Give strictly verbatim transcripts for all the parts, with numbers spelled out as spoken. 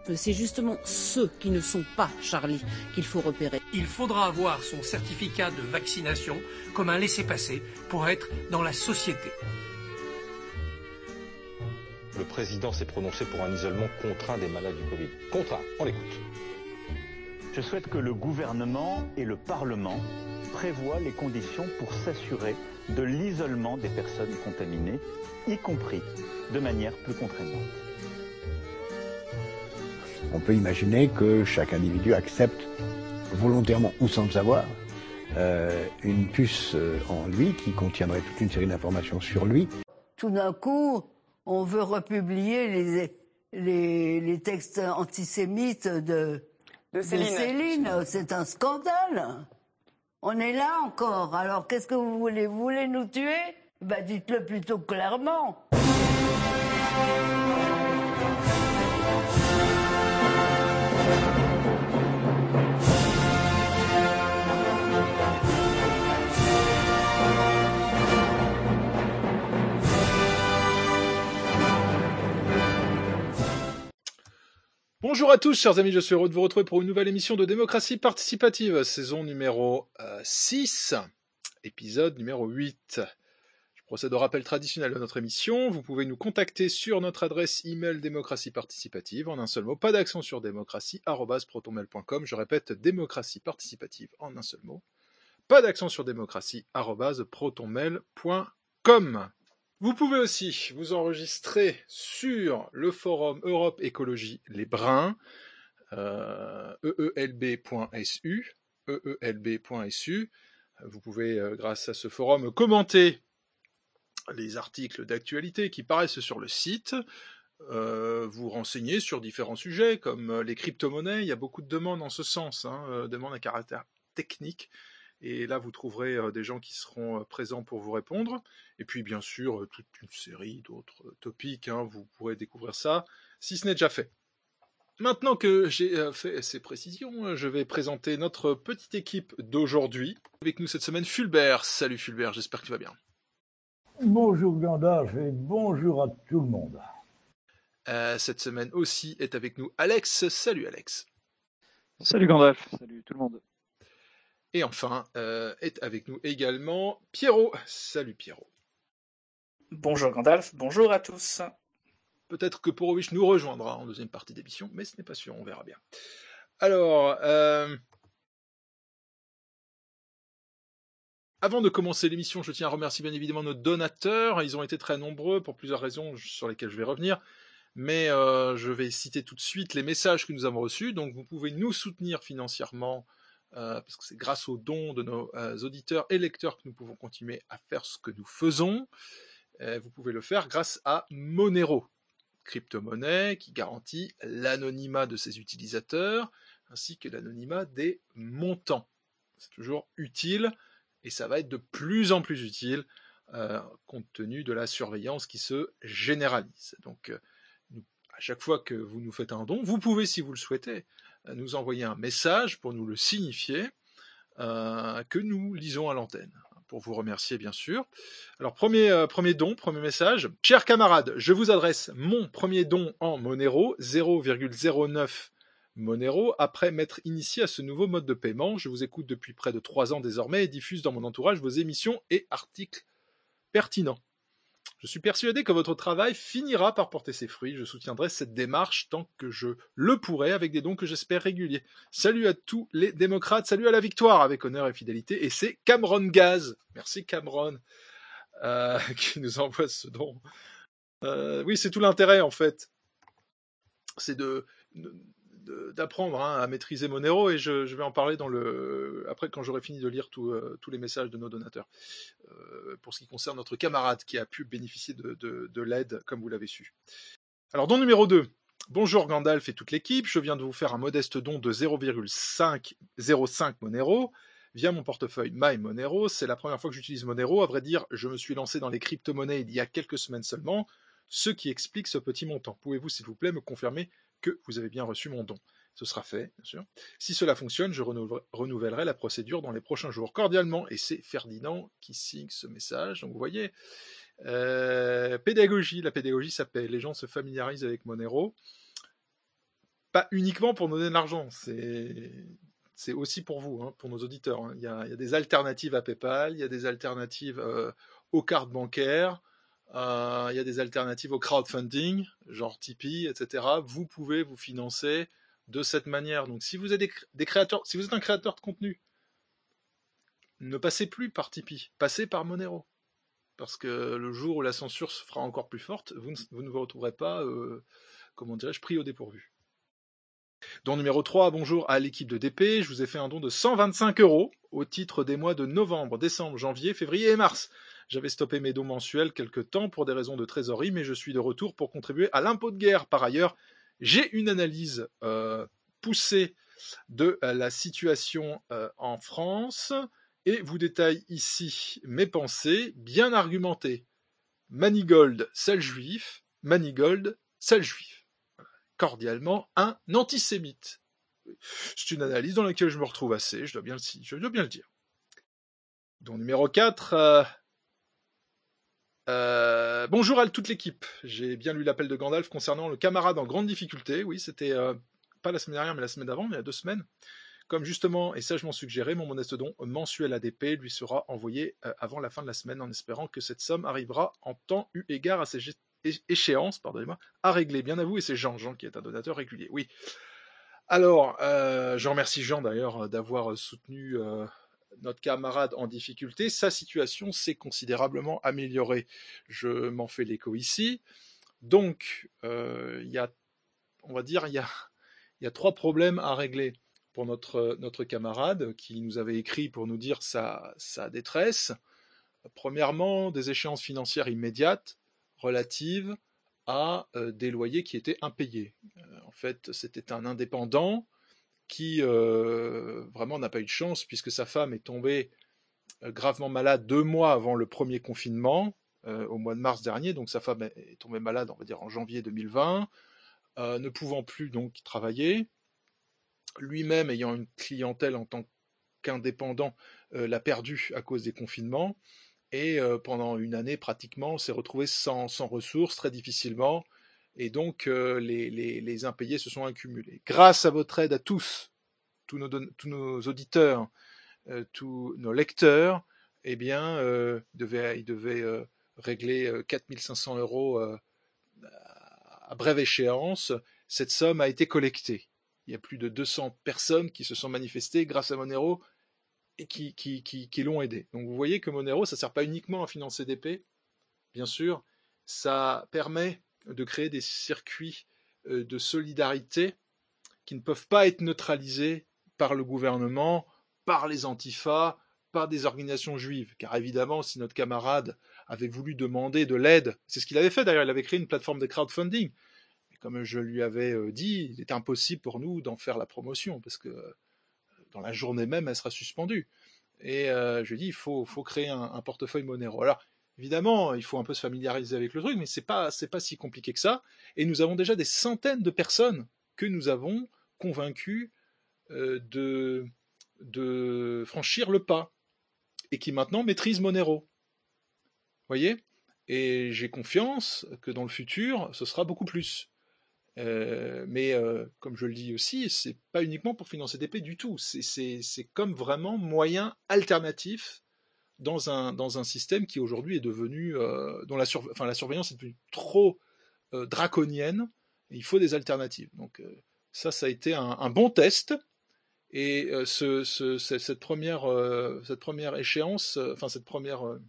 C'est justement ceux qui ne sont pas Charlie qu'il faut repérer. Il faudra avoir son certificat de vaccination comme un laissez-passer pour être dans la société. Le président s'est prononcé pour un isolement contraint des malades du Covid. Contraint, on l'écoute. Je souhaite que le gouvernement et le Parlement prévoient les conditions pour s'assurer de l'isolement des personnes contaminées, y compris de manière plus contraignante. On peut imaginer que chaque individu accepte volontairement ou sans le savoir euh, une puce en lui qui contiendrait toute une série d'informations sur lui. Tout d'un coup, on veut republier les, les, les textes antisémites de, de Céline. De Céline. C'est un scandale. On est là encore. Alors qu'est-ce que vous voulez? Vous voulez nous tuer? Ben, dites-le plutôt clairement. Bonjour à tous, chers amis, je suis heureux de vous retrouver pour une nouvelle émission de Démocratie Participative, saison numéro euh, six, épisode numéro huit. Je procède au rappel traditionnel de notre émission. Vous pouvez nous contacter sur notre adresse email démocratie participative, en un seul mot, pas d'accent sur démocratie, arobase protonmail point com. Je répète, démocratie participative en un seul mot, pas d'accent sur démocratie, arobase protonmail point com. Vous pouvez aussi vous enregistrer sur le forum Europe Écologie Les Brins, euh, e e l b point s u, e e l b point s u. Vous pouvez, euh, grâce à ce forum, commenter les articles d'actualité qui paraissent sur le site, euh, vous renseigner sur différents sujets comme les crypto-monnaies. Il y a beaucoup de demandes en ce sens, hein, euh, demandes à caractère technique. Et là, vous trouverez euh, des gens qui seront euh, présents pour vous répondre. Et puis, bien sûr, euh, toute une série d'autres euh, topics. Hein, vous pourrez découvrir ça, si ce n'est déjà fait. Maintenant que j'ai euh, fait ces précisions, euh, je vais présenter notre petite équipe d'aujourd'hui. Avec nous cette semaine, Fulbert. Salut Fulbert, j'espère que tu vas bien. Bonjour Gandalf et bonjour à tout le monde. Euh, cette semaine aussi est avec nous Alex. Salut Alex. Salut Gandalf, salut tout le monde. Et enfin, euh, est avec nous également Pierrot. Salut Pierrot. Bonjour Gandalf, bonjour à tous. Peut-être que Porovitch nous rejoindra en deuxième partie d'émission, mais ce n'est pas sûr, on verra bien. Alors, euh... avant de commencer l'émission, je tiens à remercier bien évidemment nos donateurs. Ils ont été très nombreux pour plusieurs raisons sur lesquelles je vais revenir. Mais euh, je vais citer tout de suite les messages que nous avons reçus. Donc vous pouvez nous soutenir financièrement, Euh, parce que c'est grâce aux dons de nos euh, auditeurs et lecteurs que nous pouvons continuer à faire ce que nous faisons. Euh, vous pouvez le faire grâce à Monero, crypto-monnaie qui garantit l'anonymat de ses utilisateurs, ainsi que l'anonymat des montants. C'est toujours utile, et ça va être de plus en plus utile, euh, compte tenu de la surveillance qui se généralise. Donc, euh, nous, à chaque fois que vous nous faites un don, vous pouvez, si vous le souhaitez, nous envoyer un message pour nous le signifier, euh, que nous lisons à l'antenne, pour vous remercier bien sûr. Alors premier, euh, premier don, premier message. Chers camarades, je vous adresse mon premier don en Monero, zéro virgule zéro neuf Monero, après m'être initié à ce nouveau mode de paiement. Je vous écoute depuis près de trois ans désormais et diffuse dans mon entourage vos émissions et articles pertinents. Je suis persuadé que votre travail finira par porter ses fruits. Je soutiendrai cette démarche tant que je le pourrai avec des dons que j'espère réguliers. Salut à tous les démocrates, salut à la victoire avec honneur et fidélité. Et c'est Cameron Gaz, merci Cameron, euh, qui nous envoie ce don. Euh, oui, c'est tout l'intérêt en fait. C'est de... de d'apprendre hein, à maîtriser Monero et je, je vais en parler dans le après quand j'aurai fini de lire tout, euh, tous les messages de nos donateurs euh, pour ce qui concerne notre camarade qui a pu bénéficier de, de, de l'aide comme vous l'avez su. Alors don numéro deux. Bonjour Gandalf et toute l'équipe, je viens de vous faire un modeste don de zéro virgule zéro cinq Monero via mon portefeuille My Monero. C'est la première fois que j'utilise Monero. À vrai dire, je me suis lancé dans les crypto-monnaies il y a quelques semaines seulement, ce qui explique ce petit montant. Pouvez-vous s'il vous plaît me confirmer que vous avez bien reçu mon don? Ce sera fait, bien sûr. Si cela fonctionne, je renouvellerai la procédure dans les prochains jours. Cordialement, et c'est Ferdinand qui signe ce message. Donc vous voyez, euh, pédagogie, la pédagogie, ça paie. Les gens se familiarisent avec Monero. pas uniquement pour nous donner de l'argent, c'est, c'est aussi pour vous, hein, pour nos auditeurs. Hein. Il y a, il y a des alternatives à PayPal, il y a des alternatives euh, aux cartes bancaires, euh, il y a des alternatives au crowdfunding, genre Tipeee, et cetera. Vous pouvez vous financer de cette manière. Donc, si vous êtes des, des créateurs, si vous êtes un créateur de contenu, ne passez plus par Tipeee, passez par Monero. Parce que le jour où la censure se fera encore plus forte, vous ne vous, ne vous retrouverez pas, euh, comment dirais-je, pris au dépourvu. Don numéro trois, bonjour à l'équipe de D P, je vous ai fait un don de cent vingt-cinq euros au titre des mois de novembre, décembre, janvier, février et mars. J'avais stoppé mes dons mensuels quelque temps pour des raisons de trésorerie, mais je suis de retour pour contribuer à l'impôt de guerre. Par ailleurs, j'ai une analyse euh, poussée de euh, la situation euh, en France et vous détaille ici mes pensées bien argumentées. Manigold, sale juif, Manigold, sale juif. Cordialement, un antisémite. C'est une analyse dans laquelle je me retrouve assez, je dois bien le, je dois bien le dire. Donc numéro quatre, euh, euh, bonjour à toute l'équipe. J'ai bien lu l'appel de Gandalf concernant le camarade en grande difficulté. Oui, c'était euh, pas la semaine dernière, mais la semaine d'avant, il y a deux semaines. Comme justement et sagement suggéré, mon modeste don mensuel A D P lui sera envoyé euh, avant la fin de la semaine en espérant que cette somme arrivera en temps eu égard à ses échéances, pardonnez-moi, à régler. Bien à vous, et c'est Jean, Jean qui est un donateur régulier. Oui. Alors, euh, je remercie Jean d'ailleurs d'avoir soutenu euh, notre camarade en difficulté. Sa situation s'est considérablement améliorée. Je m'en fais l'écho ici. Donc, euh, il y a, on va dire, il y a, il y a trois problèmes à régler pour notre, notre camarade qui nous avait écrit pour nous dire sa, sa détresse. Premièrement, des échéances financières immédiates relatives à euh, des loyers qui étaient impayés. Euh, en fait, c'était un indépendant qui euh, vraiment n'a pas eu de chance puisque sa femme est tombée euh, gravement malade deux mois avant le premier confinement, euh, au mois de mars dernier. Donc sa femme est tombée malade, on va dire en janvier deux mille vingt, euh, ne pouvant plus donc travailler. Lui-même ayant une clientèle en tant qu'indépendant, euh, l'a perdu à cause des confinements. Et euh, pendant une année, pratiquement, s'est retrouvé sans, sans ressources, très difficilement. Et donc, euh, les, les, les impayés se sont accumulés. Grâce à votre aide à tous, tous nos, tous nos auditeurs, euh, tous nos lecteurs, eh bien, euh, ils devaient, ils devaient euh, régler euh, quatre mille cinq cents euros euh, à brève échéance. Cette somme a été collectée. Il y a plus de deux cents personnes qui se sont manifestées grâce à Monero et qui, qui, qui, qui l'ont aidé. Donc vous voyez que Monero, ça ne sert pas uniquement à financer D P, bien sûr, ça permet de créer des circuits de solidarité qui ne peuvent pas être neutralisés par le gouvernement, par les antifas, par des organisations juives. Car évidemment, si notre camarade avait voulu demander de l'aide, c'est ce qu'il avait fait d'ailleurs, il avait créé une plateforme de crowdfunding. Et comme je lui avais dit, il est impossible pour nous d'en faire la promotion, parce que dans la journée même, elle sera suspendue. Et euh, je lui ai dit, il faut, faut créer un, un portefeuille Monero. Alors, évidemment, il faut un peu se familiariser avec le truc, mais c'est pas, c'est pas si compliqué que ça. Et nous avons déjà des centaines de personnes que nous avons convaincues euh, de, de franchir le pas et qui maintenant maîtrisent Monero. Vous voyez ? Et j'ai confiance que dans le futur, ce sera beaucoup plus. Euh, mais euh, comme je le dis aussi, c'est pas uniquement pour financer D P du tout. C'est, c'est, c'est comme vraiment moyen alternatif dans un, dans un système qui aujourd'hui est devenu, euh, dont la, surve- enfin, la surveillance est devenue trop euh, draconienne. Et il faut des alternatives. Donc euh, ça, ça a été un, un bon test. Et euh, ce, ce, cette première, euh, cette première échéance, euh, enfin cette première, euh,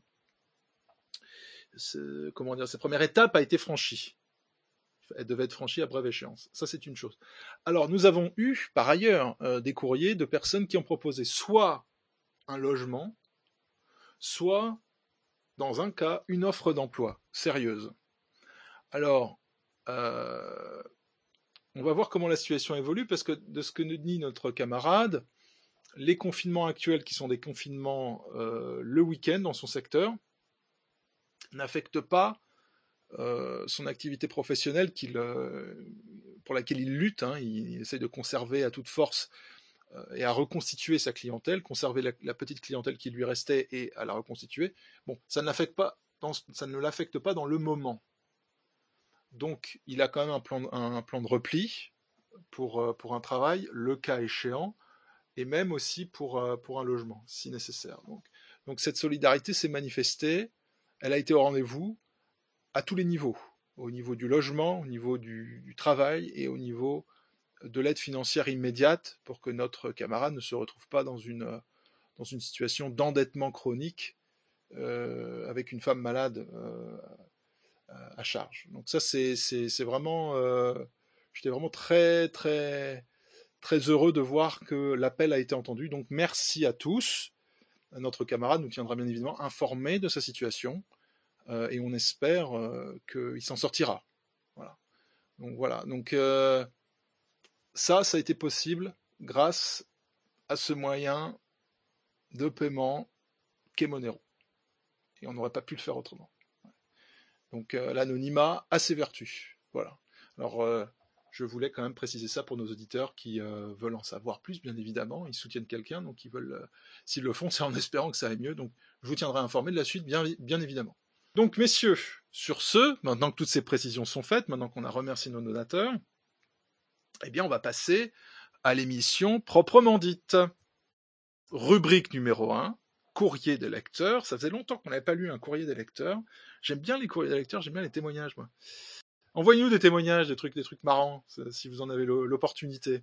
ce, comment dire, cette première étape a été franchie. Elle devait être franchie à brève échéance. Ça, c'est une chose. Alors, nous avons eu, par ailleurs, euh, des courriers de personnes qui ont proposé soit un logement, soit, dans un cas, une offre d'emploi sérieuse. Alors, euh, on va voir comment la situation évolue, parce que de ce que nous dit notre camarade, les confinements actuels, qui sont des confinements euh, le week-end dans son secteur, n'affectent pas Euh, son activité professionnelle qu'il, euh, pour laquelle il lutte, hein, il, il essaie de conserver à toute force euh, et à reconstituer sa clientèle, conserver la, la petite clientèle qui lui restait et à la reconstituer. Bon, ça ne l'affecte pas dans, ça ne l'affecte pas dans le moment. Donc, il a quand même un plan, un, un plan de repli pour, pour un travail, le cas échéant, et même aussi pour, pour un logement, si nécessaire. Donc, donc cette solidarité s'est manifestée, elle a été au rendez-vous à tous les niveaux, au niveau du logement, au niveau du, du travail et au niveau de l'aide financière immédiate pour que notre camarade ne se retrouve pas dans une, dans une situation d'endettement chronique euh, avec une femme malade euh, à charge. Donc ça, c'est, c'est, c'est vraiment... Euh, j'étais vraiment très, très, très heureux de voir que l'appel a été entendu. Donc merci à tous. Notre camarade nous tiendra bien évidemment informés de sa situation euh, et on espère euh, qu'il s'en sortira. Voilà. Donc voilà. Donc euh, ça, ça a été possible grâce à ce moyen de paiement qu'est Monero. Et on n'aurait pas pu le faire autrement. Donc euh, l'anonymat a ses vertus. Voilà. Alors euh, je voulais quand même préciser ça pour nos auditeurs qui euh, veulent en savoir plus, bien évidemment. Ils soutiennent quelqu'un, donc ils veulent. Euh, s'ils le font, c'est en espérant que ça aille mieux. Donc je vous tiendrai informé de la suite, bien, bien évidemment. Donc messieurs, sur ce, maintenant que toutes ces précisions sont faites, maintenant qu'on a remercié nos donateurs, eh bien on va passer à l'émission proprement dite. Rubrique numéro un. Courrier des lecteurs. Ça faisait longtemps qu'on n'avait pas lu un courrier des lecteurs. J'aime bien les courriers des lecteurs, j'aime bien les témoignages, moi. Envoyez-nous des témoignages, des trucs, des trucs marrants, si vous en avez l'opportunité.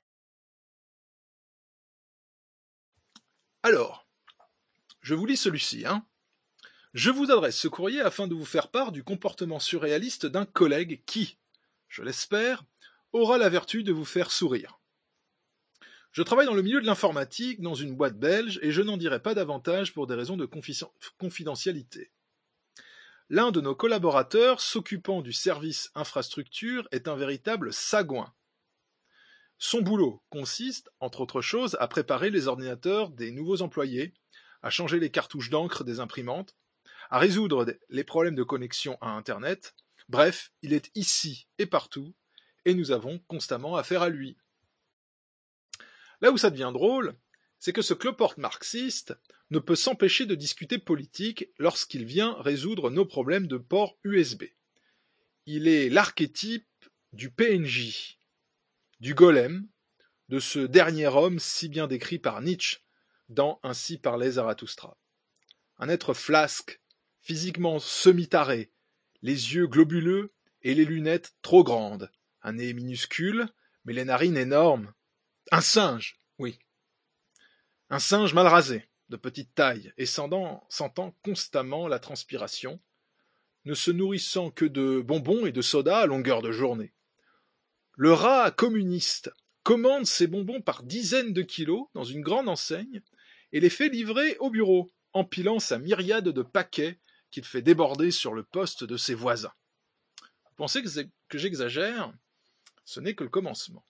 Alors, je vous lis celui-ci, hein. Je vous adresse ce courrier afin de vous faire part du comportement surréaliste d'un collègue qui, je l'espère, aura la vertu de vous faire sourire. Je travaille dans le milieu de l'informatique, dans une boîte belge, et je n'en dirai pas davantage pour des raisons de confidentialité. L'un de nos collaborateurs s'occupant du service infrastructure est un véritable sagouin. Son boulot consiste, entre autres choses, à préparer les ordinateurs des nouveaux employés, à changer les cartouches d'encre des imprimantes, à résoudre les problèmes de connexion à Internet. Bref, il est ici et partout, et nous avons constamment affaire à lui. Là où ça devient drôle, c'est que ce cloporte marxiste ne peut s'empêcher de discuter politique lorsqu'il vient résoudre nos problèmes de port U S B. Il est l'archétype du P N J, du golem, de ce dernier homme si bien décrit par Nietzsche dans Ainsi parlait Zarathustra. Un être flasque, physiquement semi-taré, les yeux globuleux et les lunettes trop grandes, un nez minuscule, mais les narines énormes. Un singe, oui. Un singe mal rasé, de petite taille, et sentant, sentant constamment la transpiration, ne se nourrissant que de bonbons et de soda à longueur de journée. Le rat communiste commande ses bonbons par dizaines de kilos dans une grande enseigne et les fait livrer au bureau, empilant sa myriade de paquets qu'il fait déborder sur le poste de ses voisins. Vous pensez que, que j'exagère? Ce n'est que le commencement.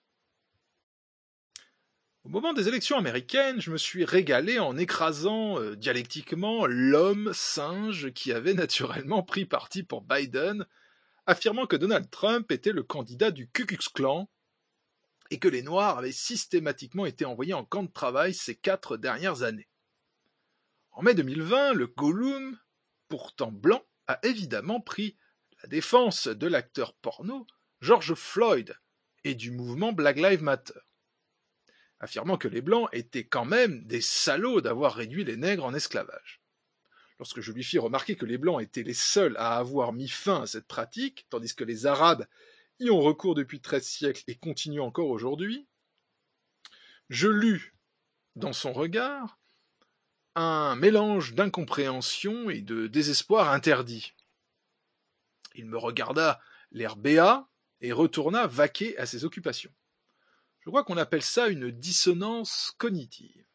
Au moment des élections américaines, je me suis régalé en écrasant euh, dialectiquement l'homme singe qui avait naturellement pris parti pour Biden, affirmant que Donald Trump était le candidat du Ku Klux Klan et que les Noirs avaient systématiquement été envoyés en camp de travail ces quatre dernières années. En mai deux mille vingt, le Gollum, pourtant blanc, a évidemment pris la défense de l'acteur porno George Floyd et du mouvement Black Lives Matter, affirmant que les Blancs étaient quand même des salauds d'avoir réduit les nègres en esclavage. Lorsque je lui fis remarquer que les Blancs étaient les seuls à avoir mis fin à cette pratique, tandis que les Arabes y ont recours depuis treize siècles et continuent encore aujourd'hui, je lus dans son regard un mélange d'incompréhension et de désespoir interdit. Il me regarda l'air béat et retourna vaquer à ses occupations. Je crois qu'on appelle ça une dissonance cognitive.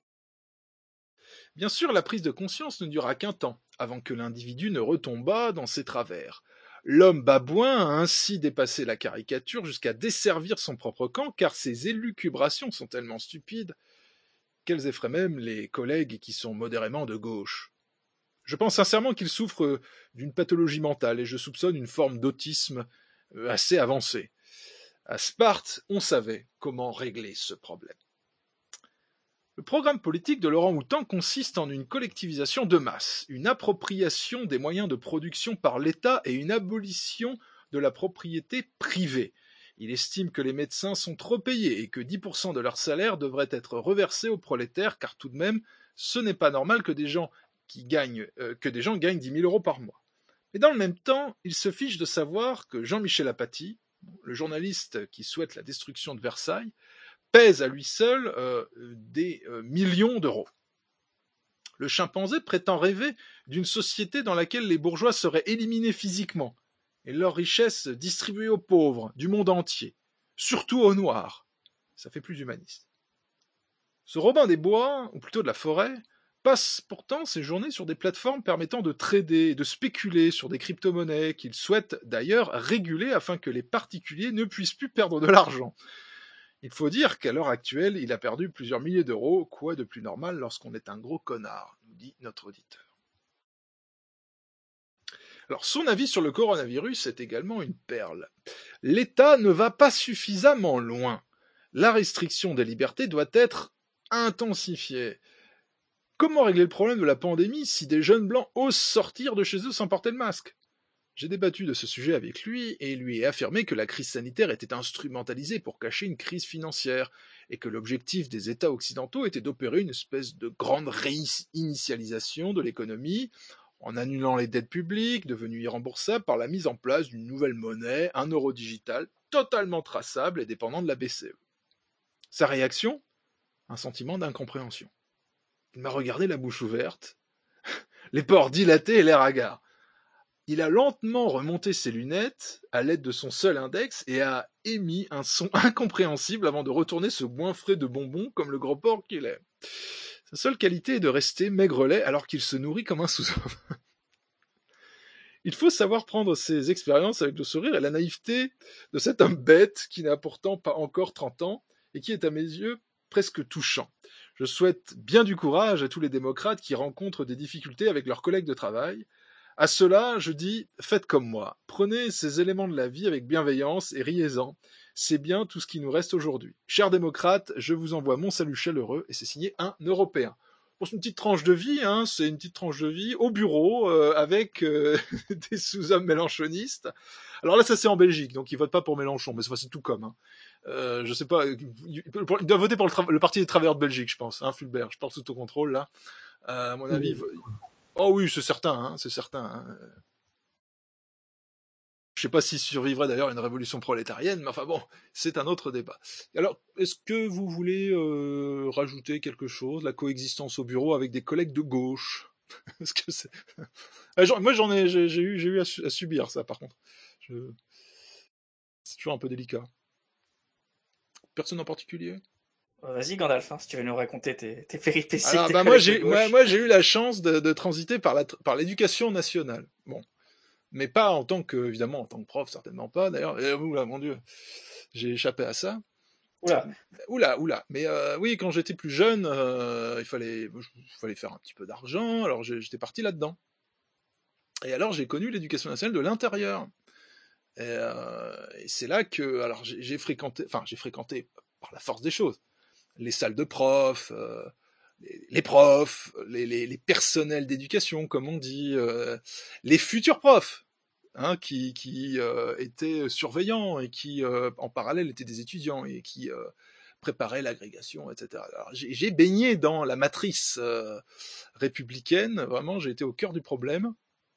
Bien sûr, la prise de conscience ne dura qu'un temps, avant que l'individu ne retombât dans ses travers. L'homme babouin a ainsi dépassé la caricature jusqu'à desservir son propre camp, car ses élucubrations sont tellement stupides qu'elles effraient même les collègues qui sont modérément de gauche. Je pense sincèrement qu'il souffre d'une pathologie mentale, et je soupçonne une forme d'autisme assez avancée. À Sparte, on savait comment régler ce problème. Le programme politique de Laurent Houtan consiste en une collectivisation de masse, une appropriation des moyens de production par l'État et une abolition de la propriété privée. Il estime que les médecins sont trop payés et que dix pour cent de leur salaire devrait être reversé aux prolétaires, car tout de même, ce n'est pas normal que des gens, qui gagnent, euh, que des gens gagnent dix mille euros par mois. Mais dans le même temps, il se fiche de savoir que Jean-Michel Apathy, le journaliste qui souhaite la destruction de Versailles, pèse à lui seul euh, des euh, millions d'euros. Le chimpanzé prétend rêver d'une société dans laquelle les bourgeois seraient éliminés physiquement et leurs richesses distribuées aux pauvres du monde entier, surtout aux noirs. Ça fait plus humaniste. Ce Robin des Bois, ou plutôt de la forêt, passe pourtant ses journées sur des plateformes permettant de trader et de spéculer sur des crypto-monnaies qu'il souhaite d'ailleurs réguler afin que les particuliers ne puissent plus perdre de l'argent. Il faut dire qu'à l'heure actuelle, il a perdu plusieurs milliers d'euros, quoi de plus normal lorsqu'on est un gros connard, nous dit notre auditeur. Alors, son avis sur le coronavirus est également une perle. L'État ne va pas suffisamment loin. La restriction des libertés doit être intensifiée. Comment régler le problème de la pandémie si des jeunes blancs osent sortir de chez eux sans porter le masque ? J'ai débattu de ce sujet avec lui et lui ai affirmé que la crise sanitaire était instrumentalisée pour cacher une crise financière et que l'objectif des États occidentaux était d'opérer une espèce de grande réinitialisation de l'économie en annulant les dettes publiques devenues irremboursables par la mise en place d'une nouvelle monnaie, un euro digital, totalement traçable et dépendant de la B C E. Sa réaction ? Un sentiment d'incompréhension. Il m'a regardé la bouche ouverte, les pores dilatés et l'air hagard. Il a lentement remonté ses lunettes à l'aide de son seul index et a émis un son incompréhensible avant de retourner se goinfrer de bonbons comme le gros porc qu'il est. Sa seule qualité est de rester maigrelet alors qu'il se nourrit comme un sous-homme. Il faut savoir prendre ses expériences avec le sourire et la naïveté de cet homme bête qui n'a pourtant pas encore trente ans et qui est à mes yeux presque touchant. Je souhaite bien du courage à tous les démocrates qui rencontrent des difficultés avec leurs collègues de travail. À cela, je dis, faites comme moi. Prenez ces éléments de la vie avec bienveillance et riez-en. C'est bien tout ce qui nous reste aujourd'hui. Chers démocrates, je vous envoie mon salut chaleureux et c'est signé un Européen. Bon, c'est une petite tranche de vie, hein, c'est une petite tranche de vie au bureau euh, avec euh, des sous-hommes mélenchonistes. Alors là, ça c'est en Belgique, donc ils votent pas pour Mélenchon, mais c'est tout comme. Hein. Euh, je sais pas, il doit voter pour le, tra- le Parti des travailleurs de Belgique, je pense. Hein, Fulbert, je porte sous ton contrôle là. Euh, à mon avis. Oui. Oh oui, c'est certain, hein, c'est certain. Hein. Je sais pas s'il survivrait d'ailleurs à une révolution prolétarienne, mais enfin bon, c'est un autre débat. Alors, est-ce que vous voulez euh, rajouter quelque chose, la coexistence au bureau avec des collègues de gauche? Est-ce que c'est... Moi, j'en ai, j'ai, j'ai eu, j'ai eu à, su- à subir ça, par contre. Je... C'est toujours un peu délicat. Personne en particulier? Vas-y Gandalf, hein, si tu veux nous raconter tes, tes péripéties. Alors, tes bah, moi, collègues de j'ai, gauche. moi, moi, j'ai eu la chance de, de transiter par, la, par l'éducation nationale. Bon. Mais pas en tant que, évidemment, en tant que prof, certainement pas, d'ailleurs. Et, oula, mon Dieu, j'ai échappé à ça. Oula. Oula, oula. Mais euh, oui, quand j'étais plus jeune, euh, il fallait, il fallait faire un petit peu d'argent, alors j'ai- j'étais parti là-dedans. Et alors, j'ai connu l'éducation nationale de l'intérieur. Et, euh, et c'est là que, alors, j'ai, j'ai fréquenté, enfin, j'ai fréquenté par la force des choses, les salles de profs, euh, les, les profs, les, les, les personnels d'éducation, comme on dit, euh, les futurs profs, hein, qui, qui euh, étaient surveillants et qui, euh, en parallèle, étaient des étudiants et qui euh, préparaient l'agrégation, et cetera. Alors, j'ai, j'ai baigné dans la matrice euh, républicaine, vraiment, j'ai été au cœur du problème.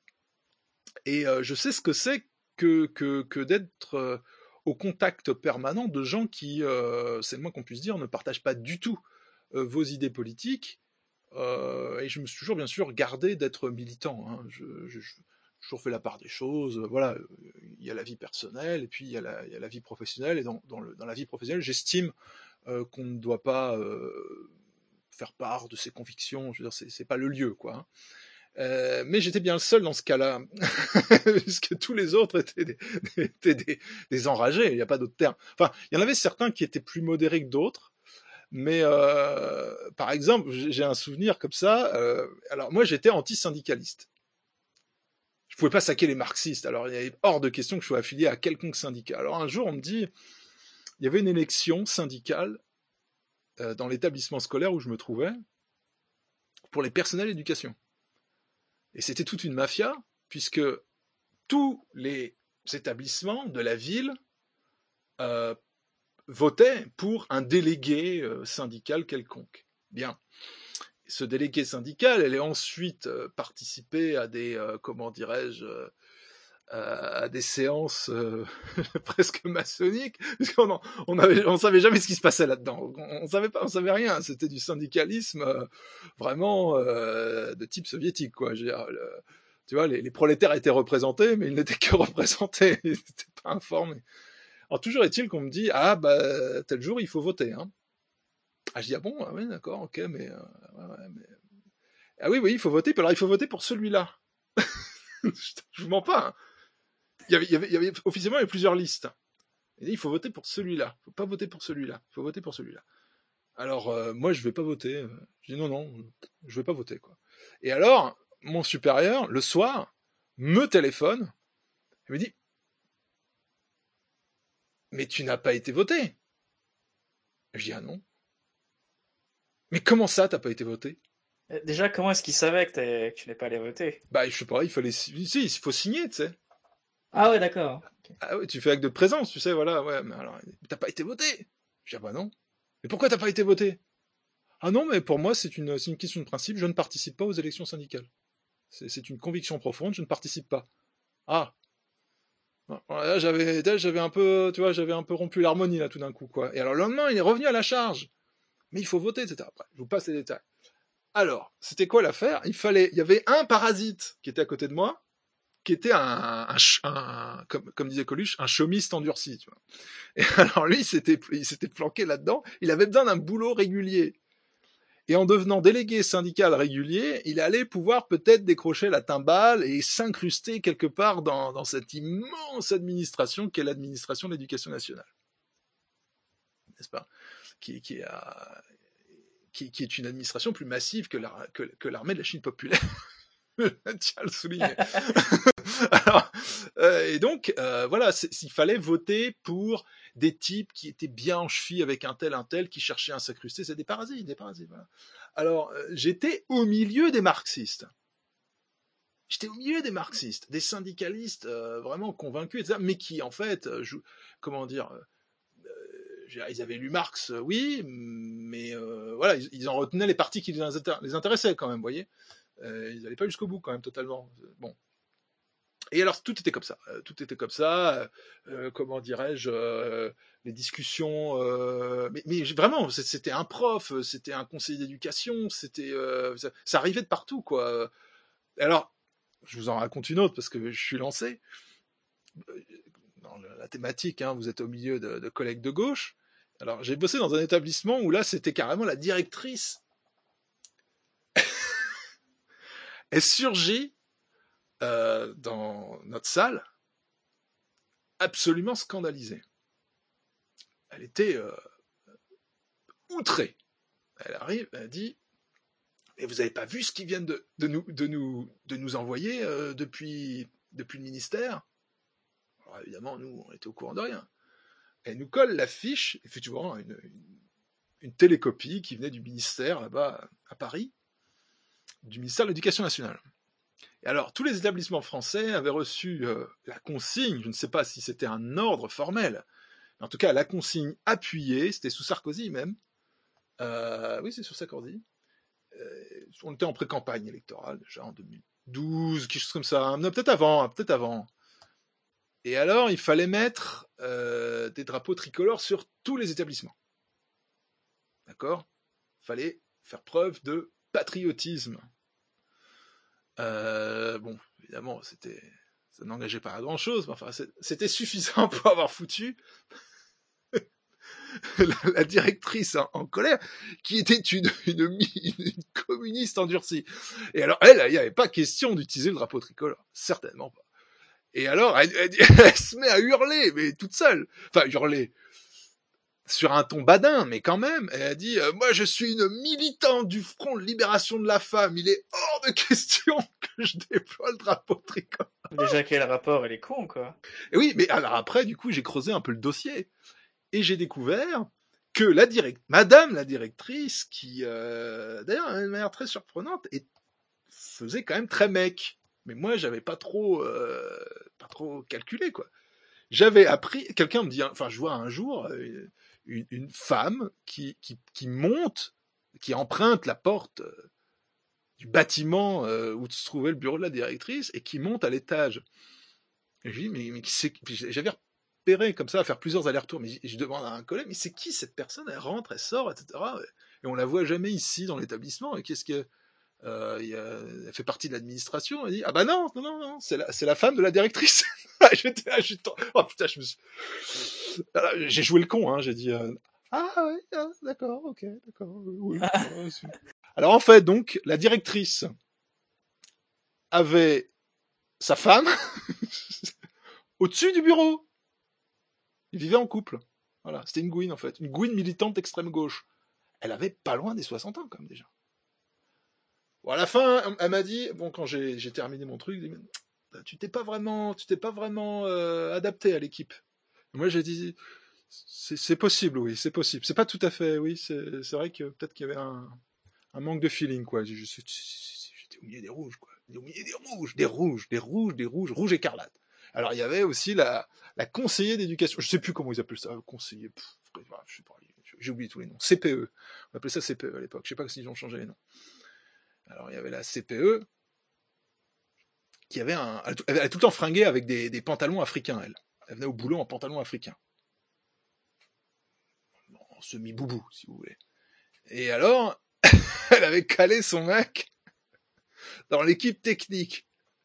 Et euh, je sais ce que c'est que, que, que d'être euh, au contact permanent de gens qui, euh, c'est le moins qu'on puisse dire, ne partagent pas du tout euh, vos idées politiques. Euh, et je me suis toujours, bien sûr, gardé d'être militant. Hein. Je, je, je, j'ai toujours fait la part des choses. Voilà, il y a la vie personnelle et puis il y a la, il y a la vie professionnelle. Et dans, dans, le, dans la vie professionnelle, j'estime euh, qu'on ne doit pas euh, faire part de ses convictions. Je veux dire, c'est, c'est pas le lieu, quoi. Hein. Euh, mais j'étais bien le seul dans ce cas-là, puisque tous les autres étaient des, étaient des, des enragés, il n'y a pas d'autre terme. Enfin, il y en avait certains qui étaient plus modérés que d'autres, mais euh, par exemple, j'ai un souvenir comme ça, euh, alors moi j'étais anti-syndicaliste. Je pouvais pas saquer les marxistes, alors il est hors de question que je sois affilié à quelconque syndicat. Alors un jour on me dit, il y avait une élection syndicale euh, dans l'établissement scolaire où je me trouvais, pour les personnels d'éducation. Et c'était toute une mafia, puisque tous les établissements de la ville euh, votait pour un délégué euh, syndical quelconque. Bien. Ce délégué syndical, elle est ensuite euh, participé à des, euh, comment dirais-je, euh, à des séances euh, presque maçonniques, puisqu'on en, on avait, on savait jamais ce qui se passait là-dedans. On, on savait pas, on savait rien. C'était du syndicalisme euh, vraiment euh, de type soviétique, quoi. Je veux dire, le, tu vois, les, les prolétaires étaient représentés, mais ils n'étaient que représentés, ils n'étaient pas informés. Alors toujours est-il qu'on me dit, ah bah tel jour il faut voter, hein. Ah je dis ah bon, ah oui d'accord, ok, mais, euh, ouais, ouais, mais ah oui oui il faut voter, alors il faut voter pour celui-là. Je vous mens pas. Hein. Il y avait, il y avait, il y avait officiellement il y avait plusieurs listes. Il dit il faut voter pour celui-là, il faut pas voter pour celui-là, il faut voter pour celui-là. Alors euh, moi je vais pas voter. Je dis non non, je vais pas voter quoi. Et alors mon supérieur le soir me téléphone, il me dit mais tu n'as pas été voté. Je dis ah non. Mais comment ça, t'as pas été voté? Déjà, comment est-ce qu'il savait que, que tu n'es pas allé voter? Bah, je sais pas, il fallait, si, il faut signer, tu sais. Ah ouais, d'accord. Okay. Ah ouais, tu fais acte de présence, tu sais, voilà, ouais, mais alors, t'as pas été voté? Je dis ah bah non. Mais pourquoi t'as pas été voté? Ah non, mais pour moi, c'est une, c'est une question de principe, je ne participe pas aux élections syndicales. C'est, c'est une conviction profonde, je ne participe pas. Ah. Là, j'avais, là, j'avais un peu, tu vois, j'avais un peu rompu l'harmonie, là, tout d'un coup, quoi. Et alors, le lendemain, il est revenu à la charge. Mais il faut voter, et cetera. Après, je vous passe les détails. Alors, c'était quoi l'affaire? Il fallait, il y avait un parasite qui était à côté de moi, qui était un, un, un comme, comme disait Coluche, un chômiste endurci, tu vois. Et alors lui, il s'était, il s'était planqué là-dedans. Il avait besoin d'un boulot régulier. Et en devenant délégué syndical régulier, il allait pouvoir peut-être décrocher la timbale et s'incruster quelque part dans, dans cette immense administration qu'est l'administration de l'éducation nationale. N'est-ce pas? Qui, qui, a, qui, qui est une administration plus massive que, la, que, que l'armée de la Chine populaire. Tiens à le souligner. Alors, euh, et donc, euh, voilà, il fallait voter pour des types qui étaient bien en cheville avec un tel, un tel, qui cherchaient à s'incruster. C'est des parasites, des parasites. Voilà. Alors, euh, j'étais au milieu des marxistes. J'étais au milieu des marxistes, des syndicalistes euh, vraiment convaincus, et cetera, mais qui, en fait, euh, je, comment dire... Euh, ils avaient lu Marx, oui, mais euh, voilà, ils, ils en retenaient les parties qui les, intér- les intéressaient quand même, vous voyez. Euh, ils n'allaient pas jusqu'au bout quand même, totalement. Bon. Et alors, tout était comme ça. Euh, tout était comme ça. Euh, comment dirais-je, euh, les discussions... Euh, mais, mais vraiment, c'était un prof, c'était un conseiller d'éducation, c'était, euh, ça, ça arrivait de partout, quoi. Alors, je vous en raconte une autre, parce que je suis lancé. Dans la thématique, hein, vous êtes au milieu de, de collègues de gauche. Alors, j'ai bossé dans un établissement où là, c'était carrément la directrice. Elle surgit euh, dans notre salle, absolument scandalisée. Elle était euh, outrée. Elle arrive, elle dit « Mais vous n'avez pas vu ce qu'ils viennent de, de, nous, de, nous, de nous envoyer euh, depuis, depuis le ministère ?» Alors évidemment, nous, on était au courant de rien. Elle nous colle l'affiche, effectivement, une, une, une télécopie qui venait du ministère, là-bas, à Paris, du ministère de l'Éducation nationale. Et alors, tous les établissements français avaient reçu euh, la consigne, je ne sais pas si c'était un ordre formel, mais en tout cas, la consigne appuyée, c'était sous Sarkozy même, euh, oui, c'est sous Sarkozy, euh, on était en pré-campagne électorale, déjà en deux mille douze, quelque chose comme ça, non, peut-être avant, peut-être avant. Et alors, il fallait mettre euh, des drapeaux tricolores sur tous les établissements. D'accord ? Il fallait faire preuve de patriotisme. Euh, bon, évidemment, c'était, ça n'engageait pas à grand-chose, mais enfin, c'était suffisant pour avoir foutu la, la directrice en, en colère, qui était une, une, une, une communiste endurcie. Et alors, elle, il n'y avait pas question d'utiliser le drapeau tricolore. Certainement pas. Et alors, elle, elle, elle se met à hurler, mais toute seule. Enfin, hurler sur un ton badin, mais quand même. Elle a dit euh, « Moi, je suis une militante du Front de Libération de la Femme. Il est hors de question que je déploie le drapeau tricolore. » Déjà, quel rapport? Elle est con, quoi. Et oui, mais alors après, du coup, j'ai creusé un peu le dossier. Et j'ai découvert que la direct... Madame la directrice, qui, euh, d'ailleurs, d'une manière très surprenante, et faisait quand même très mec. Mais moi, j'avais pas trop, euh, pas trop calculé, quoi. j'avais appris, quelqu'un me dit, enfin, je vois un jour une, une femme qui, qui, qui monte, qui emprunte la porte du bâtiment où se trouvait le bureau de la directrice et qui monte à l'étage. Et je dis, mais, mais qui c'est, j'avais repéré comme ça à faire plusieurs allers-retours, mais je, je demande à un collègue, mais c'est qui cette personne? Elle rentre, elle sort, et cetera. Et on la voit jamais ici dans l'établissement. Et qu'est-ce que Euh, il a, elle fait partie de l'administration. Elle dit ah bah non non non non c'est la c'est la femme de la directrice. J'étais là, j'étais oh putain je me suis... Alors, j'ai joué le con hein, j'ai dit euh... ah ouais ah, d'accord ok d'accord oui. Alors en fait donc la directrice avait sa femme au-dessus du bureau. Ils vivaient en couple. Voilà, c'était une gouine en fait, une gouine militante extrême gauche. Elle avait pas loin des soixante ans comme déjà. Bon, à la fin, elle m'a dit, bon, quand j'ai, j'ai terminé mon truc, elle dit, tu t'es pas vraiment, tu t'es pas vraiment euh, adapté à l'équipe. Moi, j'ai dit, c'est, c'est possible, oui, c'est possible. C'est pas tout à fait, oui, c'est, c'est vrai que peut-être qu'il y avait un, un manque de feeling, quoi. Je, je, je, j'étais au milieu des rouges, quoi. Au milieu des rouges, des rouges, des rouges, des rouges, rouges écarlates. Alors, il y avait aussi la, la conseillère d'éducation. Je sais plus comment ils appellent ça, conseiller. Pff, je sais pas, j'ai oublié tous les noms. C P E. On appelait ça C P E à l'époque. Je sais pas s'ils ont changé les noms. Alors, il y avait la C P E, qui avait un... Elle, elle, elle tout le temps fringuée avec des, des pantalons africains, elle. Elle venait au boulot en pantalon africain. En semi-boubou, si vous voulez. Et alors, elle avait calé son mec dans l'équipe technique.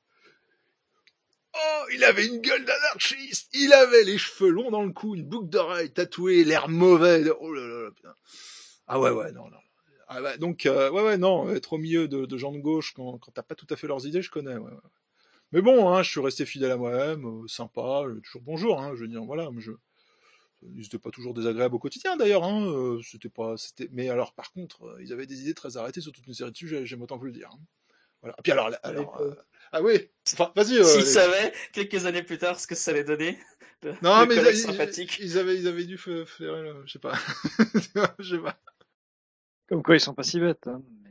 Oh, il avait une gueule d'anarchiste. Il avait les cheveux longs dans le cou, une boucle d'oreille tatouée, l'air mauvais. Oh là là, putain. Ah ouais, ouais, non, non. Ah bah, donc, euh, ouais, ouais, non, être au milieu de, de gens de gauche quand, quand t'as pas tout à fait leurs idées, je connais, ouais, ouais. Mais bon, hein, je suis resté fidèle à moi-même, euh, sympa, euh, toujours bonjour, hein, je veux dire, voilà, mais je, ils étaient pas toujours désagréables au quotidien d'ailleurs, hein, euh, c'était pas, c'était, mais alors, par contre, euh, ils avaient des idées très arrêtées sur toute une série de sujets, j'aime autant vous le dire. Hein. Voilà. Et puis alors, alors, euh, ah oui, enfin, vas-y. Euh, S'ils les... savaient quelques années plus tard ce que ça allait donner. Le, non, le mais collègue ils, sympathique. Ils, ils avaient, ils avaient dû faire, je sais pas, je sais pas. Comme quoi, ils sont pas si bêtes. Hein, mais...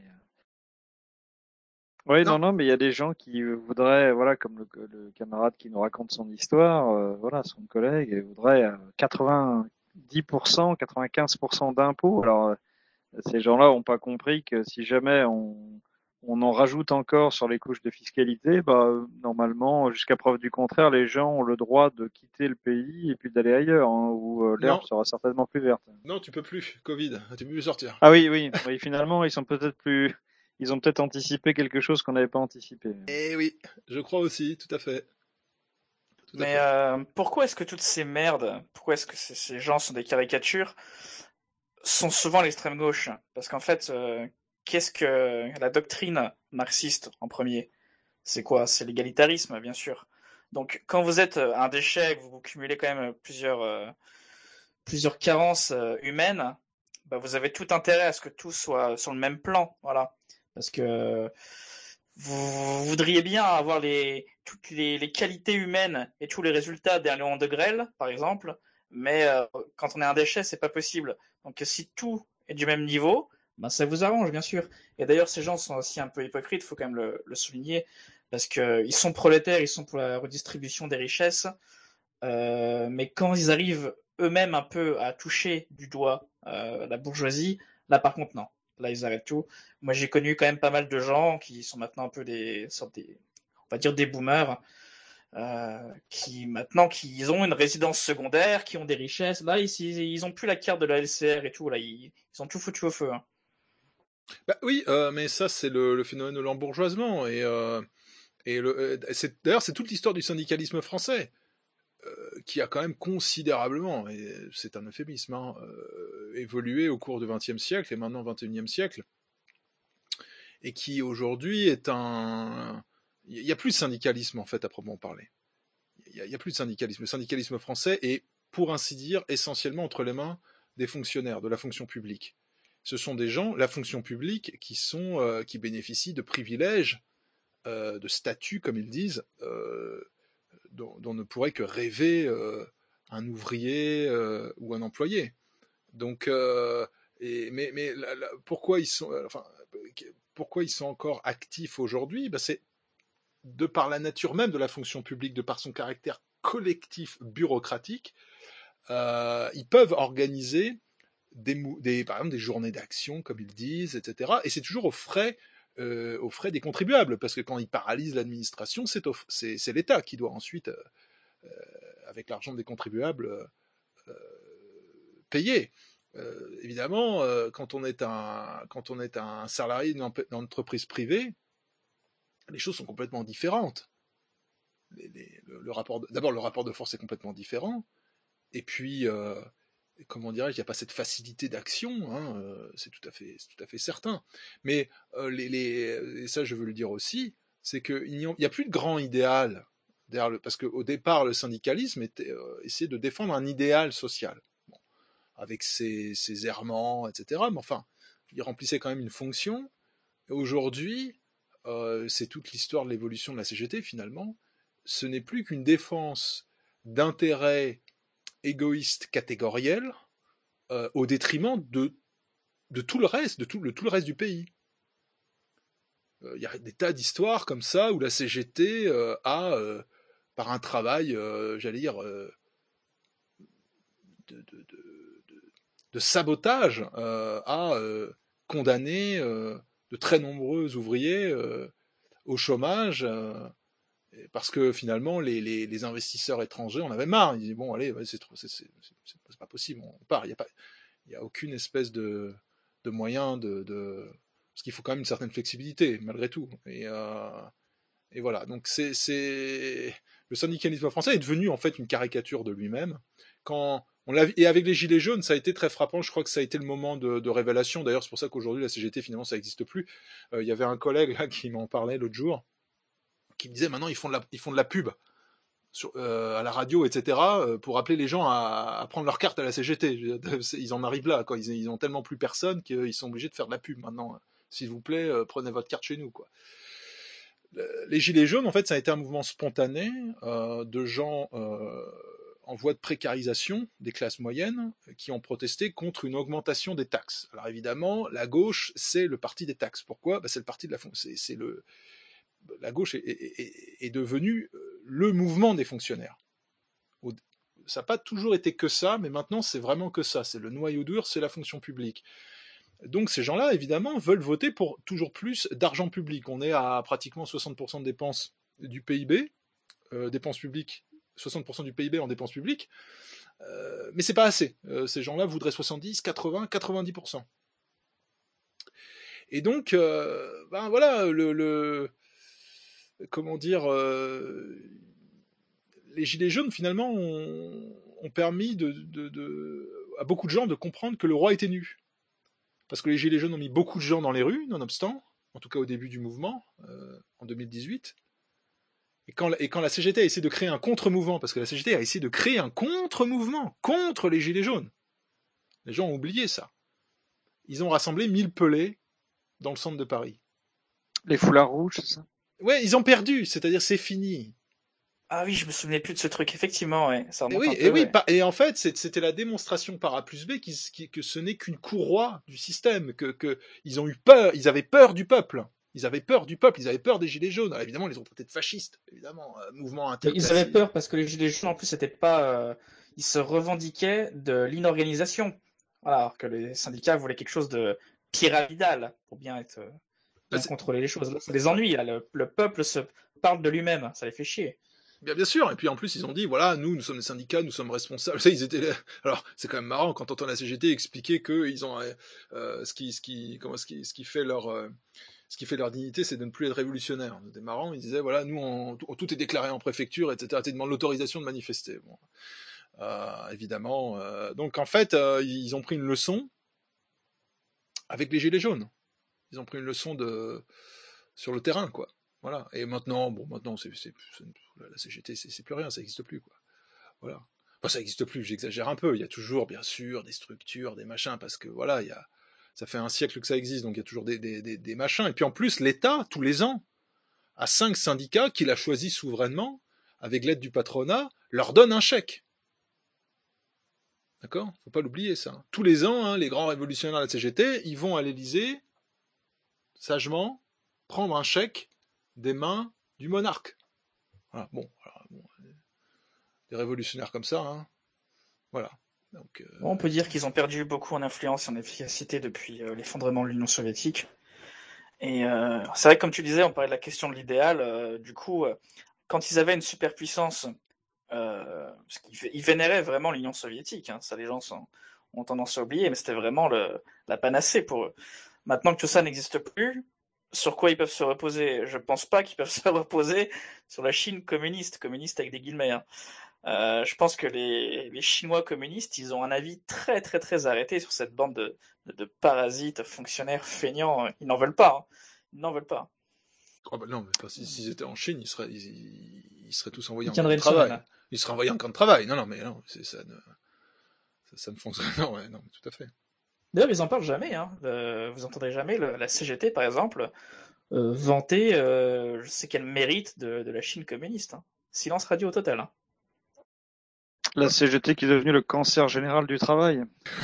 Oui, non. non, non, mais il y a des gens qui voudraient, voilà, comme le, le camarade qui nous raconte son histoire, euh, voilà, son collègue, et voudrait euh, quatre-vingt-dix pour cent, quatre-vingt-quinze pour cent d'impôts. Alors, euh, ces gens-là ont pas compris que si jamais on, on en rajoute encore sur les couches de fiscalité, bah, normalement, jusqu'à preuve du contraire, les gens ont le droit de quitter le pays et puis d'aller ailleurs, hein, où euh, l'herbe sera certainement plus verte. Non, tu peux plus. Covid, tu peux plus sortir. Ah oui, oui, oui. Finalement, ils sont peut-être plus, ils ont peut-être anticipé quelque chose qu'on n'avait pas anticipé. Eh oui, je crois aussi, tout à fait. Tout Mais à fait. Euh, pourquoi est-ce que toutes ces merdes, pourquoi est-ce que ces, ces gens sont des caricatures, sont souvent à l'extrême gauche? Parce qu'en fait, euh, qu'est-ce que la doctrine marxiste en premier? C'est quoi? C'est l'égalitarisme, bien sûr. Donc, quand vous êtes un déchet, que vous cumulez quand même plusieurs, euh, plusieurs carences euh, humaines, bah, vous avez tout intérêt à ce que tout soit sur le même plan, voilà. Parce que vous, vous voudriez bien avoir les, toutes les, les qualités humaines et tous les résultats d'un lion de grêle, par exemple, mais euh, quand on est un déchet, c'est pas possible. Donc, si tout est du même niveau, ben, ça vous arrange, bien sûr. Et d'ailleurs, ces gens sont aussi un peu hypocrites, il faut quand même le, le souligner, parce qu'ils sont prolétaires, ils sont pour la redistribution des richesses, euh, mais quand ils arrivent eux-mêmes un peu à toucher du doigt euh, la bourgeoisie, là par contre non, là ils arrêtent tout. Moi j'ai connu quand même pas mal de gens qui sont maintenant un peu des sortes des, on va dire des boomers, euh, qui maintenant qui ont une résidence secondaire, qui ont des richesses, là ils, ils ont plus la carte de la L C R et tout, là ils, ils ont tout foutu au feu. Hein. Bah oui, euh, mais ça c'est le, le phénomène de l'embourgeoisement et euh, et le, c'est, d'ailleurs c'est toute l'histoire du syndicalisme français. Euh, qui a quand même considérablement, et c'est un euphémisme, hein, euh, évolué au cours du vingtième siècle et maintenant vingt et unième siècle, et qui aujourd'hui est un... Il n'y a plus de syndicalisme en fait à proprement parler. Il n'y a, a plus de syndicalisme. Le syndicalisme français est, pour ainsi dire, essentiellement entre les mains des fonctionnaires, de la fonction publique. Ce sont des gens, la fonction publique, qui, sont, euh, qui bénéficient de privilèges, euh, de statuts, comme ils disent, euh, Dont, dont ne pourrait que rêver euh, un ouvrier euh, ou un employé. Donc, euh, et, mais, mais la, la, pourquoi ils sont, enfin, pourquoi ils sont encore actifs aujourd'hui ? Ben, c'est de par la nature même de la fonction publique, de par son caractère collectif bureaucratique, euh, ils peuvent organiser des, des, par exemple des journées d'action, comme ils disent, et cetera. Et c'est toujours aux frais, euh, aux frais des contribuables, parce que quand ils paralysent l'administration, c'est, au, c'est, c'est l'État qui doit ensuite, euh, euh, avec l'argent des contribuables, euh, payer. Euh, évidemment, euh, quand on est un, quand on est un salarié d'une entreprise privée, les choses sont complètement différentes. Les, les, le, le rapport de, d'abord, le rapport de force est complètement différent. Et puis, euh, comment dirais-je, il n'y a pas cette facilité d'action, hein, euh, c'est tout à fait, c'est tout à fait certain. Mais euh, les, les, et ça, je veux le dire aussi, c'est qu'il n'y a, a plus de grand idéal derrière le, parce qu'au départ, le syndicalisme était euh, essayer de défendre un idéal social, bon, avec ses, ses errements, et cetera. Mais enfin, il remplissait quand même une fonction. Et aujourd'hui, euh, c'est toute l'histoire de l'évolution de la C G T finalement. Ce n'est plus qu'une défense d'intérêts égoïstes catégoriels euh, au détriment de, de tout le reste, de tout le, tout le reste du pays. Il euh, y a des tas d'histoires comme ça où la C G T euh, a, euh, par un travail, euh, j'allais dire, euh, de, de, de, de, de sabotage, euh, a euh, condamné euh, de très nombreux ouvriers euh, au chômage. Euh, Parce que finalement, les, les, les investisseurs étrangers en avaient marre. Ils disaient, bon, allez, c'est, trop, c'est, c'est, c'est, c'est pas possible, on part. Il n'y a, pas, il y a aucune espèce de, de moyen de, de... Parce qu'il faut quand même une certaine flexibilité, malgré tout. Et, euh, et voilà. Donc, c'est, c'est... le syndicalisme français est devenu, en fait, une caricature de lui-même. Quand on l'a... Et avec les Gilets jaunes, ça a été très frappant. Je crois que ça a été le moment de, de révélation. D'ailleurs, c'est pour ça qu'aujourd'hui, la C G T, finalement, ça n'existe plus. Euh, il y avait un collègue là qui m'en parlait l'autre jour, qui me disait maintenant ils font de la, ils font de la pub sur, euh, à la radio, et cetera, euh, pour appeler les gens à, à prendre leur carte à la C G T. Ils en arrivent là, quoi. Ils, ils ont tellement plus personne qu'ils sont obligés de faire de la pub maintenant. S'il vous plaît, euh, prenez votre carte chez nous, quoi. Les Gilets jaunes, en fait, ça a été un mouvement spontané euh, de gens euh, en voie de précarisation des classes moyennes qui ont protesté contre une augmentation des taxes. Alors évidemment, la gauche, c'est le parti des taxes. Pourquoi ? Ben, c'est le parti de la c'est, c'est le la gauche est, est, est, est devenue le mouvement des fonctionnaires. Ça n'a pas toujours été que ça, mais maintenant c'est vraiment que ça. C'est le noyau dur, c'est la fonction publique. Donc ces gens-là, évidemment, veulent voter pour toujours plus d'argent public. On est à pratiquement soixante pour cent de dépenses du P I B, euh, dépenses publiques, soixante pour cent du P I B en dépenses publiques, euh, mais c'est pas assez. Euh, ces gens-là voudraient soixante-dix, quatre-vingts, quatre-vingt-dix pour cent. Et donc, euh, ben voilà, le... le comment dire, euh, les Gilets jaunes, finalement, ont, ont permis de, de, de, à beaucoup de gens de comprendre que le roi était nu. Parce que les Gilets jaunes ont mis beaucoup de gens dans les rues, nonobstant, en tout cas au début du mouvement, euh, en deux mille dix-huit. Et quand, et quand la C G T a essayé de créer un contre-mouvement, parce que la C G T a essayé de créer un contre-mouvement contre les Gilets jaunes, les gens ont oublié ça. Ils ont rassemblé mille pelés dans le centre de Paris. Les foulards rouges, c'est ça ? Ouais, ils ont perdu, c'est-à-dire c'est fini. Ah oui, je me souvenais plus de ce truc, effectivement, ouais. Ça remonte et oui, un peu, et, oui ouais. par, et en fait, c'était la démonstration par A plus B qui, qui, que ce n'est qu'une courroie du système, que, que ils ont eu peur, ils avaient peur du peuple. Ils avaient peur du peuple, ils avaient peur des Gilets jaunes. Alors, évidemment, ils les ont traités de fascistes, évidemment, euh, mouvement interclassé. Ils avaient peur parce que les Gilets jaunes, en plus, c'était pas, euh, ils se revendiquaient de l'inorganisation. Voilà, alors que les syndicats voulaient quelque chose de pyramidal pour bien être, euh, bien bah, contrôler les choses. Là, ça les ennuie, là. Le, le peuple se parle de lui-même, ça les fait chier. Bien, bien sûr, et puis en plus ils ont dit, voilà, nous, nous sommes des syndicats, nous sommes responsables. Ça, ils étaient là. Alors c'est quand même marrant quand on entend la C G T expliquer que ils ont euh, ce qui, ce qui, comment, ce qui, ce qui fait leur, euh, ce qui fait leur dignité, c'est de ne plus être révolutionnaire. C'était marrant, ils disaient, voilà, nous, on, tout est déclaré en préfecture, et cetera. Ils demandent l'autorisation de manifester. Bon, euh, évidemment. Euh, donc en fait, euh, ils ont pris une leçon avec les Gilets jaunes. Ils ont pris une leçon de sur le terrain, quoi. Voilà. Et maintenant, bon, maintenant, c'est, c'est, c'est la C G T, c'est, c'est plus rien, ça n'existe plus, quoi. Voilà. Enfin, ça n'existe plus, j'exagère un peu. Il y a toujours, bien sûr, des structures, des machins, parce que voilà, il y a, ça fait un siècle que ça existe, donc il y a toujours des, des, des, des machins. Et puis en plus, l'État, tous les ans, a cinq syndicats qu'il a choisis souverainement, avec l'aide du patronat, leur donne un chèque. D'accord ? Faut pas l'oublier, ça. Tous les ans, hein, les grands révolutionnaires de la C G T, ils vont à l'Élysée, sagement, prendre un chèque des mains du monarque. Voilà, bon, alors, bon, des révolutionnaires comme ça. Hein. Voilà. Donc, euh... bon, on peut dire qu'ils ont perdu beaucoup en influence et en efficacité depuis euh, l'effondrement de l'Union soviétique. Et euh, c'est vrai que comme tu disais, on parlait de la question de l'idéal. Euh, du coup, euh, quand ils avaient une superpuissance, euh, parce qu'ils ils vénéraient vraiment l'Union soviétique, hein, ça les gens sont, ont tendance à oublier, mais c'était vraiment le, la panacée pour eux. Maintenant que tout ça n'existe plus, sur quoi ils peuvent se reposer? Je pense pas qu'ils peuvent se reposer sur la Chine communiste, communiste avec des guillemets. Hein. Euh, je pense que les, les Chinois communistes, ils ont un avis très très très arrêté sur cette bande de, de, de parasites, fonctionnaires, feignants. Ils n'en veulent pas. Hein. Ils n'en veulent pas. Oh bah non, mais pas, s'ils si, étaient en Chine, ils seraient, ils, ils seraient tous envoyés ils en camp de travail. Semaine, ils seraient envoyés en camp de travail. Non, non, mais non, c'est, ça, ne, ça, ça ne fonctionne pas. Non, ouais, non, tout à fait. D'ailleurs, ils en parlent jamais. Hein. Euh, vous entendrez jamais le, la C G T, par exemple, euh, vanter euh, je sais quel mérite de, de la Chine communiste. Hein. Silence radio au total. Hein. La C G T qui est devenue le cancer général du travail.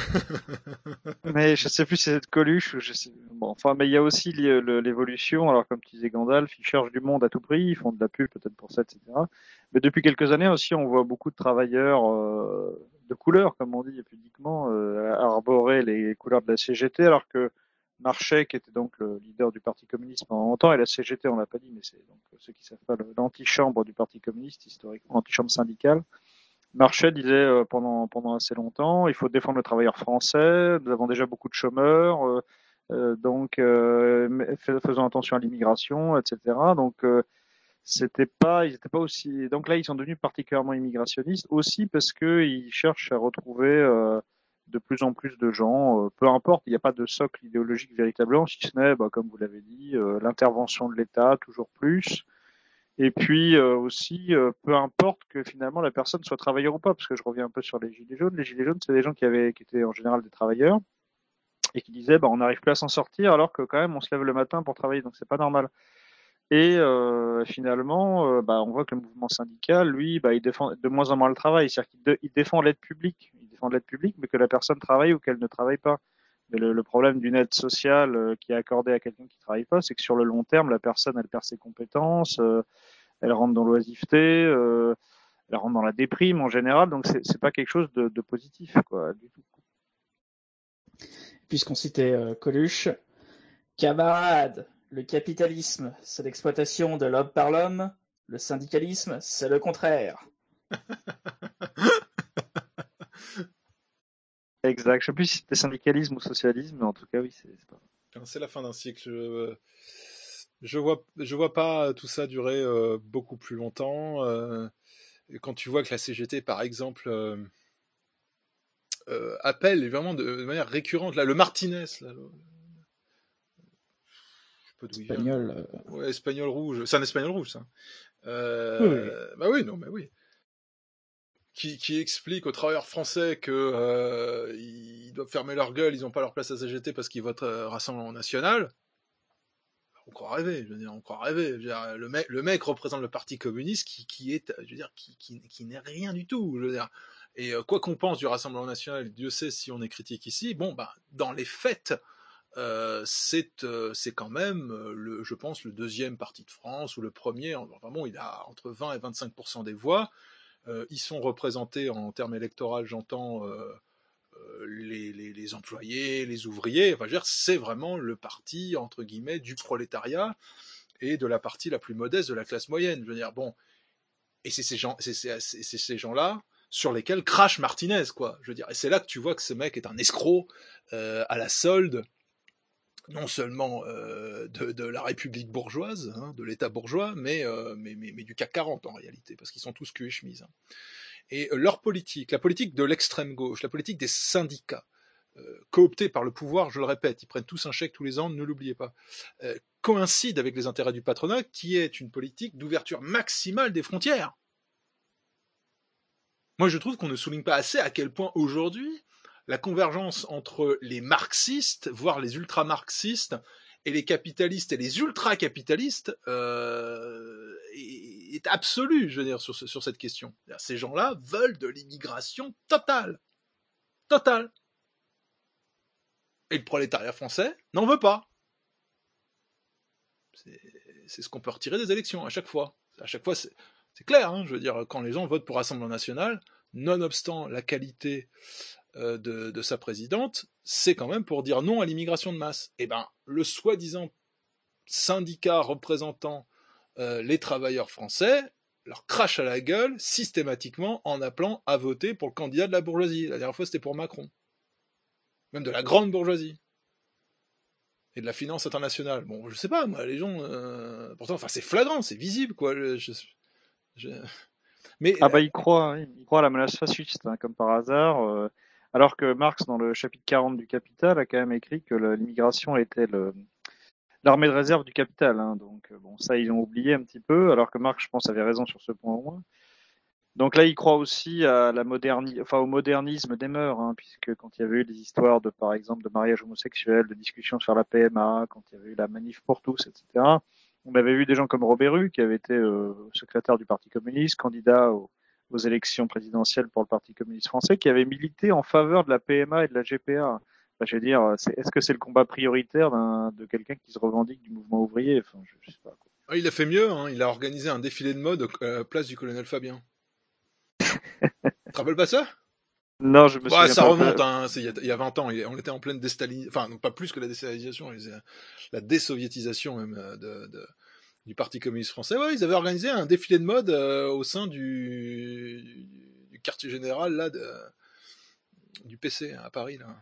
Mais je sais plus si c'est de Coluche ou je sais. Bon, enfin, mais il y a aussi l'évolution. Alors, comme tu disais Gandalf, ils cherchent du monde à tout prix, ils font de la pub peut-être pour ça, et cetera. Mais depuis quelques années aussi, on voit beaucoup de travailleurs euh, de couleur, comme on dit pudiquement, euh, arborer les couleurs de la C G T, alors que Marchais, qui était donc le leader du Parti communiste pendant longtemps, et la C G T, on l'a pas dit, mais c'est donc ceux qui savent pas l'antichambre du Parti communiste historiquement, l'antichambre syndicale. Marchais disait euh, pendant pendant assez longtemps, il faut défendre le travailleur français. Nous avons déjà beaucoup de chômeurs, euh, euh, donc euh, faisons attention à l'immigration, et cetera. Donc euh, c'était pas, ils étaient pas aussi. Donc là, ils sont devenus particulièrement immigrationnistes aussi parce que ils cherchent à retrouver euh, de plus en plus de gens. Euh, peu importe, il n'y a pas de socle idéologique véritablement, si ce n'est, bah, comme vous l'avez dit, euh, l'intervention de l'État toujours plus. Et puis euh, aussi, euh, peu importe que finalement la personne soit travailleur ou pas, parce que je reviens un peu sur les gilets jaunes. Les gilets jaunes, c'est des gens qui avaient, qui étaient en général des travailleurs et qui disaient, bah, on n'arrive plus à s'en sortir, alors que quand même on se lève le matin pour travailler, donc c'est pas normal. Et euh, finalement, euh, bah, on voit que le mouvement syndical, lui, bah, il défend de moins en moins le travail, c'est-à-dire qu'il de, il défend l'aide publique, il défend l'aide publique, mais que la personne travaille ou qu'elle ne travaille pas. Mais le, le problème d'une aide sociale euh, qui est accordée à quelqu'un qui travaille pas, c'est que sur le long terme, la personne, elle perd ses compétences. Euh, elle rentre dans l'oisiveté, euh, elle rentre dans la déprime en général, donc c'est, c'est pas quelque chose de, de positif, quoi, du tout. Puisqu'on citait euh, Coluche, camarades, le capitalisme, c'est l'exploitation de l'homme par l'homme, le syndicalisme, c'est le contraire. Exact, je sais plus si c'était syndicalisme ou socialisme, mais en tout cas, oui, c'est, c'est pas. C'est la fin d'un cycle. Je, je vois, je vois pas tout ça durer euh, beaucoup plus longtemps. Euh, quand tu vois que la C G T, par exemple, euh, euh, appelle vraiment de, de manière récurrente, là, le Martinez, là, le, je sais pas d'où espagnol. Il vient. Euh... Ouais, espagnol rouge. C'est un espagnol rouge, ça. Euh, oui. Bah oui, non, mais oui. Qui, qui explique aux travailleurs français que euh, ils doivent fermer leur gueule, ils n'ont pas leur place à C G T parce qu'ils votent euh, Rassemblement National. On croit rêver, je veux dire, on croit rêver. Je veux dire, le mec, le mec représente le Parti communiste qui, qui est, je veux dire, qui, qui, qui n'est rien du tout. Je veux dire. Et euh, quoi qu'on pense du Rassemblement National, Dieu sait si on est critique ici. Bon, bah, dans les faits, euh, c'est, euh, c'est quand même, euh, le, je pense, le deuxième parti de France ou le premier. Enfin bon, il a entre vingt et vingt-cinq pour cent des voix. Euh, ils sont représentés en termes électoraux, j'entends euh, euh, les, les, les employés, les ouvriers. Enfin, je veux dire, c'est vraiment le parti entre guillemets du prolétariat et de la partie la plus modeste de la classe moyenne. Je veux dire, bon, et c'est ces gens, c'est, c'est, c'est, c'est ces gens-là sur lesquels crache Martinez, quoi. Je veux dire, et c'est là que tu vois que ce mec est un escroc euh, à la solde. Non seulement euh, de, de la République bourgeoise, hein, de l'État bourgeois, mais, euh, mais, mais, mais du C A C quarante en réalité, parce qu'ils sont tous cul et chemise. Hein. Et euh, leur politique, la politique de l'extrême gauche, la politique des syndicats, euh, cooptés par le pouvoir, je le répète, ils prennent tous un chèque tous les ans, ne l'oubliez pas, euh, coïncide avec les intérêts du patronat, qui est une politique d'ouverture maximale des frontières. Moi, je trouve qu'on ne souligne pas assez à quel point aujourd'hui, la convergence entre les marxistes, voire les ultra-marxistes, et les capitalistes et les ultra-capitalistes euh, est, est absolue, je veux dire, sur, sur cette question. Ces gens-là veulent de l'immigration totale. Totale. Et le prolétariat français n'en veut pas. C'est, c'est ce qu'on peut retirer des élections, à chaque fois. À chaque fois, c'est, C'est clair, hein, je veux dire, quand les gens votent pour Rassemblement National, nonobstant la qualité euh, de, de sa présidente, c'est quand même pour dire non à l'immigration de masse. Et ben, le soi-disant syndicat représentant euh, les travailleurs français leur crache à la gueule systématiquement en appelant à voter pour le candidat de la bourgeoisie. La dernière fois, c'était pour Macron. Même de la grande bourgeoisie. Et de la finance internationale. Bon, je sais pas, moi, les gens... Euh, pourtant, enfin, c'est flagrant, c'est visible, quoi. Je, je, je... Mais, ah bah, il croit, hein, il croit à la menace fasciste, hein, comme par hasard. Euh, alors que Marx, dans le chapitre quarante du Capital, a quand même écrit que l'immigration était le... l'armée de réserve du capital, hein, donc bon, ça ils ont oublié un petit peu, alors que Marx, je pense, avait raison sur ce point au moins. Donc là, il croit aussi à la moderni... enfin, au modernisme des mœurs, hein, puisque quand il y avait eu des histoires de, par exemple, de mariage homosexuel, de discussions sur la P M A, quand il y avait eu la manif pour tous, et cetera. On avait vu des gens comme Robert Rue, qui avait été euh, secrétaire du Parti communiste, candidat aux, aux élections présidentielles pour le Parti communiste français, qui avait milité en faveur de la P M A et de la G P A. Enfin, je veux dire, c'est, est-ce que c'est le combat prioritaire d'un, de quelqu'un qui se revendique du mouvement ouvrier? Enfin, je, je sais pas, quoi. Ah, il a fait mieux, hein, il a organisé un défilé de mode à la place du colonel Fabien. Tu te rappelles pas ça? Non, je me souviens ouais, ça pas. remonte, hein, c'est, il, y a, il y a vingt ans, on était en pleine déstalinisation, enfin, non, pas plus que la déstalinisation, la désoviétisation même de, de, du Parti communiste français. Ouais, ils avaient organisé un défilé de mode euh, au sein du, du quartier général là, de, du P C à Paris. Là.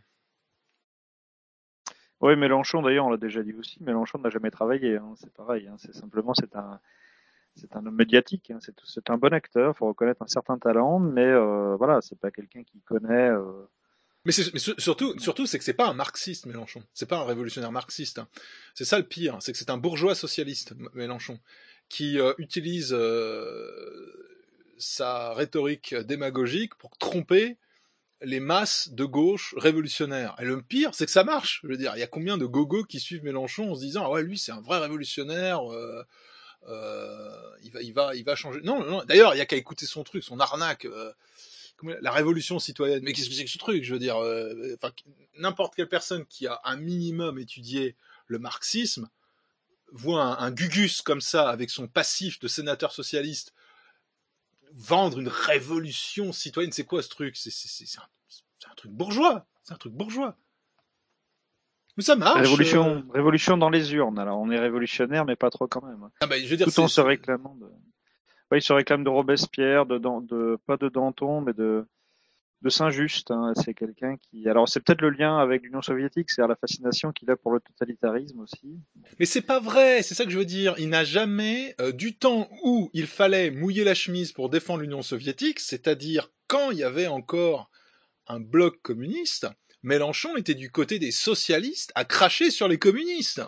Oui, Mélenchon, d'ailleurs, on l'a déjà dit aussi, Mélenchon n'a jamais travaillé, hein, c'est pareil, hein, c'est simplement, c'est un... C'est un homme médiatique, hein, c'est, c'est un bon acteur, il faut reconnaître un certain talent, mais euh, voilà, c'est pas quelqu'un qui connaît. Euh... Mais, c'est, mais surtout, surtout, c'est que c'est pas un marxiste, Mélenchon. C'est pas un révolutionnaire marxiste. Hein. C'est ça le pire, c'est que c'est un bourgeois socialiste, Mélenchon, qui euh, utilise euh, sa rhétorique démagogique pour tromper les masses de gauche révolutionnaires. Et le pire, c'est que ça marche. Je veux dire, il y a combien de gogos qui suivent Mélenchon en se disant ah ouais, lui, c'est un vrai révolutionnaire. Euh, Euh, il va, il va, il va changer. Non, non. D'ailleurs, il y a qu'à écouter son truc, son arnaque, euh, la révolution citoyenne. Mais qu'est-ce que c'est que ce truc? Je veux dire, euh, enfin, n'importe quelle personne qui a un minimum étudié le marxisme voit un, un Gugus comme ça, avec son passif de sénateur socialiste, vendre une révolution citoyenne. C'est quoi ce truc? C'est, c'est, c'est, c'est, un, c'est un truc bourgeois. C'est un truc bourgeois. Mais ça marche. Révolution, euh... révolution dans les urnes. Alors, on est révolutionnaire, mais pas trop quand même. Ah bah, je veux dire, tout en se réclamant de. Oui, il se réclame de Robespierre, de, de, de pas de Danton, mais de de Saint-Just. Hein. C'est quelqu'un qui. Alors, c'est peut-être le lien avec l'Union soviétique, c'est-à-dire la fascination qu'il a pour le totalitarisme aussi. Mais c'est pas vrai. C'est ça que je veux dire. Il n'a jamais, euh, du temps où il fallait mouiller la chemise pour défendre l'Union soviétique, c'est-à-dire quand il y avait encore un bloc communiste. Mélenchon était du côté des socialistes à cracher sur les communistes.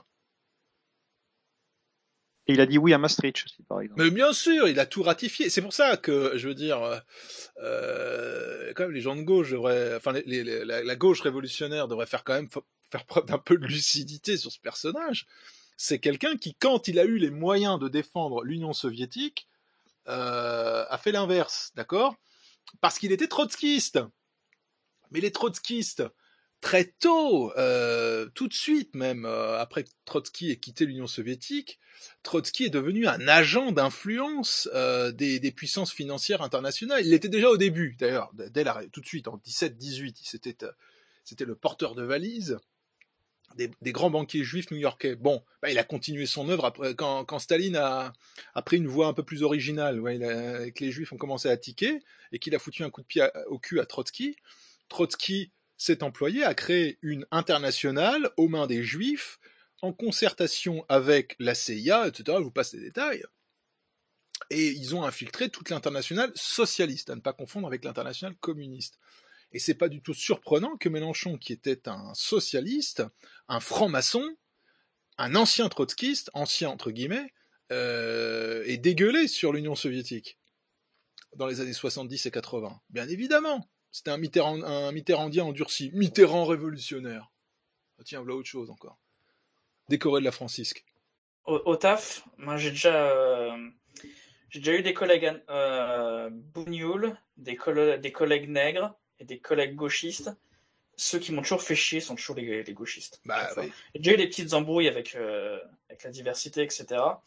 Et il a dit oui à Maastricht aussi, par exemple. Mais bien sûr, il a tout ratifié. C'est pour ça que, je veux dire, euh, quand même, les gens de gauche devraient, enfin, les, les, la, la gauche révolutionnaire devrait faire quand même faire preuve d'un peu de lucidité sur ce personnage. C'est quelqu'un qui, quand il a eu les moyens de défendre l'Union soviétique, euh, a fait l'inverse, d'accord ? Parce qu'il était trotskiste. Mais les trotskistes, très tôt, euh, tout de suite même, euh, après que Trotsky ait quitté l'Union soviétique, Trotsky est devenu un agent d'influence euh, des, des puissances financières internationales. Il l'était déjà au début, d'ailleurs, dès la, tout de suite, en dix-sept dix-huit, c'était, c'était le porteur de valises des, des grands banquiers juifs new-yorkais. Bon, bah, il a continué son œuvre après, quand, quand Staline a, a pris une voie un peu plus originale, ouais, il a, que les juifs ont commencé à tiquer, et qu'il a foutu un coup de pied à, au cul à Trotsky. Trotsky s'est employé à créer une internationale aux mains des Juifs, en concertation avec la C I A, et cetera. Je vous passe les détails. Et ils ont infiltré toute l'internationale socialiste, à ne pas confondre avec l'internationale communiste. Et c'est pas du tout surprenant que Mélenchon, qui était un socialiste, un franc-maçon, un ancien trotskiste, ancien entre guillemets, euh, ait dégueulé sur l'Union soviétique dans les années soixante-dix et quatre-vingts. Bien évidemment. C'était un, Mitterrand, un Mitterrandien endurci. Mitterrand révolutionnaire. Ah, tiens, voilà autre chose encore. Décoré de la Francisque. Au, au taf, moi j'ai déjà, euh, j'ai déjà eu des collègues euh, bougnoules, des, coll- des collègues nègres et des collègues gauchistes. Ceux qui m'ont toujours fait chier sont toujours les, les gauchistes. Bah, oui. J'ai déjà eu des petites embrouilles avec, euh, avec la diversité, et cetera.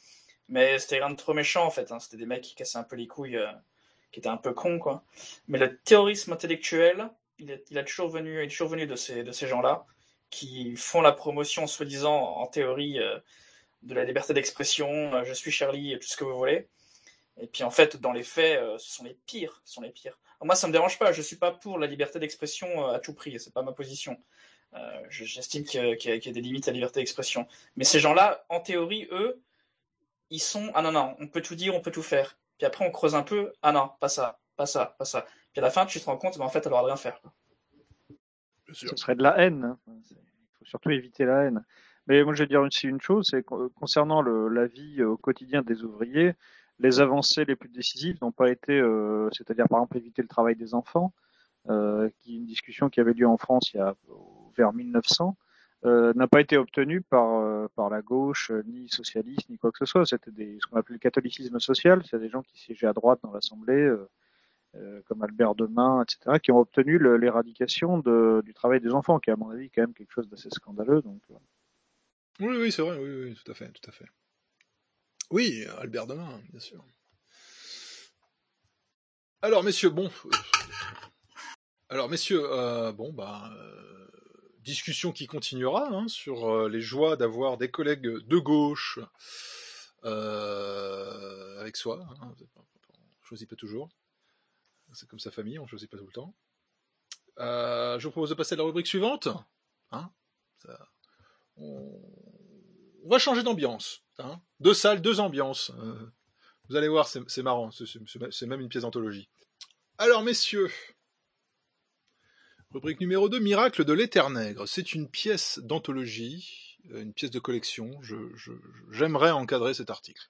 Mais c'était rien de trop méchant, en fait. Hein. C'était des mecs qui cassaient un peu les couilles, euh, qui étaient un peu cons, quoi. Mais le terrorisme intellectuel, il, est, il a toujours venu, il est toujours venu de ces, de ces gens-là, qui font la promotion, soi-disant, en théorie, euh, de la liberté d'expression, euh, je suis Charlie, tout ce que vous voulez. Et puis, en fait, dans les faits, euh, ce sont les pires. Ce sont les pires. Alors, moi, ça me dérange pas. Je suis pas pour la liberté d'expression euh, à tout prix. C'est pas ma position. Euh, j'estime qu'il y, a, qu'il, y a, qu'il y a des limites à la liberté d'expression. Mais ces gens-là, en théorie, eux, ils sont ah non non, on peut tout dire, on peut tout faire. Puis après on creuse un peu, ah non, pas ça, pas ça, pas ça. Puis à la fin tu te rends compte, ben en fait elle aura rien faire. Quoi. Ce serait de la haine. Hein. Il faut surtout éviter la haine. Mais moi je vais dire aussi une chose, c'est concernant le, la vie au quotidien des ouvriers, les avancées les plus décisives n'ont pas été, euh, c'est-à-dire par exemple éviter le travail des enfants, euh, qui est une discussion qui avait lieu en France il y a vers mille neuf cents. Euh, n'a pas été obtenu par, euh, par la gauche, euh, ni socialiste, ni quoi que ce soit. C'était des, ce qu'on appelle le catholicisme social. C'est des gens qui siégeaient à droite dans l'Assemblée, euh, euh, comme Albert Demain, et cetera, qui ont obtenu le, l'éradication de, du travail des enfants, qui est à mon avis quand même quelque chose d'assez scandaleux. Donc, euh... Oui, oui, c'est vrai, oui, oui, tout à fait, tout à fait. Oui, Albert Demain, bien sûr. Alors, messieurs, bon... Alors, messieurs, euh, bon, bah... Euh... discussion qui continuera hein, sur euh, les joies d'avoir des collègues de gauche euh, avec soi. Hein, on choisit pas toujours. C'est comme sa famille, on choisit pas tout le temps. Euh, je vous propose de passer à la rubrique suivante. Hein, ça, on... on va changer d'ambiance. Hein, deux salles, deux ambiances. Euh, vous allez voir, c'est, c'est marrant. C'est, c'est, c'est même une pièce d'anthologie. Alors, messieurs... Rubrique numéro deux, Miracle de l'Éternègre. C'est une pièce d'anthologie, une pièce de collection. Je, je, j'aimerais encadrer cet article.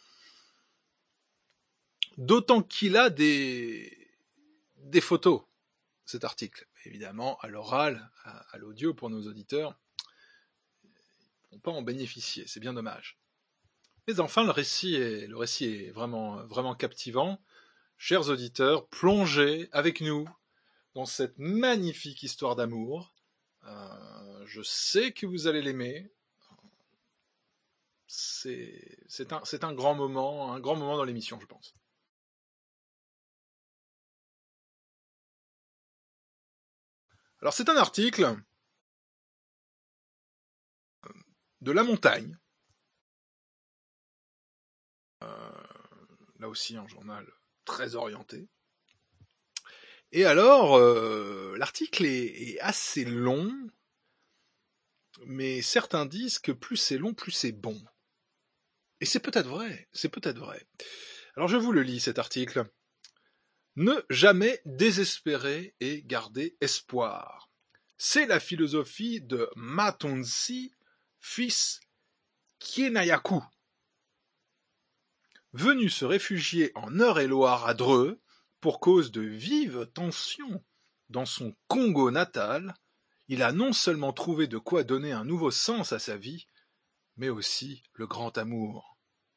D'autant qu'il a des, des photos, cet article. Évidemment, à l'oral, à, à l'audio pour nos auditeurs, ils ne vont pas en bénéficier. C'est bien dommage. Mais enfin, le récit est, le récit est vraiment, vraiment captivant. Chers auditeurs, plongez avec nous dans cette magnifique histoire d'amour. Euh, je sais que vous allez l'aimer. C'est, c'est, un, c'est un grand moment, un grand moment dans l'émission, je pense. Alors c'est un article de La Montagne. Euh, là aussi un journal très orienté. Et alors, euh, l'article est, est assez long, mais certains disent que plus c'est long, plus c'est bon. Et c'est peut-être vrai, c'est peut-être vrai. Alors je vous le lis, cet article. Ne jamais désespérer et garder espoir. C'est la philosophie de Matonsi, fils Kienayaku. Venu se réfugier en Eure-et-Loire à Dreux, pour cause de vives tensions dans son Congo natal, il a non seulement trouvé de quoi donner un nouveau sens à sa vie, mais aussi le grand amour.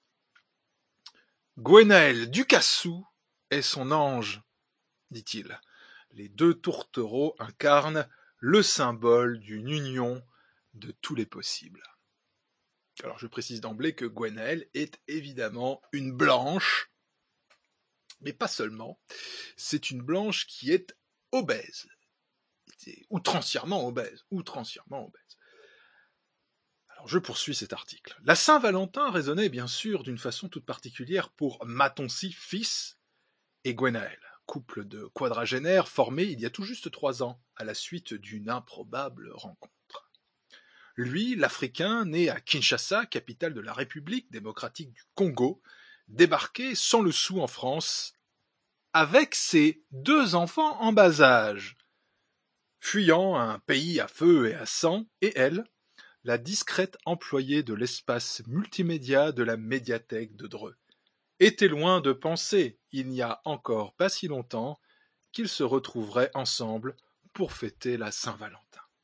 Gwenaël Ducassou est son ange, dit-il. Les deux tourtereaux incarnent le symbole d'une union de tous les possibles. Alors je précise d'emblée que Gwenaël est évidemment une blanche, mais pas seulement. C'est une blanche qui est obèse, outrancièrement obèse, outrancièrement obèse. Alors je poursuis cet article. La Saint-Valentin résonnait bien sûr d'une façon toute particulière pour Matonsi fils et Gwenaël, couple de quadragénaires formé il y a tout juste trois ans, à la suite d'une improbable rencontre. Lui, l'Africain, né à Kinshasa, capitale de la République démocratique du Congo, débarqué sans le sou en France, avec ses deux enfants en bas âge, fuyant un pays à feu et à sang, et elle, la discrète employée de l'espace multimédia de la médiathèque de Dreux, était loin de penser, il n'y a encore pas si longtemps, qu'ils se retrouveraient ensemble pour fêter la Saint-Valentin.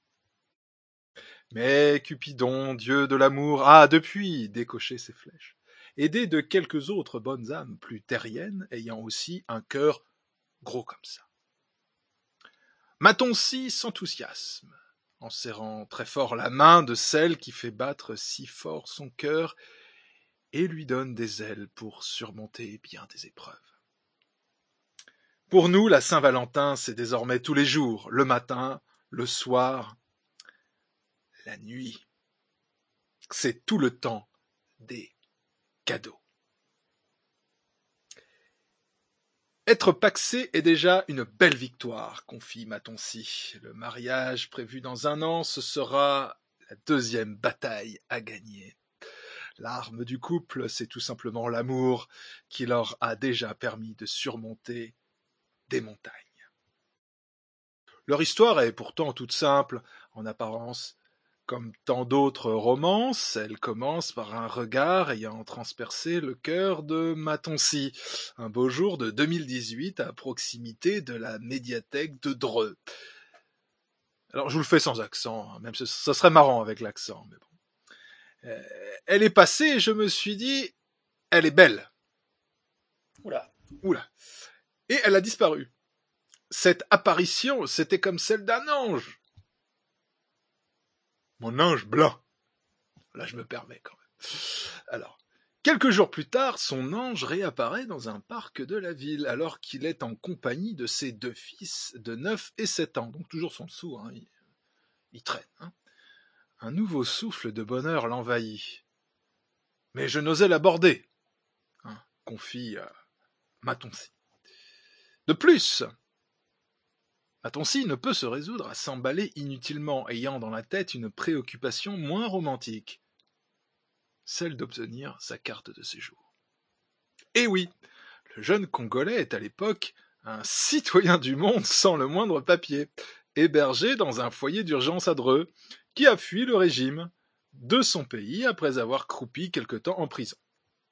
Mais Cupidon, dieu de l'amour, a depuis décoché ses flèches, aidé de quelques autres bonnes âmes plus terriennes, ayant aussi un cœur gros comme ça. Matonsi s'enthousiasme, en serrant très fort la main de celle qui fait battre si fort son cœur, et lui donne des ailes pour surmonter bien des épreuves. Pour nous, la Saint-Valentin, c'est désormais tous les jours, le matin, le soir, la nuit. C'est tout le temps des cadeaux. Être pacsé est déjà une belle victoire, confie Matoncy. Le mariage prévu dans un an, ce sera la deuxième bataille à gagner. L'arme du couple, c'est tout simplement l'amour qui leur a déjà permis de surmonter des montagnes. Leur histoire est pourtant toute simple, en apparence. Comme tant d'autres romances, elle commence par un regard ayant transpercé le cœur de Matoncy, un beau jour de deux mille dix-huit à proximité de la médiathèque de Dreux. Alors je vous le fais sans accent, même ce, ce serait marrant avec l'accent, mais bon. Euh, elle est passée et je me suis dit, elle est belle. Oula. Oula. Et elle a disparu. Cette apparition, c'était comme celle d'un ange. Mon ange blanc. Là, je me permets quand même. Alors, quelques jours plus tard, son ange réapparaît dans un parc de la ville, alors qu'il est en compagnie de ses deux fils de neuf et sept ans. Donc toujours son dessous, hein. il, il traîne. Hein. Un nouveau souffle de bonheur l'envahit. Mais je n'osais l'aborder, hein, confie euh, Matoncy. De plus, Matoncy ne peut se résoudre à s'emballer inutilement, ayant dans la tête une préoccupation moins romantique, celle d'obtenir sa carte de séjour. Et oui, le jeune Congolais est à l'époque un citoyen du monde sans le moindre papier, hébergé dans un foyer d'urgence à Dreux, qui a fui le régime de son pays après avoir croupi quelque temps en prison.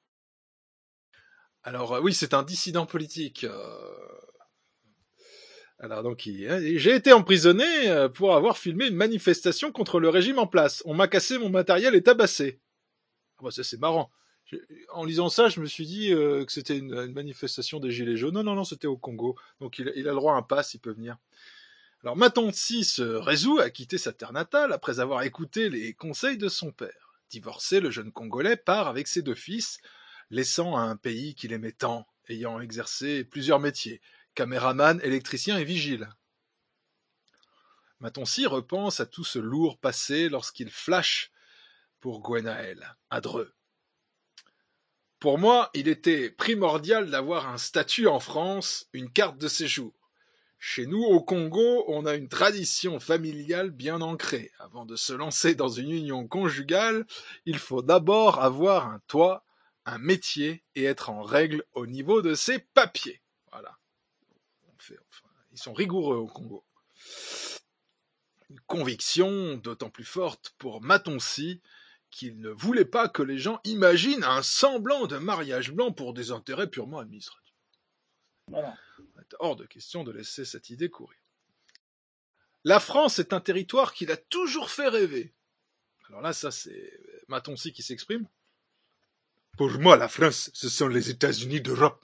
Alors oui, c'est un dissident politique. Euh... Alors donc, il... j'ai été emprisonné pour avoir filmé une manifestation contre le régime en place. On m'a cassé mon matériel et tabassé. Ah bah ça c'est marrant. En lisant ça, je me suis dit euh, que c'était une, une manifestation des Gilets jaunes. Non, non, non, c'était au Congo. Donc il, il a le droit à un pass, il peut venir. Alors Matoncy se résout à quitter sa terre natale après avoir écouté les conseils de son père. Divorcé, le jeune Congolais part avec ses deux fils, laissant un pays qu'il aimait tant, ayant exercé plusieurs métiers, caméraman, électricien et vigile. Matoncy repense à tout ce lourd passé lorsqu'il flash pour Gwenaël, à Dreux. Pour moi, il était primordial d'avoir un statut en France, une carte de séjour. Chez nous, au Congo, on a une tradition familiale bien ancrée. Avant de se lancer dans une union conjugale, il faut d'abord avoir un toit, un métier et être en règle au niveau de ses papiers. Voilà. On fait, enfin, ils sont rigoureux au Congo. Une conviction d'autant plus forte pour Matoncy qu'il ne voulait pas que les gens imaginent un semblant de mariage blanc pour des intérêts purement administratifs. Voilà. Il est hors de question de laisser cette idée courir. La France est un territoire qui l'a toujours fait rêver. Alors là, ça c'est Matoncy qui s'exprime. Pour moi, la France, ce sont les États-Unis d'Europe.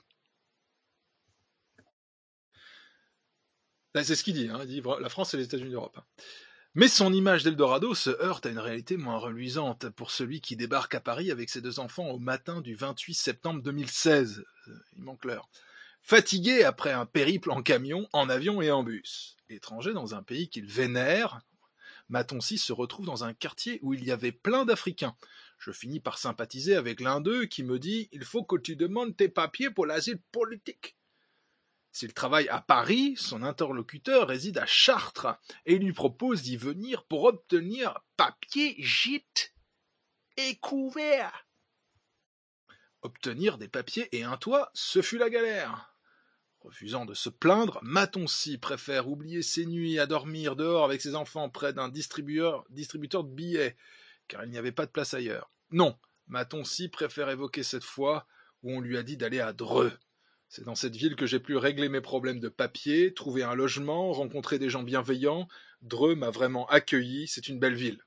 Là, c'est ce qu'il dit, hein. Il dit la France, c'est les États-Unis d'Europe. Mais son image d'Eldorado se heurte à une réalité moins reluisante pour celui qui débarque à Paris avec ses deux enfants au matin du vingt-huit septembre deux mille seize. Il manque l'heure. Fatigué après un périple en camion, en avion et en bus. Étranger dans un pays qu'il vénère, Matoncy se retrouve dans un quartier où il y avait plein d'Africains. Je finis par sympathiser avec l'un d'eux qui me dit « Il faut que tu demandes tes papiers pour l'asile politique ». S'il travaille à Paris, son interlocuteur réside à Chartres et lui propose d'y venir pour obtenir papier, gîte et couvert. Obtenir des papiers et un toit, ce fut la galère. Refusant de se plaindre, Matoncy préfère oublier ses nuits à dormir dehors avec ses enfants près d'un distributeur, distributeur de billets, car il n'y avait pas de place ailleurs. Non, Matoncy préfère évoquer cette fois où on lui a dit d'aller à Dreux. C'est dans cette ville que j'ai pu régler mes problèmes de papier, trouver un logement, rencontrer des gens bienveillants. Dreux m'a vraiment accueilli, c'est une belle ville.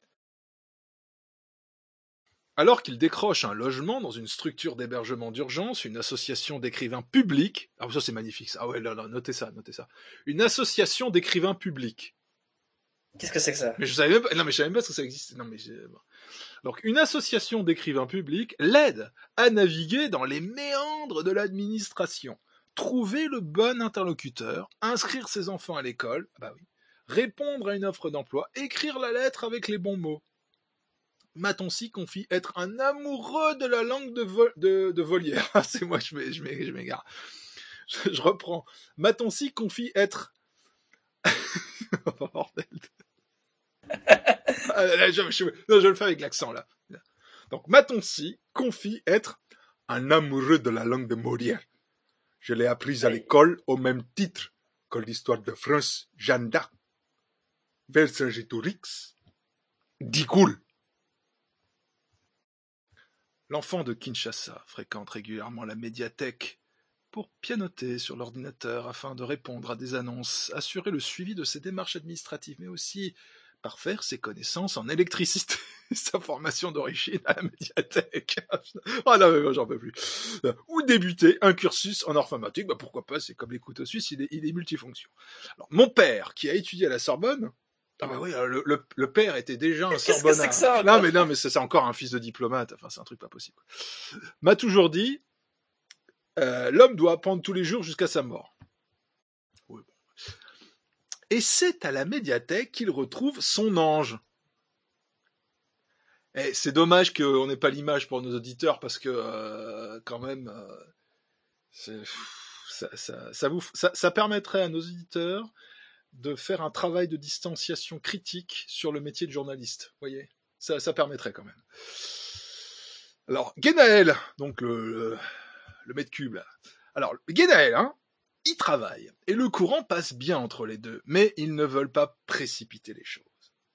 Alors qu'il décroche un logement dans une structure d'hébergement d'urgence, une association d'écrivains publics, ah ça c'est magnifique, ça. Ah ouais, là, là, notez ça, notez ça, une association d'écrivains publics. Qu'est-ce que c'est que ça? Mais je savais même pas, non mais je savais même pas que ça existait. Non mais j'ai... Donc, une association d'écrivains publics l'aide à naviguer dans les méandres de l'administration, trouver le bon interlocuteur, inscrire ses enfants à l'école, bah oui, répondre à une offre d'emploi, écrire la lettre avec les bons mots. Matoncy confie être un amoureux de la langue de, Vo- de, de Volière. Ah, c'est moi, je, m'é- je, m'é- je m'égare. Je, je reprends. Matoncy confie être... Oh, bordel. Ah, là, je, je, non, je le fais avec l'accent, là. Donc, Matoncy confie être un amoureux de la langue de Molière. Je l'ai apprise à l'école au même titre que l'histoire de France, Jeanne d'Arc, Vercingétorix, Digoul. L'enfant de Kinshasa fréquente régulièrement la médiathèque pour pianoter sur l'ordinateur afin de répondre à des annonces, assurer le suivi de ses démarches administratives, mais aussi parfaire ses connaissances en électricité, sa formation d'origine à la médiathèque. Ah non, mais moi, j'en peux plus. Ou débuter un cursus en informatique, bah pourquoi pas, c'est comme les couteaux suisses, il est, il est multifonction. Alors, mon père, qui a étudié à la Sorbonne, ah bah oui, le, le, le père était déjà un Sorbonnard. Qu'est-ce que c'est que ça, non mais non mais c'est, c'est encore un fils de diplomate, enfin c'est un truc pas possible. M'a toujours dit, euh, l'homme doit apprendre tous les jours jusqu'à sa mort. Oui, bon. Et c'est à la médiathèque qu'il retrouve son ange. Et c'est dommage qu'on n'ait pas l'image pour nos auditeurs parce que euh, quand même, euh, c'est, ça, ça, ça, vous, ça, ça permettrait à nos auditeurs de faire un travail de distanciation critique sur le métier de journaliste. Vous voyez, ça, ça permettrait quand même. Alors, Guénaël, donc le, le, le mètre cube, là. Alors, Guénaël, hein, il travaille, et le courant passe bien entre les deux, mais ils ne veulent pas précipiter les choses.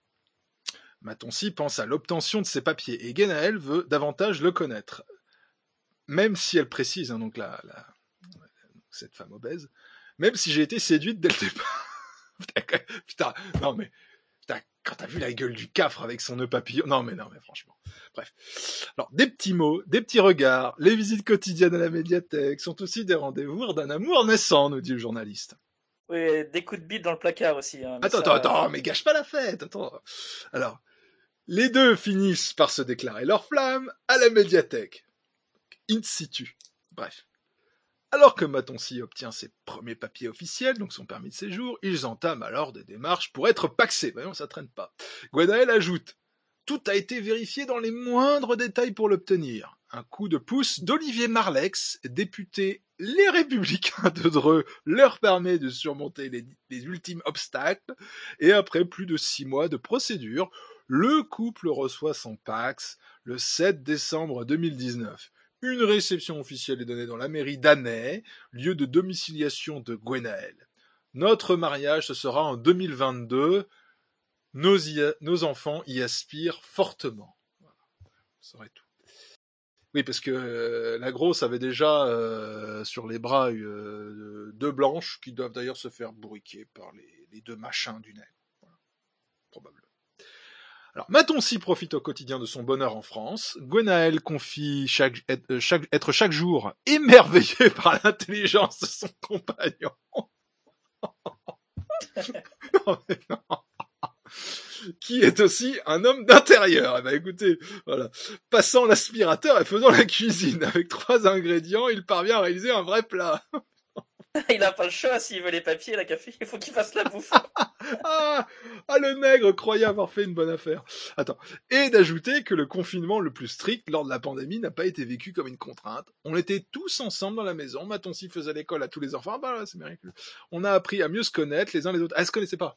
Matoncy pense à l'obtention de ses papiers, et Guénaël veut davantage le connaître. Même si elle précise, hein, donc la, la, cette femme obèse, même si j'ai été séduite dès le départ. Putain, non mais, putain, quand t'as vu la gueule du cafre avec son nœud papillon, non mais non mais franchement. Bref. Alors, des petits mots, des petits regards, les visites quotidiennes à la médiathèque sont aussi des rendez-vous d'un amour naissant, nous dit le journaliste. Oui, des coups de bite dans le placard aussi. Hein, attends, ça... attends, attends, mais gâche pas la fête, attends. Alors, les deux finissent par se déclarer leur flamme à la médiathèque. In situ. Bref. Alors que Matoncy obtient ses premiers papiers officiels, donc son permis de séjour, ils entament alors des démarches pour être pacsés. Voyons, ça traîne pas. Guénaël ajoute « Tout a été vérifié dans les moindres détails pour l'obtenir. » Un coup de pouce d'Olivier Marlex, député Les Républicains de Dreux, leur permet de surmonter les, les ultimes obstacles, et après plus de six mois de procédure, le couple reçoit son Pacs le sept décembre deux mille dix-neuf. Une réception officielle est donnée dans la mairie d'Annay, lieu de domiciliation de Guénaël. Notre mariage, ce sera en deux mille vingt-deux. Nos, y- nos enfants y aspirent fortement. Voilà. Ça serait tout. Oui, parce que euh, la grosse avait déjà euh, sur les bras euh, deux blanches qui doivent d'ailleurs se faire bourriquer par les, les deux machins du nègre. Voilà. Probablement. Alors, Matoncy profite au quotidien de son bonheur en France. Guénaël confie chaque, être, chaque, être chaque jour émerveillé par l'intelligence de son compagnon. non, mais non. Qui est aussi un homme d'intérieur. Eh ben, écoutez, voilà. Passant l'aspirateur et faisant la cuisine. Avec trois ingrédients, il parvient à réaliser un vrai plat. Il n'a pas le choix, s'il veut les papiers, la café, il faut qu'il fasse la bouffe. ah, ah, le nègre croyait avoir fait une bonne affaire. Attends. Et d'ajouter que le confinement le plus strict lors de la pandémie n'a pas été vécu comme une contrainte. On était tous ensemble dans la maison. Matoncy faisait l'école à tous les enfants. Ah bah là, c'est miraculeux. On a appris à mieux se connaître les uns les autres. Ah, ils se connaissaient pas.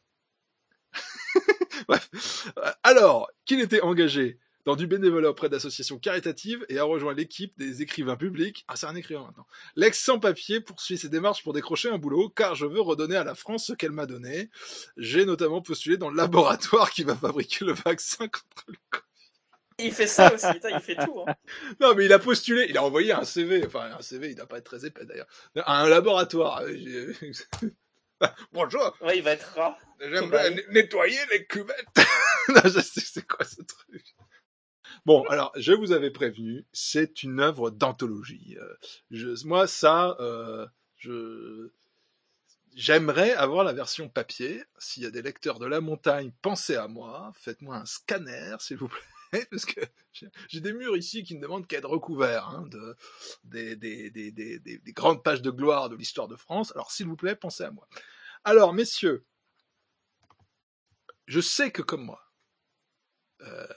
Bref. Alors, qu'il était engagé dans du bénévolat auprès d'associations caritatives et a rejoint l'équipe des écrivains publics. Ah, c'est un écrivain maintenant. L'ex sans-papier poursuit ses démarches pour décrocher un boulot, car je veux redonner à la France ce qu'elle m'a donné. J'ai notamment postulé dans le laboratoire qui va fabriquer le vaccin contre le Covid. Il fait ça aussi, il fait tout. Hein. Non, mais il a postulé, il a envoyé un C V, enfin un C V, il doit pas être très épais d'ailleurs, à un laboratoire. Bonjour. Ouais, il va être rare. J'aimerais ouais. nettoyer les cuvettes. Non, je sais c'est quoi ce truc. Bon, alors, je vous avais prévenu, c'est une œuvre d'anthologie. Euh, je, moi, ça, euh, je, j'aimerais avoir la version papier. S'il y a des lecteurs de La Montagne, pensez à moi, faites-moi un scanner, s'il vous plaît, parce que j'ai, j'ai des murs ici qui ne demandent qu'à être recouverts hein, de, des, des, des, des, des, des grandes pages de gloire de l'histoire de France. Alors, s'il vous plaît, pensez à moi. Alors, messieurs, je sais que comme moi, euh,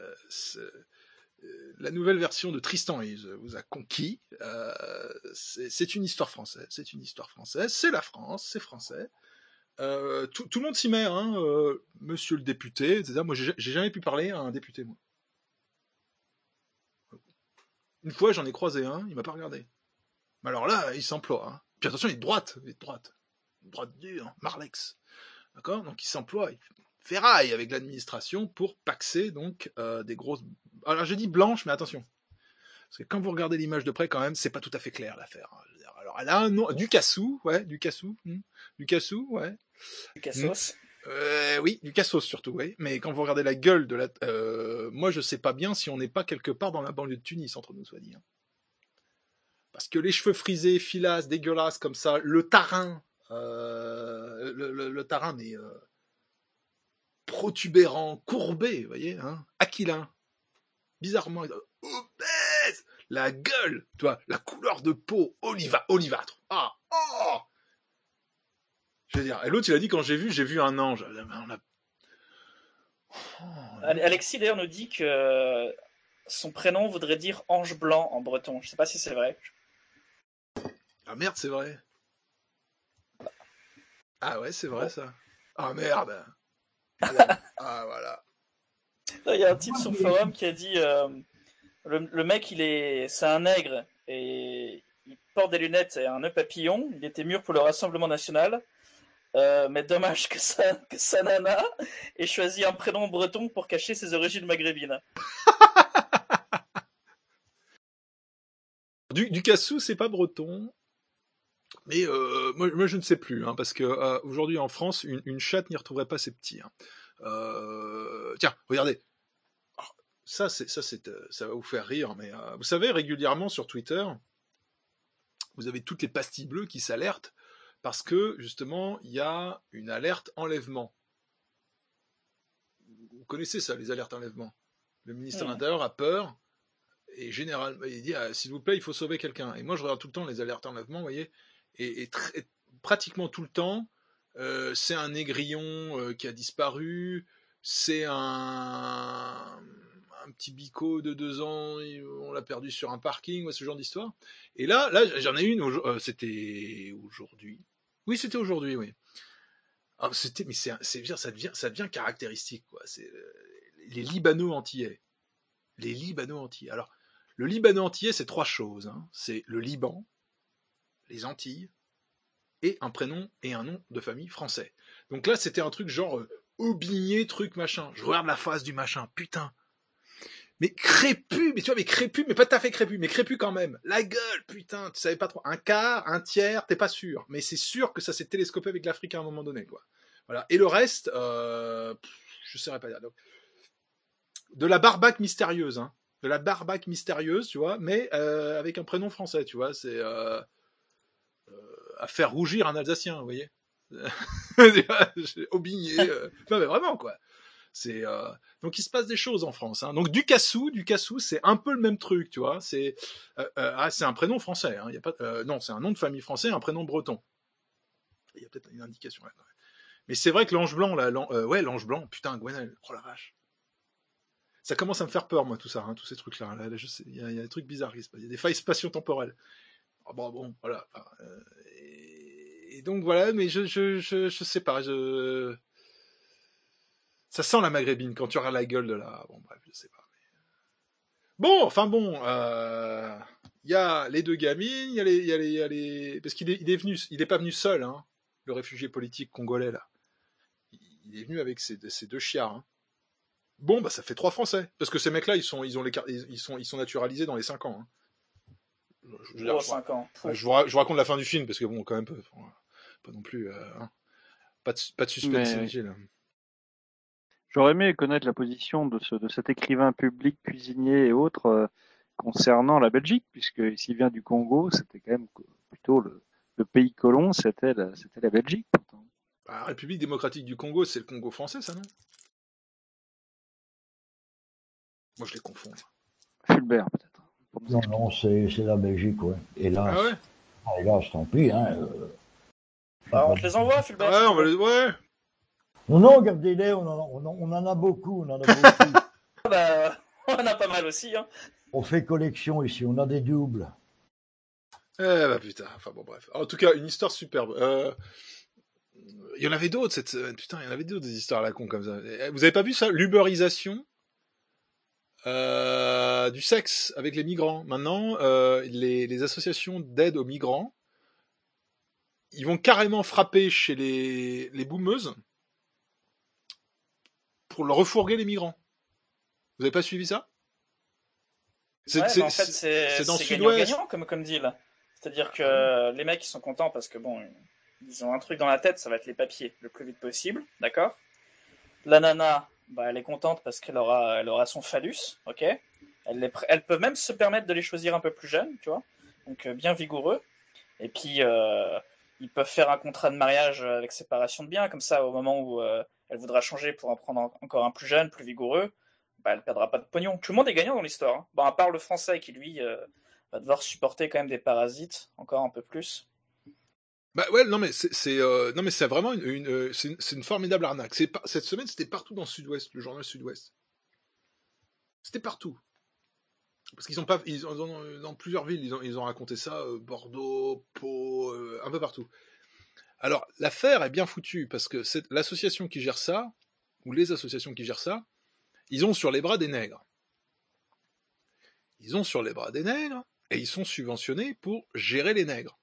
la nouvelle version de Tristan et Iseult vous a conquis. Euh, c'est, c'est une histoire française, c'est une histoire française, c'est la France, c'est français. Euh, tout, tout le monde s'y met, hein, euh, monsieur le député, et cetera. Moi, j'ai, j'ai jamais pu parler à un député, moi. Une fois, j'en ai croisé un, il m'a pas regardé. Mais alors là, il s'emploie. Hein. Puis attention, il est de droite, il est de droite. Droite dure, Marlex. D'accord ? Donc il s'emploie, il ferraille avec l'administration pour paxer donc euh, des grosses... Alors je dis blanches, mais attention. Parce que quand vous regardez l'image de près, quand même, c'est pas tout à fait clair l'affaire. Alors elle a un nom... Du Cassou, ouais, du Cassou. Hmm. Du Cassou, ouais. Du Cassos. Hmm. Euh, oui, du Cassos surtout, oui. Mais quand vous regardez la gueule de la... Euh, moi, je sais pas bien si on n'est pas quelque part dans la banlieue de Tunis, entre nous soit dit. Hein. Parce que les cheveux frisés, filasses, dégueulasses comme ça, le tarin, euh, le, le, le tarin, mais euh, protubérant, courbé, vous voyez, hein, aquilin, bizarrement, obèse, la gueule, tu vois, la couleur de peau, oliva, olivâtre. Ah, oh je veux dire, et l'autre, il a dit, quand j'ai vu, j'ai vu un ange. On a... oh, Alexis, d'ailleurs, nous dit que son prénom voudrait dire ange blanc en breton. Je sais pas si c'est vrai. Ah merde, c'est vrai. Ah ouais, c'est vrai oh. ça. Ah merde. Ah voilà. Il y a un type sur le forum qui a dit euh, le, le mec, il est, c'est un nègre et il porte des lunettes et un nœud papillon. Il était mûr pour le Rassemblement national. Euh, mais dommage que sa, que sa nana ait choisi un prénom breton pour cacher ses origines maghrébines. Du, du Cassou, c'est pas breton. Mais euh, moi, moi, je ne sais plus, hein, parce que euh, aujourd'hui en France, une, une chatte n'y retrouverait pas ses petits. Hein. Euh, tiens, regardez. Oh, ça, c'est, ça, c'est, euh, ça va vous faire rire, mais euh, vous savez, régulièrement sur Twitter, vous avez toutes les pastilles bleues qui s'alertent parce que justement, il y a une alerte enlèvement. Vous connaissez ça, les alertes enlèvement. Le ministère de l'Intérieur a peur et généralement, il dit ah, s'il vous plaît, il faut sauver quelqu'un. Et moi, je regarde tout le temps les alertes enlèvement, vous voyez. Et, et, tr- et pratiquement tout le temps, euh, c'est un négrillon euh, qui a disparu, c'est un, un petit bico de deux ans, on l'a perdu sur un parking, ouais, ce genre d'histoire. Et là, là j'en ai une, euh, c'était aujourd'hui. Oui, c'était aujourd'hui, oui. Alors, c'était, mais c'est, c'est, ça, devient, ça devient caractéristique, quoi. C'est euh, les Libano-Antillais. Les Libano-Antillais. Alors, le Libano-Antillais, c'est trois choses. Hein. C'est le Liban, les Antilles, et un prénom et un nom de famille français. Donc là, c'était un truc genre euh, Aubigné, truc machin. Je regarde la face du machin, putain. Mais crépu, mais tu vois, mais crépu, mais pas tout à fait crépu, mais crépu quand même. La gueule, putain, tu savais pas trop. Un quart, un tiers, t'es pas sûr. Mais c'est sûr que ça s'est télescopé avec l'Afrique à un moment donné, quoi. Voilà. Et le reste, euh, pff, je saurais pas dire. Donc, de la barbaque mystérieuse, hein. De la barbaque mystérieuse, tu vois, mais euh, avec un prénom français, tu vois. C'est euh, euh, à faire rougir un Alsacien, vous voyez. Aubigné, euh... non mais vraiment, quoi. C'est euh... donc il se passe des choses en France. Hein. Donc du Cassou, du Cassou, c'est un peu le même truc, tu vois. C'est euh, euh, ah, c'est un prénom français. Hein. Il y a pas euh, non, c'est un nom de famille français, un prénom breton. Il y a peut-être une indication là. Mais c'est vrai que l'ange blanc, là, l'ange, euh, ouais, l'ange blanc, putain, Gwenel, oh la vache. Ça commence à me faire peur, moi, tout ça, hein, tous ces trucs-là. Là, là, je sais, il y, y a des trucs bizarres qui se passent. Il y a des failles spatio-temporelles. Oh, bon, bon, voilà. Euh, et, et donc voilà, mais je, je, je, je sais pas. Je... Ça sent la maghrébine quand tu regardes la gueule de la. Bon, bref, je sais pas. Mais... Bon, enfin bon, il euh, y a les deux gamines, il y a les, il y a les, y a les, parce qu'il est, il est venu, il est pas venu seul, hein, le réfugié politique congolais là. Il est venu avec ses, ses deux chiards. Hein. Bon, bah ça fait trois Français, parce que ces mecs-là, ils sont, ils ont les, ils sont, ils sont naturalisés dans les cinq ans. Hein. Je, je, oh, je, cinq ans. Je, je, vous, je vous raconte la fin du film, parce que bon, quand même, pas, pas non plus, euh, hein, pas de, pas de suspense inutile. J'aurais aimé connaître la position de, ce, de cet écrivain public, cuisinier et autres euh, concernant la Belgique, puisque s'il vient du Congo, c'était quand même plutôt le, le pays colon, c'était la, c'était la Belgique. Pourtant. La République démocratique du Congo, c'est le Congo français, ça, non? Moi, je les confonds. Fulbert, peut-être. Non, non, c'est, c'est la Belgique, ouais. Hélas. Ah ouais? Ah, hélas, tant pis, hein. Euh... Bah, on te les envoie, Fulbert. Ouais, on va les... Ouais. Non, non, regardez-les, on en, on, en, on en a beaucoup, on en a beaucoup. Bah, on en a pas mal aussi, hein. On fait collection ici, on a des doubles. Eh bah putain, enfin bon bref. En tout cas, une histoire superbe. Euh... Il y en avait d'autres cette semaine, putain, il y en avait d'autres des histoires à la con comme ça. Vous avez pas vu ça? L'uberisation euh, du sexe avec les migrants. Maintenant, euh, les, les associations d'aide aux migrants, ils vont carrément frapper chez les, les boumeuses pour leur refourguer les migrants. Vous avez pas suivi ça? C'est, ouais, c'est, en fait, c'est, c'est, c'est gagnant-gagnant comme, comme deal. C'est-à-dire que euh, les mecs, ils sont contents parce que, bon, ils ont un truc dans la tête, ça va être les papiers le plus vite possible, d'accord? La nana, bah, elle est contente parce qu'elle aura, elle aura son phallus, ok? Elle, les, elle peut même se permettre de les choisir un peu plus jeunes, tu vois? Donc, euh, bien vigoureux. Et puis, euh, ils peuvent faire un contrat de mariage avec séparation de biens, comme ça, au moment où euh, elle voudra changer pour en prendre encore un plus jeune, plus vigoureux, bah, elle perdra pas de pognon. Tout le monde est gagnant dans l'histoire, hein. Bon, à part le français qui, lui... Euh, va devoir supporter quand même des parasites, encore un peu plus. Bah ouais, non mais c'est, c'est euh, non mais c'est vraiment une, une c'est, une c'est une formidable arnaque. C'est pas, cette semaine, c'était partout dans le Sud-Ouest, le journal Sud-Ouest. C'était partout. Parce qu'ils ont pas, ils ont, dans, dans plusieurs villes, ils ont, ils ont raconté ça, euh, Bordeaux, Pau, euh, un peu partout. Alors l'affaire est bien foutue parce que c'est l'association qui gère ça, ou les associations qui gèrent ça, ils ont sur les bras des nègres. Ils ont sur les bras des nègres. Et ils sont subventionnés pour gérer les nègres.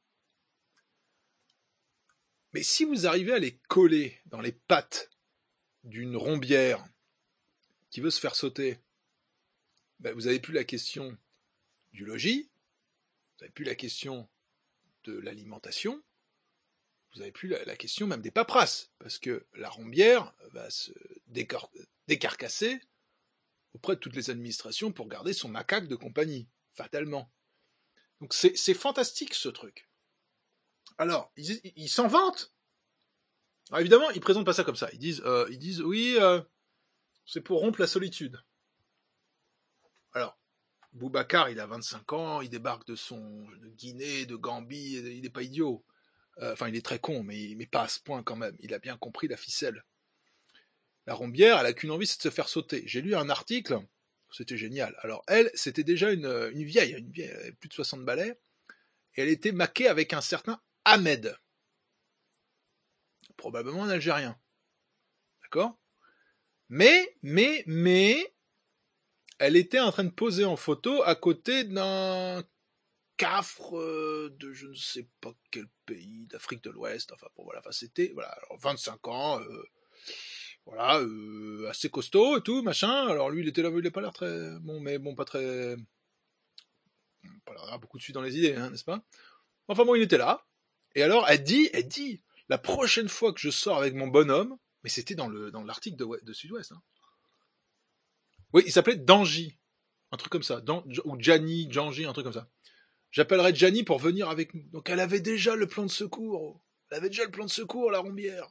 Mais si vous arrivez à les coller dans les pattes d'une rombière qui veut se faire sauter, ben vous n'avez plus la question du logis, vous n'avez plus la question de l'alimentation, vous n'avez plus la, la question même des paperasses, parce que la rombière va se décar- décarcasser auprès de toutes les administrations pour garder son macaque de compagnie. Fatalement. Donc c'est, c'est fantastique ce truc. Alors, ils, ils s'en vantent. Alors évidemment, ils présentent pas ça comme ça. Ils disent, euh, ils disent oui, euh, c'est pour rompre la solitude. Alors, Boubacar, il a vingt-cinq ans, il débarque de son de Guinée, de Gambie, il n'est pas idiot. Euh, enfin, il est très con, mais, mais pas à ce point quand même. Il a bien compris la ficelle. La rombière, elle a qu'une envie, c'est de se faire sauter. J'ai lu un article. C'était génial. Alors elle, c'était déjà une, une vieille, une vieille, elle avait plus de soixante balais, et elle était maquée avec un certain Ahmed, probablement un Algérien, d'accord? Mais, mais, mais, elle était en train de poser en photo à côté d'un cafre de je ne sais pas quel pays, d'Afrique de l'Ouest. Enfin bon voilà, enfin c'était voilà, alors vingt-cinq ans. Euh, Voilà, euh, assez costaud et tout, machin. Alors lui, il était là, il n'a pas l'air très bon, mais bon, pas très, pas l'air beaucoup de suite dans les idées, hein, n'est-ce pas? Enfin bon, il était là. Et alors, elle dit, elle dit, la prochaine fois que je sors avec mon bonhomme, mais c'était dans le dans l'article de, de Sud-Ouest. Hein. Oui, il s'appelait Danji, un truc comme ça, Dan, ou Gianni, Janji, un truc comme ça. J'appellerai Gianni pour venir avec nous. Donc elle avait déjà le plan de secours. Elle avait déjà le plan de secours, la rombière.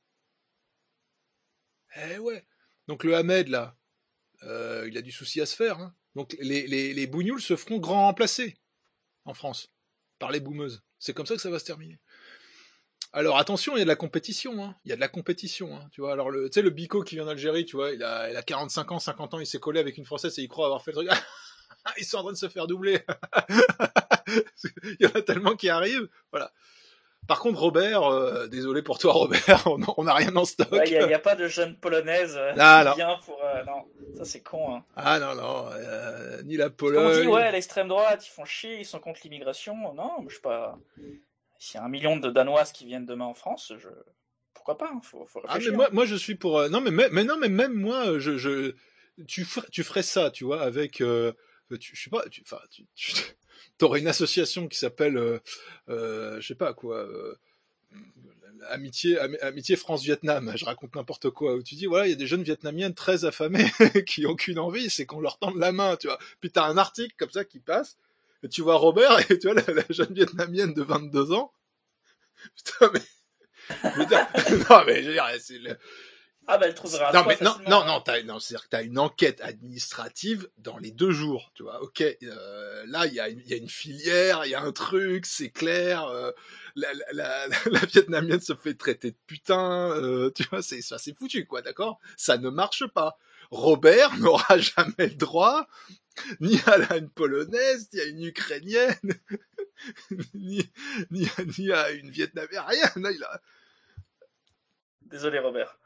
Eh ouais. Donc le Ahmed, là, euh, il a du souci à se faire. Hein. Donc les, les, les bougnoules se feront grand remplacer en France par les boumeuses. C'est comme ça que ça va se terminer. Alors attention, il y a de la compétition. Hein. Il y a de la compétition. Hein. Tu vois, alors le, tu sais, le bico qui vient d'Algérie, tu vois, il a, il a quarante-cinq ans, cinquante ans, il s'est collé avec une Française et il croit avoir fait le truc. Ils sont en train de se faire doubler. Il y en a tellement qui arrivent. Voilà. Par contre, Robert, euh, désolé pour toi, Robert, on n'a rien en stock. Il ouais, n'y a, a pas de jeune polonaise euh, ah, qui vient pour... Euh, non, ça c'est con. Hein. Ah non, non, euh, ni la Pologne... On dit, ouais, l'extrême droite, ils font chier, ils sont contre l'immigration. Non, je sais pas... S'il y a un million de Danoises qui viennent demain en France, je... pourquoi pas, hein, faut, faut réfléchir. Ah, mais moi, moi je suis pour... Euh, non, mais, mais, mais non, mais même moi, je... je... Tu, ferais, tu ferais ça, tu vois, avec... Euh, tu, je sais pas, tu... Enfin, tu... tu t'aurais une association qui s'appelle... Euh, euh, je sais pas, quoi... Euh, Amitié, am, amitié France-Vietnam, je raconte n'importe quoi, où tu dis, voilà, il y a des jeunes Vietnamiennes très affamées qui n'ont qu'une envie, c'est qu'on leur tende la main, tu vois. Puis t'as un article comme ça qui passe, et tu vois Robert, et tu vois la, la jeune Vietnamienne de vingt-deux ans, putain, mais Je veux dire, non, mais je veux dire, c'est le... Ah bah elle trouvera un non, toit mais non, facilement, non, hein. non, t'as, non, c'est-à-dire que t'as une enquête administrative dans les deux jours, tu vois. Ok, euh, là il y a, une- il y a une filière, il y a un truc, c'est clair. Euh, la, la, la, la Vietnamienne se fait traiter de putain, euh, tu vois, c'est ça, c'est foutu, quoi, d'accord. Ça ne marche pas. Robert n'aura jamais le droit ni à la une polonaise, ni à une ukrainienne, ni, ni, ni à une vietnamienne, rien. Non, il a... Désolé Robert.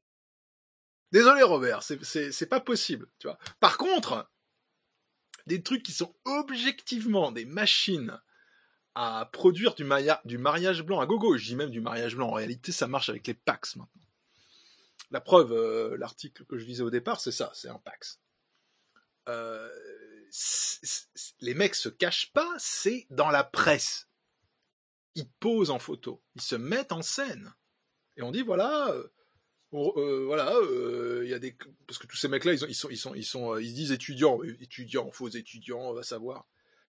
Désolé Robert, c'est, c'est, c'est pas possible, tu vois. Par contre, des trucs qui sont objectivement des machines à produire du, maria- du mariage blanc à gogo, je dis même du mariage blanc, en réalité ça marche avec les Pax maintenant. La preuve, euh, l'article que je visais au départ, c'est ça, c'est un Pax. Euh, c'est, c'est, les mecs se cachent pas, c'est dans la presse. Ils posent en photo, ils se mettent en scène. Et on dit voilà... Euh, Euh, voilà, il euh, y a des parce que tous ces mecs-là, ils, ont, ils sont, ils sont, ils sont, ils se disent étudiants, étudiants, faux étudiants, on va savoir. De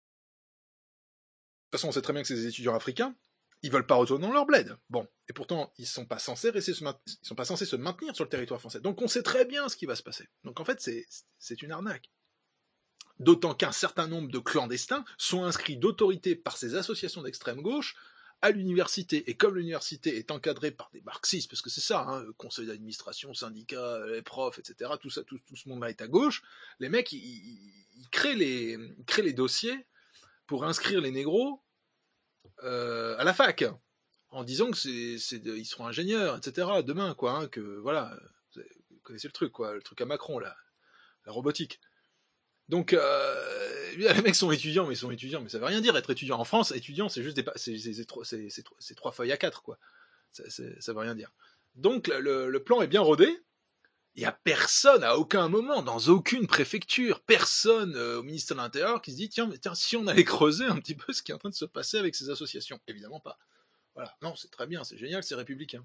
toute façon, on sait très bien que c'est des étudiants africains. Ils veulent pas retourner dans leur bled. Bon, et pourtant, ils sont pas censés rester, se maintenir, ils sont pas censés se maintenir sur le territoire français. Donc, on sait très bien ce qui va se passer. Donc, en fait, c'est, c'est une arnaque. D'autant qu'un certain nombre de clandestins sont inscrits d'autorité par ces associations d'extrême gauche à l'université, et comme l'université est encadrée par des marxistes, parce que c'est ça, hein, conseil d'administration, syndicat, les profs, et cetera, tout ça, tout, tout ce monde-là est à gauche, les mecs, ils, ils, ils, créent, les, ils créent les dossiers pour inscrire les négros euh, à la fac, en disant que c'est, c'est de, ils seront ingénieurs, et cetera, demain, quoi, hein, que, voilà, vous connaissez le truc, quoi, le truc à Macron, là, la robotique. Donc, euh, les mecs sont étudiants, mais ils sont étudiants, mais ça veut rien dire être étudiant. En France, étudiant, c'est juste des, c'est, c'est, c'est, c'est, c'est, c'est trois feuilles à quatre, quoi. Ça, c'est, ça veut rien dire. Donc, le, le plan est bien rodé. Il y a personne, à aucun moment, dans aucune préfecture, personne euh, au ministère de l'Intérieur qui se dit, tiens, mais tiens, si on allait creuser un petit peu ce qui est en train de se passer avec ces associations. Évidemment pas. Voilà. Non, c'est très bien, c'est génial, c'est républicain.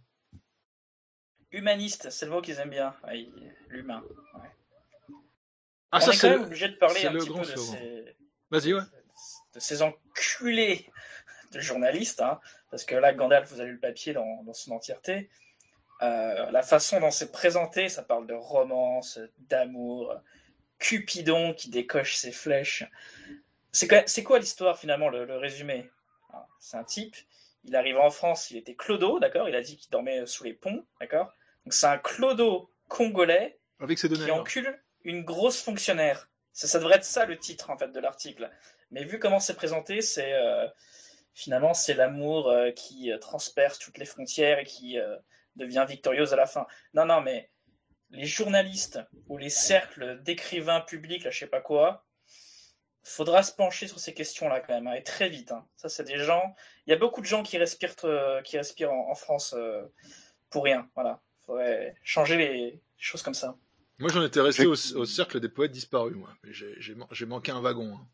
Humaniste, c'est le mot qu'ils aiment bien. Ah, il... L'humain. Ouais. Ah, on ça, est c'est quand même le, obligé de parler c'est un le petit grand peu de slogan. ces... Vas-y, ouais. de ces enculés de journalistes, hein, parce que là, Gandalf, vous avez lu le papier dans, dans son entièreté. Euh, la façon dont c'est présenté, ça parle de romance, d'amour, Cupidon qui décoche ses flèches. C'est, quand même, c'est quoi l'histoire finalement, le, le résumé? C'est un type, il arrive en France, il était clodo, d'accord? Il a dit qu'il dormait sous les ponts, d'accord? Donc c'est un clodo congolais avec ses qui encule une grosse fonctionnaire. Ça, ça devrait être ça le titre en fait de l'article. Mais vu comment c'est présenté, c'est euh, finalement c'est l'amour euh, qui euh, transperce toutes les frontières et qui euh, devient victorieuse à la fin. Non, non, mais les journalistes ou les cercles d'écrivains publics, là, je sais pas quoi, faudra se pencher sur ces questions-là quand même, hein, et très vite. Hein. Ça, c'est des gens. Il y a beaucoup de gens qui respirent, euh, qui respirent en, en France euh, pour rien. Voilà, faudrait changer les choses comme ça. Moi, j'en étais resté au, au cercle des poètes disparus, moi. Mais j'ai, j'ai, j'ai manqué un wagon. Hein.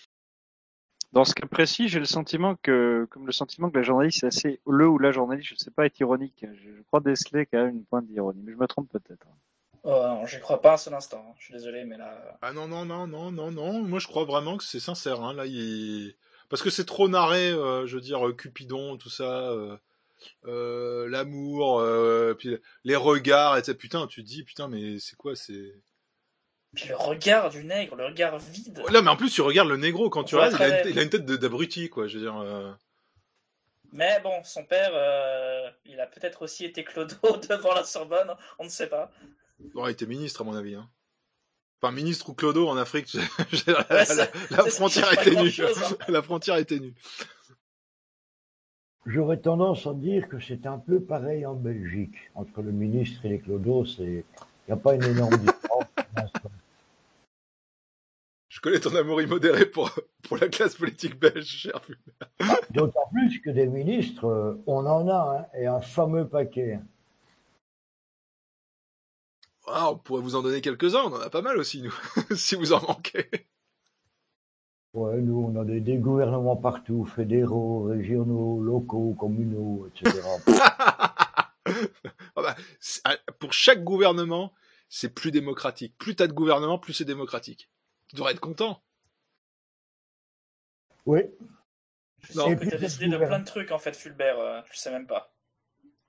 Dans ce cas précis, j'ai le sentiment que, comme le sentiment que la journaliste est assez, le ou la journaliste, je ne sais pas, est ironique. Je, je crois déceler quand même une pointe d'ironie, mais je me trompe peut-être. Oh non, j'y crois pas un seul instant. Hein. Je suis désolé, mais là. Ah non non non non non non. Moi, je crois vraiment que c'est sincère. Hein. Là, il... parce que c'est trop narré. Euh, je veux dire, Cupidon, tout ça. Euh... Euh, l'amour, euh, puis les regards, et cetera. Putain, tu te dis, putain, mais c'est quoi, c'est... Puis le regard du nègre, le regard vide. Là, mais en plus, tu regardes le négro, quand tu regardes, il a, une, il a une tête de, d'abruti, quoi, je veux dire... Euh... Mais bon, son père, euh, il a peut-être aussi été clodo devant la Sorbonne, on ne sait pas. Bon, il était ministre, à mon avis, hein. Enfin, ministre ou clodo en Afrique, la, Ouais, la, ça, la, la frontière était nue. Hein. La frontière était nue. J'aurais tendance à dire que c'est un peu pareil en Belgique. Entre le ministre et les clodos, c'est... il n'y a pas une énorme différence. Je connais ton amour immodéré pour, pour la classe politique belge, cher ah, d'autant plus que des ministres, on en a, hein, et un fameux paquet. Ah, on pourrait vous en donner quelques-uns, on en a pas mal aussi, nous, si vous en manquez. Ouais, nous, on a des, des gouvernements partout, fédéraux, régionaux, locaux, communaux, et cetera. Ah bah, pour chaque gouvernement, c'est plus démocratique. Plus t'as de gouvernement, plus c'est démocratique. Tu devrais être content. Oui. Je sais que t'as décidé de plein de trucs, en fait, Fulbert, euh, je sais même pas.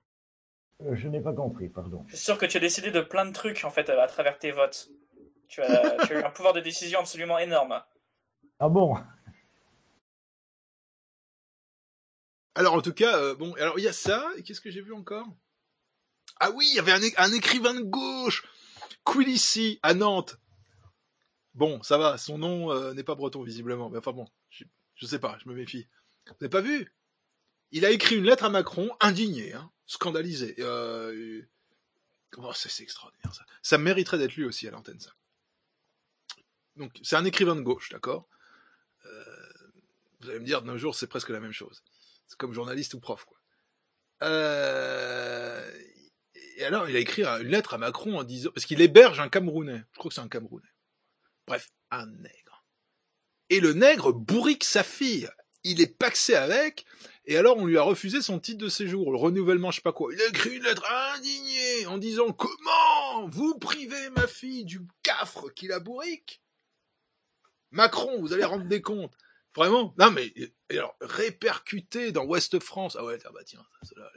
Euh, Je n'ai pas compris, pardon. Je suis sûr que tu as décidé de plein de trucs, en fait, à travers tes votes. Tu as, tu as eu un pouvoir de décision absolument énorme. Ah bon? Alors, en tout cas, euh, bon, alors il y a ça, et qu'est-ce que j'ai vu encore? Ah oui, il y avait un, é- un écrivain de gauche, Quilici, à Nantes. Bon, ça va, son nom euh, n'est pas breton, visiblement, mais enfin bon, je, je sais pas, je me méfie. Vous n'avez pas vu? Il a écrit une lettre à Macron, indigné, hein, scandalisé. Euh, oh, c'est, c'est extraordinaire, ça. Ça mériterait d'être lu aussi à l'antenne, ça. Donc, c'est un écrivain de gauche, d'accord? euh, Vous allez me dire, de nos jours, c'est presque la même chose. C'est comme journaliste ou prof, quoi. Euh, et alors, il a écrit une lettre à Macron en disant... Parce qu'il héberge un Camerounais. Je crois que c'est un Camerounais. Bref, un nègre. Et le nègre bourrique sa fille. Il est paxé avec, et alors on lui a refusé son titre de séjour, le renouvellement, je sais pas quoi. Il a écrit une lettre indignée en disant « Comment vous privez ma fille du cafre qui la bourrique ? Macron, vous allez rendre des comptes. » Vraiment? Non mais, et alors, répercuté dans Ouest France. Ah ouais, ah bah tiens, c'est là,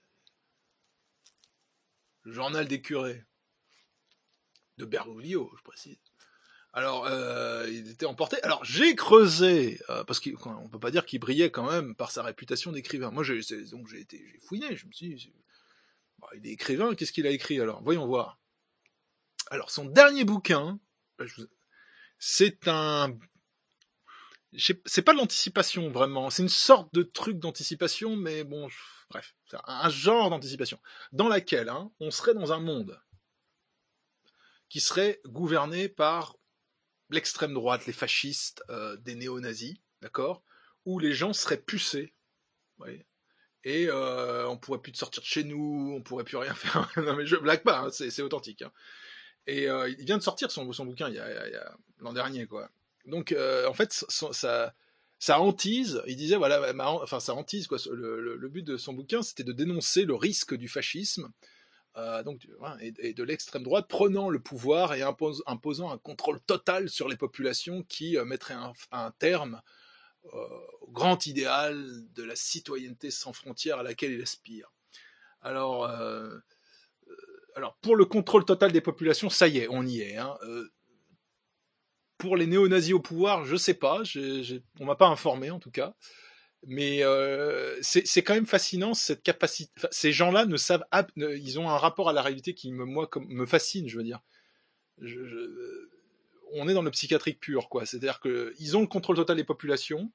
le journal des curés. De Bergoglio, je précise. Alors, euh, il était emporté. Alors, j'ai creusé, euh, parce qu'on peut pas dire qu'il brillait quand même par sa réputation d'écrivain. Moi, j'ai, donc j'ai été, j'ai fouiné, je me suis dit, bon, il est écrivain, qu'est-ce qu'il a écrit alors? Voyons voir. Alors, son dernier bouquin, c'est un... C'est pas de l'anticipation, vraiment. C'est une sorte de truc d'anticipation, mais bon, bref, c'est un genre d'anticipation, dans laquelle hein, on serait dans un monde qui serait gouverné par l'extrême droite, les fascistes, euh, des néo-nazis, d'accord, où les gens seraient pucés, ouais, et euh, on pourrait plus te sortir de chez nous, on pourrait plus rien faire. Non mais je blague pas, hein, c'est, c'est authentique. Hein. Et euh, il vient de sortir son, son bouquin il y, a, il y a l'an dernier, quoi. Donc euh, en fait, son, ça, ça hantise. Il disait voilà, ma, enfin ça hantise quoi. Le, le, le but de son bouquin, c'était de dénoncer le risque du fascisme. Euh, donc, et, et de l'extrême droite prenant le pouvoir et impose, imposant un contrôle total sur les populations qui euh, mettrait un, un terme euh, au grand idéal de la citoyenneté sans frontières à laquelle il aspire. Alors, euh, alors pour le contrôle total des populations, ça y est, on y est. Hein. Euh, pour les néo-nazis au pouvoir, je sais pas, j'ai, j'ai, on m'a pas informé en tout cas. Mais euh, c'est, c'est quand même fascinant cette capacité. Enfin, ces gens-là ne savent, ils ont un rapport à la réalité qui me, moi, comme, me fascine. Je veux dire, je, je, on est dans le psychiatrique pur, quoi. C'est-à-dire que ils ont le contrôle total des populations.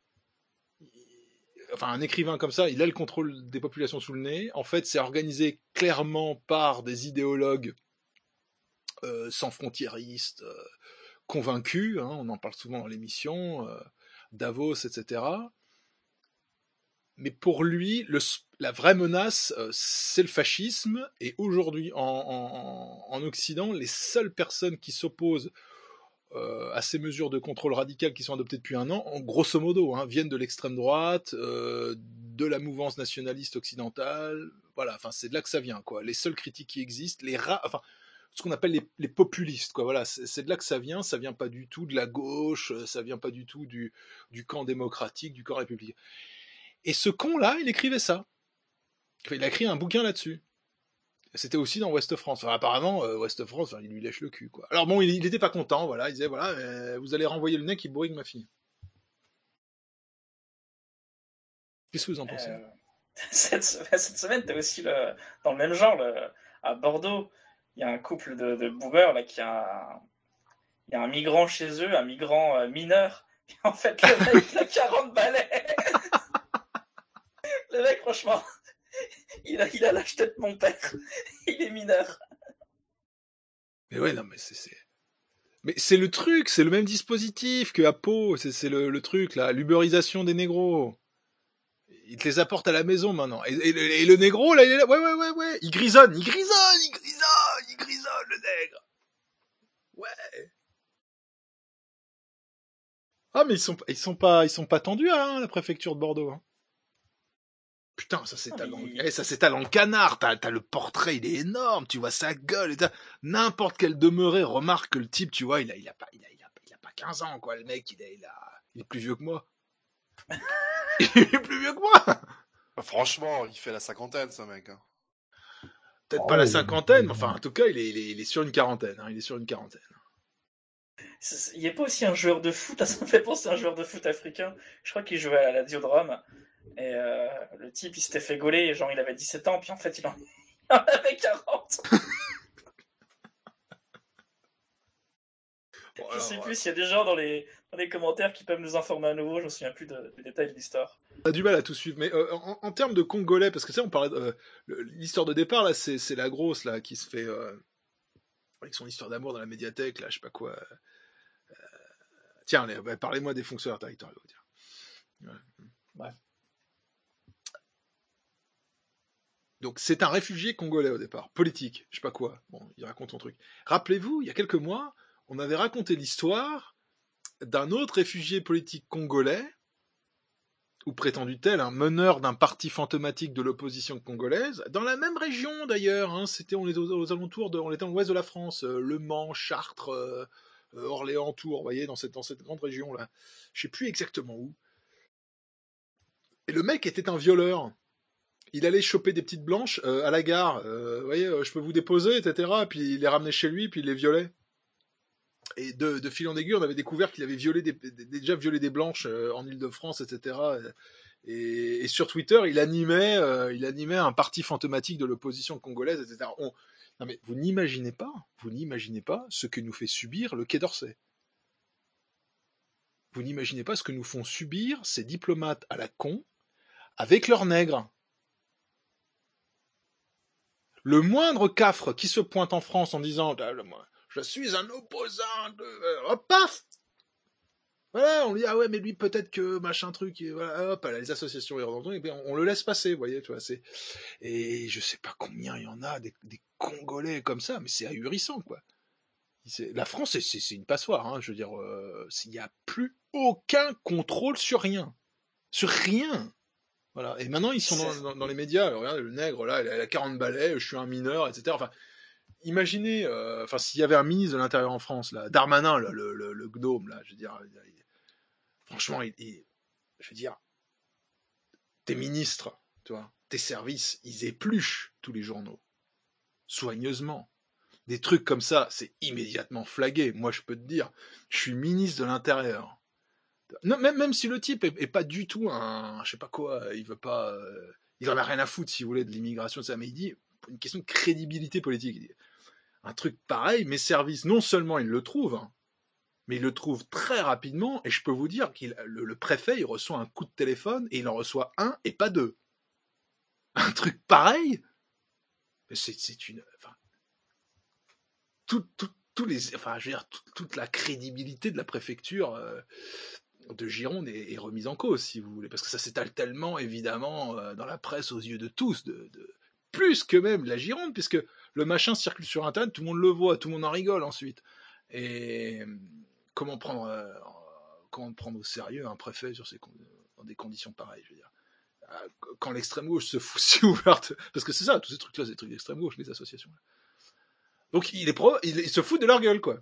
Enfin, un écrivain comme ça, il a le contrôle des populations sous le nez. En fait, c'est organisé clairement par des idéologues euh, sans frontiéristes, euh, convaincus. Hein, on en parle souvent dans l'émission, euh, Davos, et cetera. Mais pour lui, le, la vraie menace, euh, c'est le fascisme. Et aujourd'hui, en, en, en Occident, les seules personnes qui s'opposent euh, à ces mesures de contrôle radical qui sont adoptées depuis un an, en grosso modo, hein, viennent de l'extrême droite, euh, de la mouvance nationaliste occidentale. Voilà, enfin, c'est de là que ça vient, quoi. Les seules critiques qui existent, les ra- enfin, ce qu'on appelle les, les populistes, quoi. Voilà, c'est, c'est de là que ça vient. Ça vient pas du tout de la gauche, ça vient pas du tout du, du camp démocratique, du camp républicain. Et ce con-là, il écrivait ça. Il a écrit un bouquin là-dessus. C'était aussi dans Ouest France. Enfin, apparemment, euh, Ouest France, enfin, il lui lèche le cul, quoi. Alors bon, il, il était pas content, voilà. Il disait, voilà, euh, vous allez renvoyer le nez qui bourrique ma fille. Qu'est-ce que vous en pensez euh, cette, cette semaine, t'as aussi le, dans le même genre, le, à Bordeaux, il y a un couple de, de boomers là qui a, il y a un migrant chez eux, un migrant euh, mineur. Et en fait, le mec, il a quarante balais. Le mec, franchement, il a, il a l'âge de mon père. Il est mineur. Mais ouais, non, mais c'est, c'est... Mais c'est le truc, c'est le même dispositif que à Pau. C'est, c'est le, le truc, là, l'uberisation des négros. Il te les apporte à la maison maintenant. Et, et, et le négro, là, il est là. Ouais, ouais, ouais, ouais. Il grisonne, il grisonne, il grisonne, il grisonne, le nègre. Ouais. Ah, mais ils sont, ils sont pas, ils sont pas tendus, hein, la préfecture de Bordeaux, hein. Putain, ça s'étale dans... eh, ça s'étale en canard. T'as, t'as le portrait, il est énorme. Tu vois sa gueule. Et t'as... N'importe quel demeuré remarque que le type, tu vois, il a, il a pas, il a, il a, il a pas quinze ans, quoi. Le mec, il, a, il, a... il est plus vieux que moi. Il est plus vieux que moi. Franchement, il fait la cinquantaine, ce mec. Hein. peut-être Oh, pas la oui, cinquantaine, mais oui. enfin, en tout cas, il est, il est, il est sur une quarantaine. Hein, il est sur une quarantaine. Il n'y a pas aussi un joueur de foot, ça me fait penser à un joueur de foot africain, je crois qu'il jouait à la Diodrome, et euh, le type il s'était fait gauler, genre il avait dix-sept ans, puis en fait il en, il en avait quarante. Bon, je alors, sais plus ouais. S'il y a des gens dans les, dans les commentaires qui peuvent nous informer à nouveau, je me souviens plus de, des détails de l'histoire. On a du mal à tout suivre, mais euh, en, en termes de Congolais, parce que ça on parlait de, euh, l'histoire de départ, là c'est, c'est la grosse là qui se fait... Euh, avec son histoire d'amour dans la médiathèque, là je sais pas quoi... Euh, Tiens, allez, bah, parlez-moi des fonctionnaires territoriaux. Ouais. Bref. Donc, c'est un réfugié congolais au départ, politique, je sais pas quoi. Bon, il raconte son truc. Rappelez-vous, il y a quelques mois, on avait raconté l'histoire d'un autre réfugié politique congolais, ou prétendu tel, un meneur d'un parti fantomatique de l'opposition congolaise, dans la même région d'ailleurs. Hein, c'était, on était aux, aux alentours, de, on était dans l'ouest de la France, euh, Le Mans, Chartres. Euh, Orléans, Tours, vous voyez, dans cette, dans cette grande région-là. Je sais plus exactement où. Et le mec était un violeur. Il allait choper des petites blanches euh, à la gare. Euh, vous voyez, euh, je peux vous déposer, et cetera. Puis il les ramenait chez lui, puis il les violait. Et de, de fil en aiguille, on avait découvert qu'il avait violé des, des, déjà violé des blanches euh, en Île-de-France, et cetera. Et, et sur Twitter, il animait, euh, il animait un parti fantomatique de l'opposition congolaise, et cetera. On, Non mais vous n'imaginez pas, vous n'imaginez pas ce que nous fait subir le Quai d'Orsay. Vous n'imaginez pas ce que nous font subir ces diplomates à la con avec leurs nègres. Le moindre cafre qui se pointe en France en disant « Je suis un opposant de... » Hop, paf ! Voilà, on dit « Ah ouais, mais lui peut-être que machin truc... » et voilà, hop, les associations, et bien on le laisse passer, vous voyez, tu vois, c'est... Et je sais pas combien il y en a, des, des Congolais comme ça, mais c'est ahurissant, quoi. C'est... La France, c'est, c'est, c'est une passoire, hein, je veux dire, il euh, n'y a plus aucun contrôle sur rien. Sur rien. Voilà. Et maintenant, ils sont dans, dans, dans les médias. Alors, regardez, le nègre, là, il a quarante balais, je suis un mineur, et cetera. Enfin, imaginez, euh, enfin, s'il y avait un ministre de l'Intérieur en France, là, Darmanin, là, le, le, le gnome, là, je veux dire, il, franchement, il, il, je veux dire, tes ministres, tu vois, tes services, ils épluchent tous les journaux, soigneusement. Des trucs comme ça, c'est immédiatement flagué. Moi, je peux te dire, je suis ministre de l'Intérieur. Non, même, même si le type est, est pas du tout un, je sais pas quoi, il veut pas, euh, il en a rien à foutre, si vous voulez, de l'immigration, ça, mais il dit, une question de crédibilité politique. Il dit, un truc pareil, mes services, non seulement ils le trouvent, hein, mais ils le trouvent très rapidement, et je peux vous dire que le, le préfet, il reçoit un coup de téléphone, et il en reçoit un, et pas deux. Un truc pareil, c'est, c'est une, enfin, tout, tout, tous les, enfin, je veux dire, tout, toute la crédibilité de la préfecture euh, de Gironde est, est remise en cause, si vous voulez, parce que ça s'étale tellement, évidemment, euh, dans la presse, aux yeux de tous, de, de, plus que même la Gironde, puisque le machin circule sur Internet, tout le monde le voit, tout le monde en rigole ensuite. Et comment prendre, euh, comment prendre au sérieux un préfet sur ces, dans des conditions pareilles, je veux dire. Quand l'extrême gauche se fout si ouverte, parce que c'est ça, tous ces trucs-là, c'est des trucs d'extrême gauche, les associations. Donc il est pro, il, il se fout de leur gueule, quoi.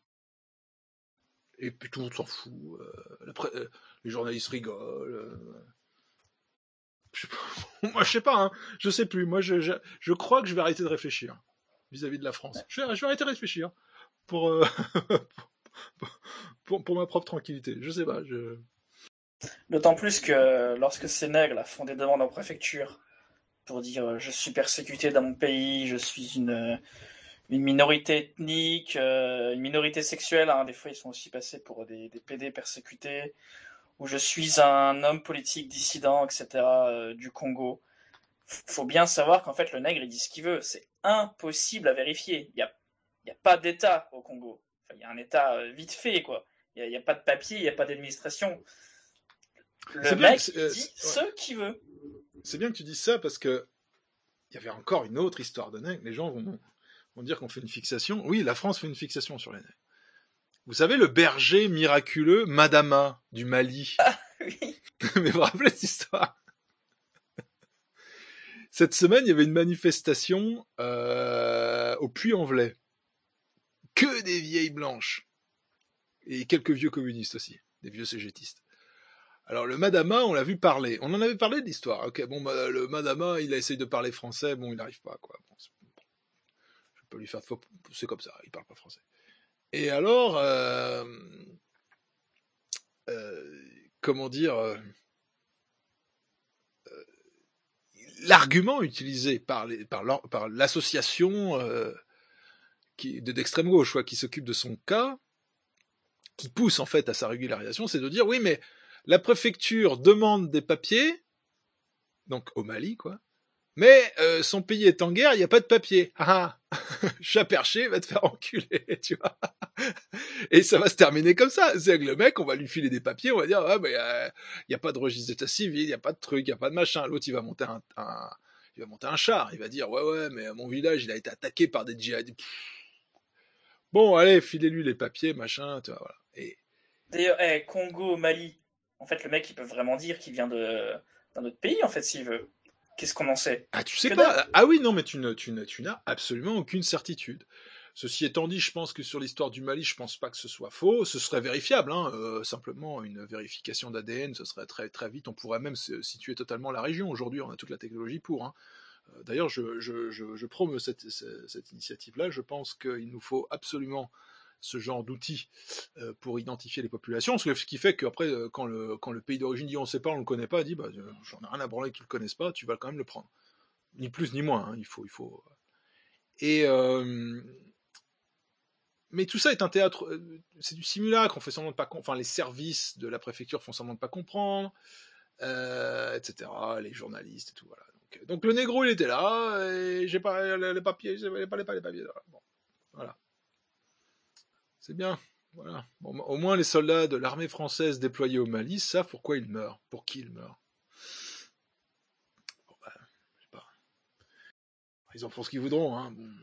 Et puis tout le monde s'en fout. Euh, la pré- euh, les journalistes rigolent. Euh, je sais pas, moi je sais pas, hein, je sais plus. Moi je, je, je crois que je vais arrêter de réfléchir vis-à-vis de la France. Je vais, je vais arrêter de réfléchir pour, euh, pour, pour, pour ma propre tranquillité. Je sais pas. Je... D'autant plus que lorsque ces nègres font des demandes en préfecture pour dire je suis persécuté dans mon pays, je suis une, une minorité ethnique, euh, une minorité sexuelle, hein, des fois ils sont aussi passés pour des, des P D persécutés, ou je suis un homme politique dissident, et cetera euh, du Congo. Faut bien savoir qu'en fait le nègre il dit ce qu'il veut, c'est impossible à vérifier. Il y a, il y a pas d'État au Congo. Enfin, il y a un État vite fait, quoi. Il y a, il y a pas de papier, il y a pas d'administration. Le c'est mec bien, euh, dit ouais. ce qu'il veut. C'est bien que tu dises ça parce que il y avait encore une autre histoire de nègres. Les gens vont, vont dire qu'on fait une fixation. Oui, la France fait une fixation sur les nègres. Vous savez le berger miraculeux Madama du Mali. Ah oui. Mais vous vous rappelez cette histoire? Cette semaine, il y avait une manifestation euh, au Puy-en-Velay. Que des vieilles blanches. Et quelques vieux communistes aussi. Des vieux cégétistes. Alors le Madama, on l'a vu parler. On en avait parlé de l'histoire. Ok, bon, le Madama, il a essayé de parler français. Bon, il n'arrive pas, quoi. Bon, peux pas lui faire de faux, c'est comme ça, il parle pas français. Et alors, euh, euh, comment dire, euh, euh, l'argument utilisé par, les, par, par l'association euh, qui, de, d'extrême gauche, quoi, qui s'occupe de son cas, qui pousse en fait à sa régularisation, c'est de dire oui, mais la préfecture demande des papiers, donc au Mali, quoi, mais euh, son pays est en guerre, il n'y a pas de papiers. Ah, chat perché va te faire enculer, tu vois. Et ça va se terminer comme ça. C'est que le mec, on va lui filer des papiers, on va dire, ah, mais il euh, n'y a pas de registre d'état civil, il n'y a pas de truc, il n'y a pas de machin. L'autre, il va monter un, un, il va monter un char, il va dire, ouais, ouais, mais mon village, il a été attaqué par des djihadistes. Bon, allez, filez-lui les papiers, machin, tu vois, voilà. Et... D'ailleurs, hey, Congo, Mali, en fait, le mec, il peut vraiment dire qu'il vient de, d'un autre pays, en fait, s'il veut. Qu'est-ce qu'on en sait? Ah, tu sais que pas d'un... Ah oui, non, mais tu, ne, tu, ne, tu n'as absolument aucune certitude. Ceci étant dit, je pense que sur l'histoire du Mali, je pense pas que ce soit faux. Ce serait vérifiable, hein. Euh, simplement une vérification d'A D N, ce serait très très vite. On pourrait même se situer totalement la région. Aujourd'hui, on a toute la technologie pour. Hein. Euh, d'ailleurs, je, je, je, je promeus cette, cette, cette initiative-là. Je pense qu'il nous faut absolument ce genre d'outils euh, pour identifier les populations, ce qui fait qu'après, quand le, quand le pays d'origine dit on ne sait pas, on ne le connaît pas, il dit bah, j'en ai rien à branler qu'ils ne le connaissent pas, tu vas quand même le prendre. Ni plus ni moins, hein, il faut... Il faut... Et... Euh... Mais tout ça est un théâtre, c'est du simulacre, on fait semblant de pas, enfin les services de la préfecture font semblant de pas comprendre, euh, et cetera. Les journalistes et tout, voilà. Donc, donc le négro il était là, et j'ai pas les papiers, j'ai pas les, pas les papiers. Bon, voilà. C'est bien, voilà. Bon, au moins les soldats de l'armée française déployés au Mali savent pourquoi ils meurent, pour qui ils meurent. Bon, bah, je sais pas. Ils en font ce qu'ils voudront, hein. Bon,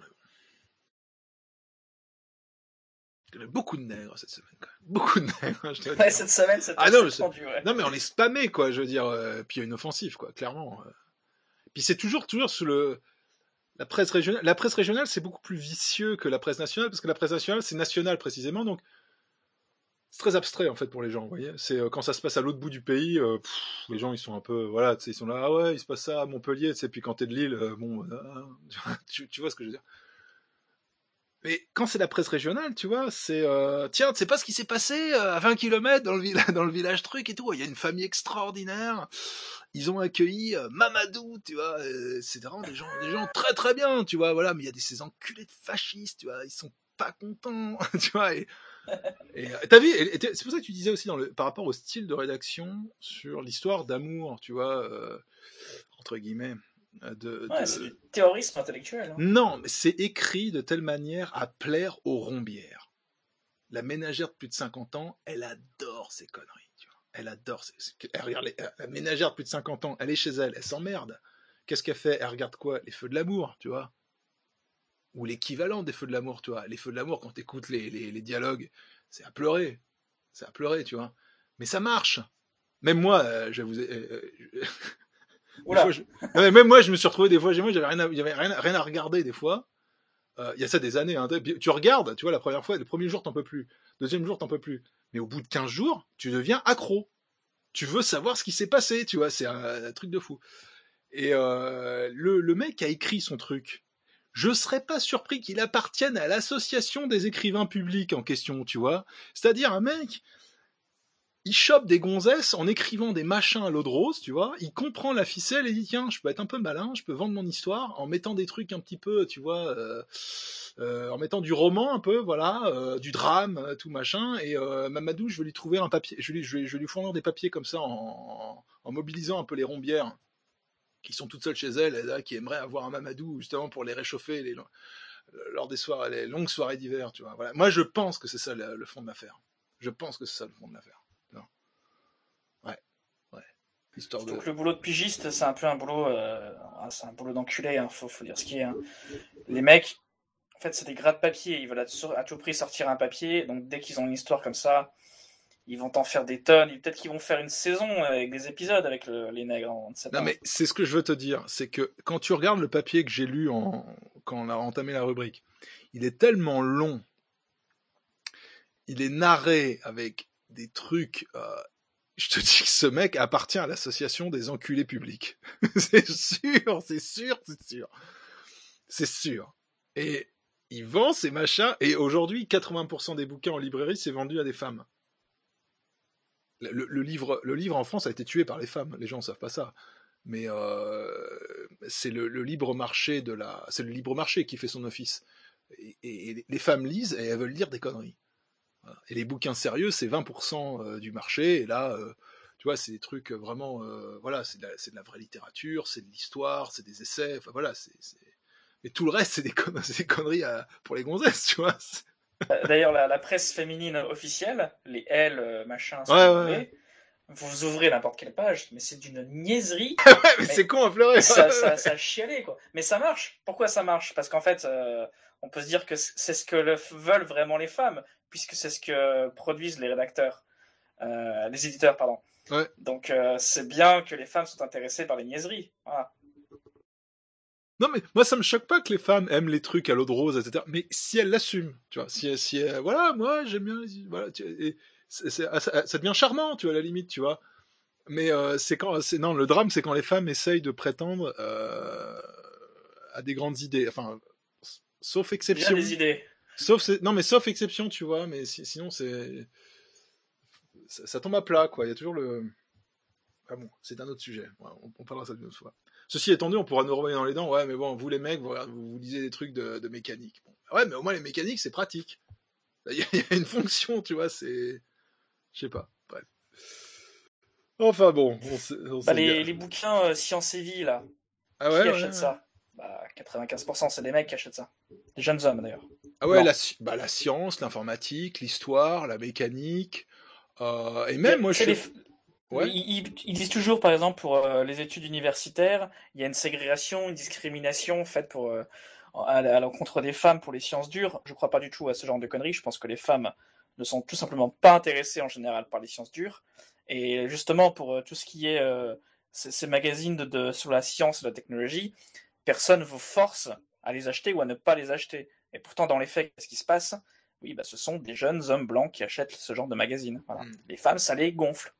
il y a beaucoup de nègres cette semaine, quand même. Beaucoup de nègres, je te Ouais, cette semaine, c'était ah non, tendu, ouais. Non, mais on est spammé, quoi, je veux dire. Euh, puis il y a une offensive, quoi, clairement. Euh. Puis c'est toujours, toujours sous le... La presse régionale, la presse régionale, c'est beaucoup plus vicieux que la presse nationale, parce que la presse nationale, c'est national, précisément, donc c'est très abstrait, en fait, pour les gens, vous voyez. C'est euh, quand ça se passe à l'autre bout du pays, euh, pff, les gens, ils sont un peu... Voilà, tu sais, ils sont là, ah ouais, il se passe ça à Montpellier, tu sais, puis quand t'es de Lille, euh, bon... Euh, tu, tu vois ce que je veux dire. Mais quand c'est la presse régionale, tu vois, c'est... Euh, tiens, tu sais pas ce qui s'est passé euh, à vingt kilomètres dans le, village, dans le village truc et tout. Il y a une famille extraordinaire. Ils ont accueilli euh, Mamadou, tu vois. Euh, c'est vraiment des gens, des gens très très bien, tu vois. Voilà, mais il y a des, ces enculés de fascistes, tu vois. Ils sont pas contents, tu vois. Et, et t'as vu, et, et c'est pour ça que tu disais aussi, dans le, par rapport au style de rédaction, sur l'histoire d'amour, tu vois, euh, entre guillemets... De, ouais, de... c'est du terrorisme intellectuel. Hein. Non, mais c'est écrit de telle manière à plaire aux rombières. La ménagère de plus de cinquante ans, elle adore ces conneries. Tu vois. Elle adore. Ces... Elle regarde les... La ménagère de plus de cinquante ans, elle est chez elle, elle s'emmerde. Qu'est-ce qu'elle fait? Elle regarde quoi? Les feux de l'amour, tu vois. Ou l'équivalent des feux de l'amour, tu vois. Les feux de l'amour, quand t'écoutes les, les, les dialogues, c'est à pleurer. C'est à pleurer, tu vois. Mais ça marche. Même moi, euh, je vous ai... Euh, euh, Fois, je... non, mais même moi, je me suis retrouvé des fois, moi, j'avais rien à, j'avais rien, rien à regarder des fois. Il euh, y a ça des années. Hein. Tu regardes, tu vois, la première fois, le premier jour, t'en peux plus. Deuxième jour, t'en peux plus. Mais au bout de quinze jours, tu deviens accro. Tu veux savoir ce qui s'est passé, tu vois. C'est un, un truc de fou. Et euh, le, le mec a écrit son truc. Je serais pas surpris qu'il appartienne à l'association des écrivains publics en question, tu vois. C'est-à-dire un mec... Il chope des gonzesses en écrivant des machins à l'eau de rose, tu vois. Il comprend la ficelle et dit tiens, je peux être un peu malin, je peux vendre mon histoire en mettant des trucs un petit peu, tu vois, euh, euh, en mettant du roman un peu, voilà, euh, du drame, tout machin. Et euh, Mamadou, je vais lui trouver un papier, je vais, je vais, je vais lui fournir des papiers comme ça en, en, en mobilisant un peu les rombières qui sont toutes seules chez elles, là, qui aimeraient avoir un Mamadou justement pour les réchauffer les, lors des soirées, les longues soirées d'hiver, tu vois. Voilà. Moi, je pense que c'est ça le, le fond de l'affaire. Je pense que c'est ça le fond de l'affaire. Ouais, ouais. Histoire Donc de... le boulot de pigiste, c'est un peu un boulot, euh, c'est un boulot d'enculé, hein, faut, faut dire ce qui est. Hein. Les mecs, en fait, c'est des gras de papier, ils veulent à, à tout prix sortir un papier, donc dès qu'ils ont une histoire comme ça, ils vont en faire des tonnes, peut-être qu'ils vont faire une saison avec des épisodes avec le, les nègres. On ne sait pas. Non mais c'est ce que je veux te dire, c'est que quand tu regardes le papier que j'ai lu en... quand on a entamé la rubrique, il est tellement long, il est narré avec des trucs... Euh... Je te dis que ce mec appartient à l'association des enculés publics. C'est sûr, c'est sûr, c'est sûr. C'est sûr. Et il vend ces machins, et aujourd'hui, quatre-vingts pour cent des bouquins en librairie, c'est vendu à des femmes. Le, le, le, livre, le livre en France a été tué par les femmes, les gens ne savent pas ça. Mais euh, c'est le, le libre marché de la, c'est le libre marché qui fait son office. Et, et, et les femmes lisent et elles veulent lire des conneries. Voilà. Et les bouquins sérieux, c'est vingt pour cent du marché. Et là, euh, tu vois, c'est des trucs vraiment, euh, voilà, c'est de, la, c'est de la vraie littérature, c'est de l'histoire, c'est des essais. Enfin voilà, c'est, c'est... Et tout le reste, c'est des conneries, c'est des conneries à, pour les gonzesses, tu vois. D'ailleurs, la, la presse féminine officielle, les L, machin, ouais, ouais, ouais. Vous ouvrez n'importe quelle page, mais c'est d'une niaiserie. ouais, mais, mais c'est con à pleurer. Ça, ça, ça a chialé, quoi. Mais ça marche. Pourquoi ça marche? Parce qu'en fait, euh, on peut se dire que c'est ce que le, veulent vraiment les femmes, puisque c'est ce que produisent les rédacteurs, euh, les éditeurs, pardon. Ouais. Donc, euh, c'est bien que les femmes soient intéressées par les niaiseries. Voilà. Non, mais moi, ça me choque pas que les femmes aiment les trucs à l'eau de rose, et cetera. Mais si elles l'assument, tu vois, si, si elles, voilà, moi, j'aime bien les, voilà, tu, et c'est, c'est, ça, ça devient charmant, tu vois, à la limite, tu vois. Mais euh, c'est quand, c'est, non, le drame, c'est quand les femmes essayent de prétendre euh, à des grandes idées. Enfin, sauf exception. Bien des idées. Sauf, non, mais sauf exception, tu vois. Mais si, sinon, c'est, ça, ça tombe à plat, quoi. Il y a toujours le. Ah bon, c'est un autre sujet. Ouais, on, on parlera de ça une autre fois. Ceci étant dit, on pourra nous remettre dans les dents. Ouais, mais bon, vous les mecs, vous, vous, vous lisez des trucs de, de mécanique. Bon. Ouais, mais au moins les mécaniques, c'est pratique. Il y, y a une fonction, tu vois. C'est, je sais pas. Bref. Enfin bon, on sait, on bah sait les, les bouquins euh, Science et Vie, là, ah ouais, qui ouais, achètent ouais. ça? Bah, quatre-vingt-quinze pour cent, c'est des mecs qui achètent ça. Des jeunes hommes, d'ailleurs. Ah ouais, la, bah, la science, l'informatique, l'histoire, la mécanique, euh, et même, moi, je les... suis... Ouais. Ils, ils, ils disent toujours, par exemple, pour euh, les études universitaires, il y a une ségrégation, une discrimination faite pour, euh, à, à l'encontre des femmes pour les sciences dures. Je crois pas du tout à ce genre de conneries. Je pense que les femmes ne sont tout simplement pas intéressées en général par les sciences dures. Et justement, pour euh, tout ce qui est euh, ces, ces magazines de, de, sur la science et la technologie, personne vous force à les acheter ou à ne pas les acheter. Et pourtant, dans les faits, qu'est-ce qui se passe? Oui, bah, ce sont des jeunes hommes blancs qui achètent ce genre de magazines. Voilà. Mm. Les femmes, ça les gonfle.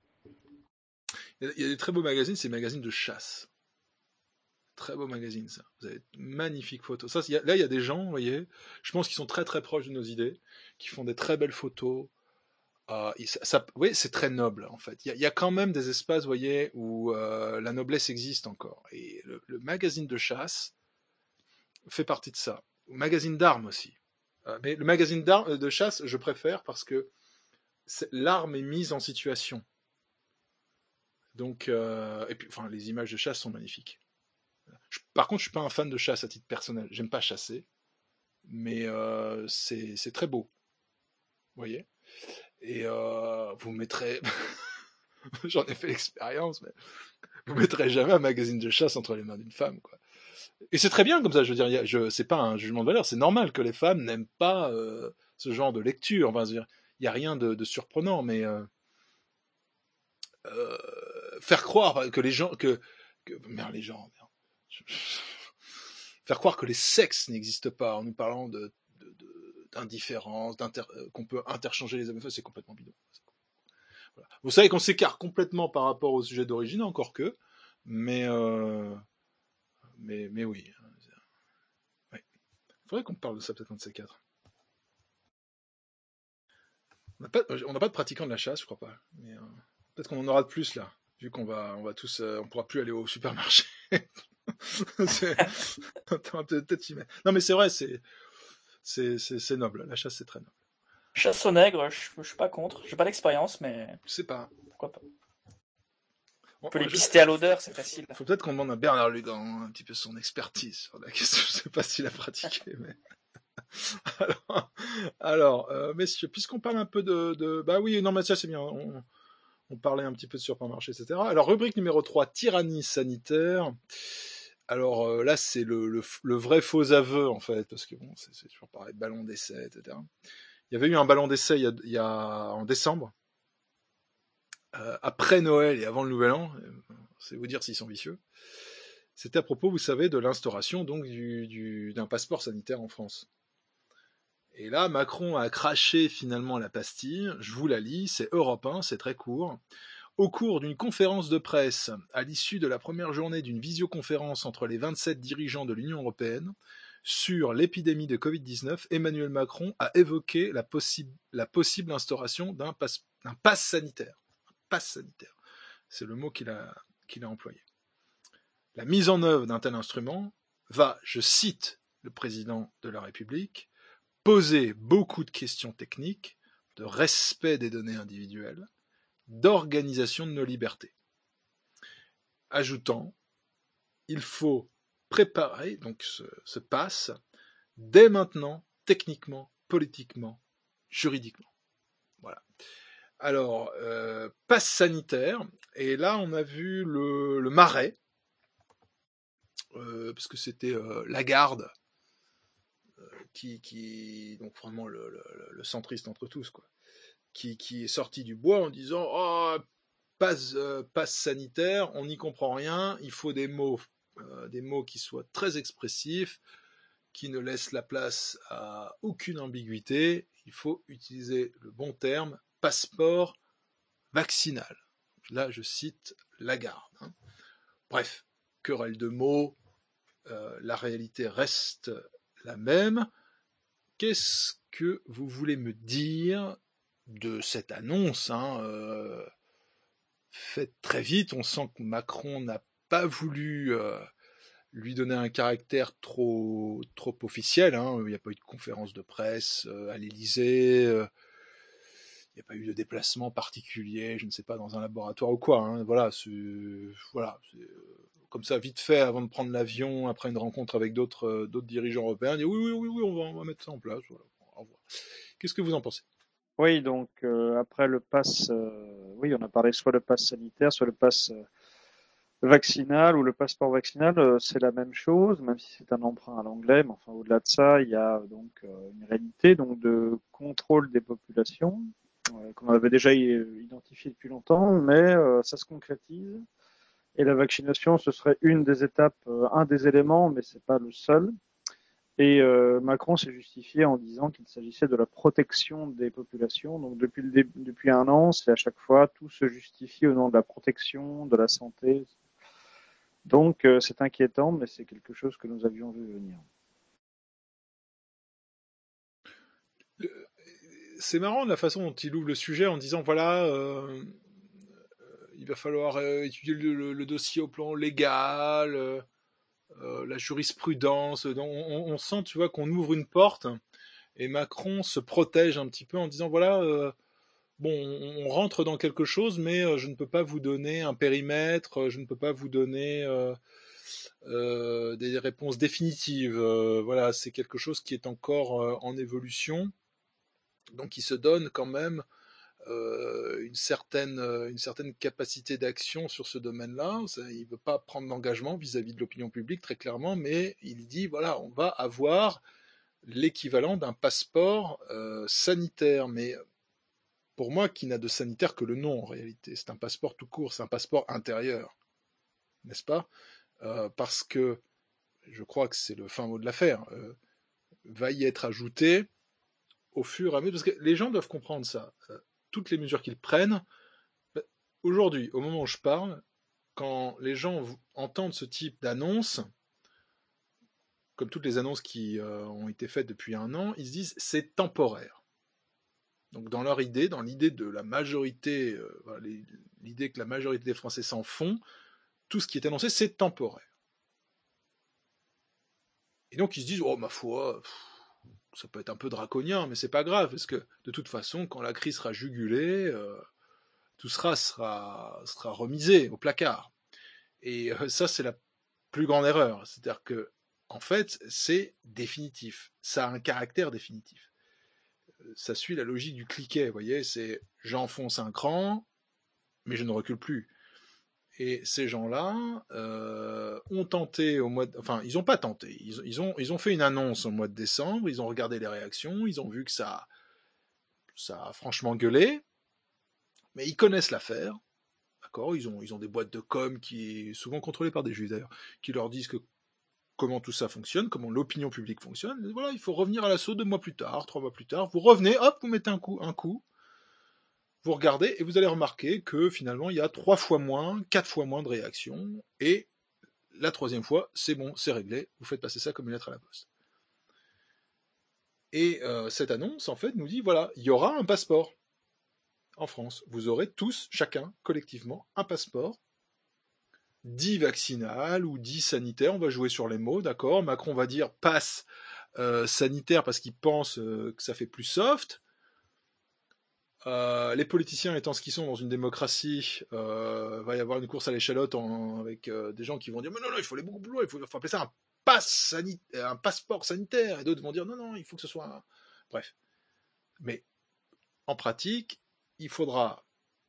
Il y a des très beaux magazines, c'est des magazines de chasse. Très beau magazine, ça. Vous avez de magnifiques photos. Ça, y a, là, il y a des gens, vous voyez, je pense qu'ils sont très très proches de nos idées, qui font des très belles photos. Euh, ça, ça, oui, c'est très noble, en fait. Il y a, il y a quand même des espaces, vous voyez, où euh, la noblesse existe encore. Et le, le magazine de chasse fait partie de ça. Le magazine d'armes aussi. Euh, mais le magazine d'armes, de chasse, je préfère parce que l'arme est mise en situation. Donc, euh, et puis, enfin, les images de chasse sont magnifiques. Je, par contre, je suis pas un fan de chasse à titre personnel. J'aime pas chasser, mais euh, c'est, c'est très beau. Vous voyez ? Et euh, vous mettrez, j'en ai fait l'expérience, mais vous mettrez jamais un magazine de chasse entre les mains d'une femme, quoi. Et c'est très bien comme ça. Je veux dire, y a, je, c'est pas un jugement de valeur. C'est normal que les femmes n'aiment pas euh, ce genre de lecture. Enfin, il y a rien de, de surprenant, mais euh, euh, faire croire que les gens, que, que merde, les gens, merde. Je, faire croire que les sexes n'existent pas en nous parlant de, de, de d'indifférence, d'inter, qu'on peut interchanger les hommes et les femmes, c'est complètement bidon. Voilà. Vous savez qu'on s'écarte complètement par rapport au sujet d'origine, encore que, mais euh, mais mais oui. Il ouais. faudrait qu'on parle de ça peut-être un de ces quatre. On n'a pas, on n'a pas de pratiquants de la chasse, je crois pas. Mais, euh, peut-être qu'on en aura de plus là, vu qu'on va, on va tous, euh, on pourra plus aller au supermarché. c'est... peut-être y mettre. Non, mais c'est vrai, c'est, c'est, c'est, c'est noble. La chasse, c'est très noble. Chasse au nègre, je, je suis pas contre. J'ai pas d'expérience, mais. Je sais pas. Pourquoi pas. On peut les pister à l'odeur, c'est facile. Faut peut-être qu'on demande à Bernard Lugan un petit peu son expertise sur la question. Je sais pas s'il a pratiqué, mais. alors, alors euh, messieurs, puisqu'on parle un peu de, de... bah oui, non, mais ça c'est bien. On, on parlait un petit peu de supermarché, et cetera. Alors, rubrique numéro trois, tyrannie sanitaire. Alors euh, là, c'est le, le, le vrai faux aveu, en fait, parce que bon, c'est, c'est toujours pareil, ballon d'essai, et cetera. Il y avait eu un ballon d'essai il y a, il y a en décembre, euh, après Noël et avant le Nouvel An. C'est vous dire s'ils sont vicieux. C'était à propos, vous savez, de l'instauration donc du, du, d'un passeport sanitaire en France. Et là, Macron a craché finalement la pastille. Je vous la lis, c'est Europe un, c'est très court. Au cours d'une conférence de presse, à l'issue de la première journée d'une visioconférence entre les vingt-sept dirigeants de l'Union européenne, sur l'épidémie de covid dix-neuf, Emmanuel Macron a évoqué la, possi- la possible instauration d'un pass, d'un pass sanitaire. Un pass sanitaire. C'est le mot qu'il a, qu'il a employé. La mise en œuvre d'un tel instrument va, je cite le président de la République, poser beaucoup de questions techniques, de respect des données individuelles, d'organisation de nos libertés. Ajoutant, il faut préparer donc ce, ce pass dès maintenant, techniquement, politiquement, juridiquement. Voilà. Alors, euh, pass sanitaire, et là on a vu le, le Marais, euh, parce que c'était euh, Lagarde, euh, qui, qui, donc vraiment le, le, le centriste entre tous, quoi, qui, qui est sorti du bois en disant oh, passe, euh, passe sanitaire, on n'y comprend rien, il faut des mots, euh, des mots qui soient très expressifs, qui ne laissent la place à aucune ambiguïté, il faut utiliser le bon terme, passeport vaccinal. Là, je cite Lagarde. Hein. Bref, querelle de mots, euh, la réalité reste la même. Qu'est-ce que vous voulez me dire de cette annonce hein, euh, faite très vite? On sent que Macron n'a pas voulu euh, lui donner un caractère trop, trop officiel. Hein. Il n'y a pas eu de conférence de presse euh, à l'Élysée. Euh, il n'y a pas eu de déplacement particulier, je ne sais pas, dans un laboratoire ou quoi. Hein. Voilà, c'est, voilà c'est, euh, comme ça, vite fait, avant de prendre l'avion, après une rencontre avec d'autres, euh, d'autres dirigeants européens, dit oui, oui, oui, oui, on va, on va mettre ça en place. Voilà. Au revoir. Qu'est-ce que vous en pensez? Oui, donc euh, après le pass, euh, oui, on a parlé soit le pass sanitaire, soit le pass euh, vaccinal ou le passeport vaccinal, euh, c'est la même chose, même si c'est un emprunt à l'anglais. Mais enfin, au-delà de ça, il y a donc euh, une réalité donc de contrôle des populations euh, qu'on avait déjà identifié depuis longtemps, mais euh, ça se concrétise. Et la vaccination, ce serait une des étapes, euh, un des éléments, mais c'est pas le seul. Et euh, Macron s'est justifié en disant qu'il s'agissait de la protection des populations. Donc depuis, le début, depuis un an, c'est à chaque fois tout se justifie au nom de la protection, de la santé. Donc euh, c'est inquiétant, mais c'est quelque chose que nous avions vu venir. C'est marrant de la façon dont il ouvre le sujet en disant voilà, euh, il va falloir euh, étudier le, le, le dossier au plan légal. Euh, Euh, la jurisprudence, on, on, on sent, tu vois, qu'on ouvre une porte et Macron se protège un petit peu en disant voilà, euh, bon, on, on rentre dans quelque chose, mais euh, je ne peux pas vous donner un périmètre, je ne peux pas vous donner euh, euh, des réponses définitives. Euh, voilà, c'est quelque chose qui est encore euh, en évolution, donc il se donne quand même Euh, une certaine euh, une certaine capacité d'action sur ce domaine-là. Ça, il ne veut pas prendre d'engagement vis-à-vis de l'opinion publique très clairement, mais il dit voilà, on va avoir l'équivalent d'un passeport euh, sanitaire. Mais pour moi, qui n'a de sanitaire que le nom en réalité, c'est un passeport tout court, c'est un passeport intérieur, n'est-ce pas euh, Parce que je crois que c'est le fin mot de l'affaire. Euh, va y être ajouté au fur et à mesure, parce que les gens doivent comprendre ça. Euh, toutes les mesures qu'ils prennent, aujourd'hui, au moment où je parle, quand les gens entendent ce type d'annonce, comme toutes les annonces qui euh, ont été faites depuis un an, ils se disent c'est temporaire. Donc dans leur idée, dans l'idée de la majorité, euh, voilà, l'idée que la majorité des Français s'en font, tout ce qui est annoncé, c'est temporaire. Et donc ils se disent oh ma foi, pff, ça peut être un peu draconien, mais c'est pas grave, parce que de toute façon, quand la crise sera jugulée, euh, tout sera, sera, sera remisé au placard. Et euh, ça, c'est la plus grande erreur. C'est-à-dire que, en fait, c'est définitif. Ça a un caractère définitif. Ça suit la logique du cliquet, vous voyez, c'est j'enfonce un cran, mais je ne recule plus. Et ces gens-là euh, ont tenté au mois de... Enfin, ils n'ont pas tenté. Ils, ils, ont, ils ont fait une annonce au mois de décembre, ils ont regardé les réactions, ils ont vu que ça, ça a franchement gueulé, mais ils connaissent l'affaire. D'accord, ils ont, ils ont des boîtes de com qui, souvent contrôlées par des juifs d'ailleurs, qui leur disent que comment tout ça fonctionne, comment l'opinion publique fonctionne. Et voilà, il faut revenir à l'assaut deux mois plus tard, trois mois plus tard. Vous revenez, hop, vous mettez un coup, un coup. Vous regardez et vous allez remarquer que finalement il y a trois fois moins, quatre fois moins de réactions. Et la troisième fois, c'est bon, c'est réglé. Vous faites passer ça comme une lettre à la poste. Et euh, cette annonce, en fait, nous dit, voilà, il y aura un passeport en France. Vous aurez tous, chacun, collectivement, un passeport dit vaccinal ou dit sanitaire. On va jouer sur les mots, d'accord. Macron va dire passe euh, sanitaire parce qu'il pense euh, que ça fait plus soft. Euh, les politiciens étant ce qu'ils sont dans une démocratie, euh, va y avoir une course à l'échalote en, avec euh, des gens qui vont dire mais non non il faut aller beaucoup plus loin, il faut, faut appeler ça un pass sanitaire, un passeport sanitaire, et d'autres vont dire non non il faut que ce soit un... bref. Mais en pratique, il faudra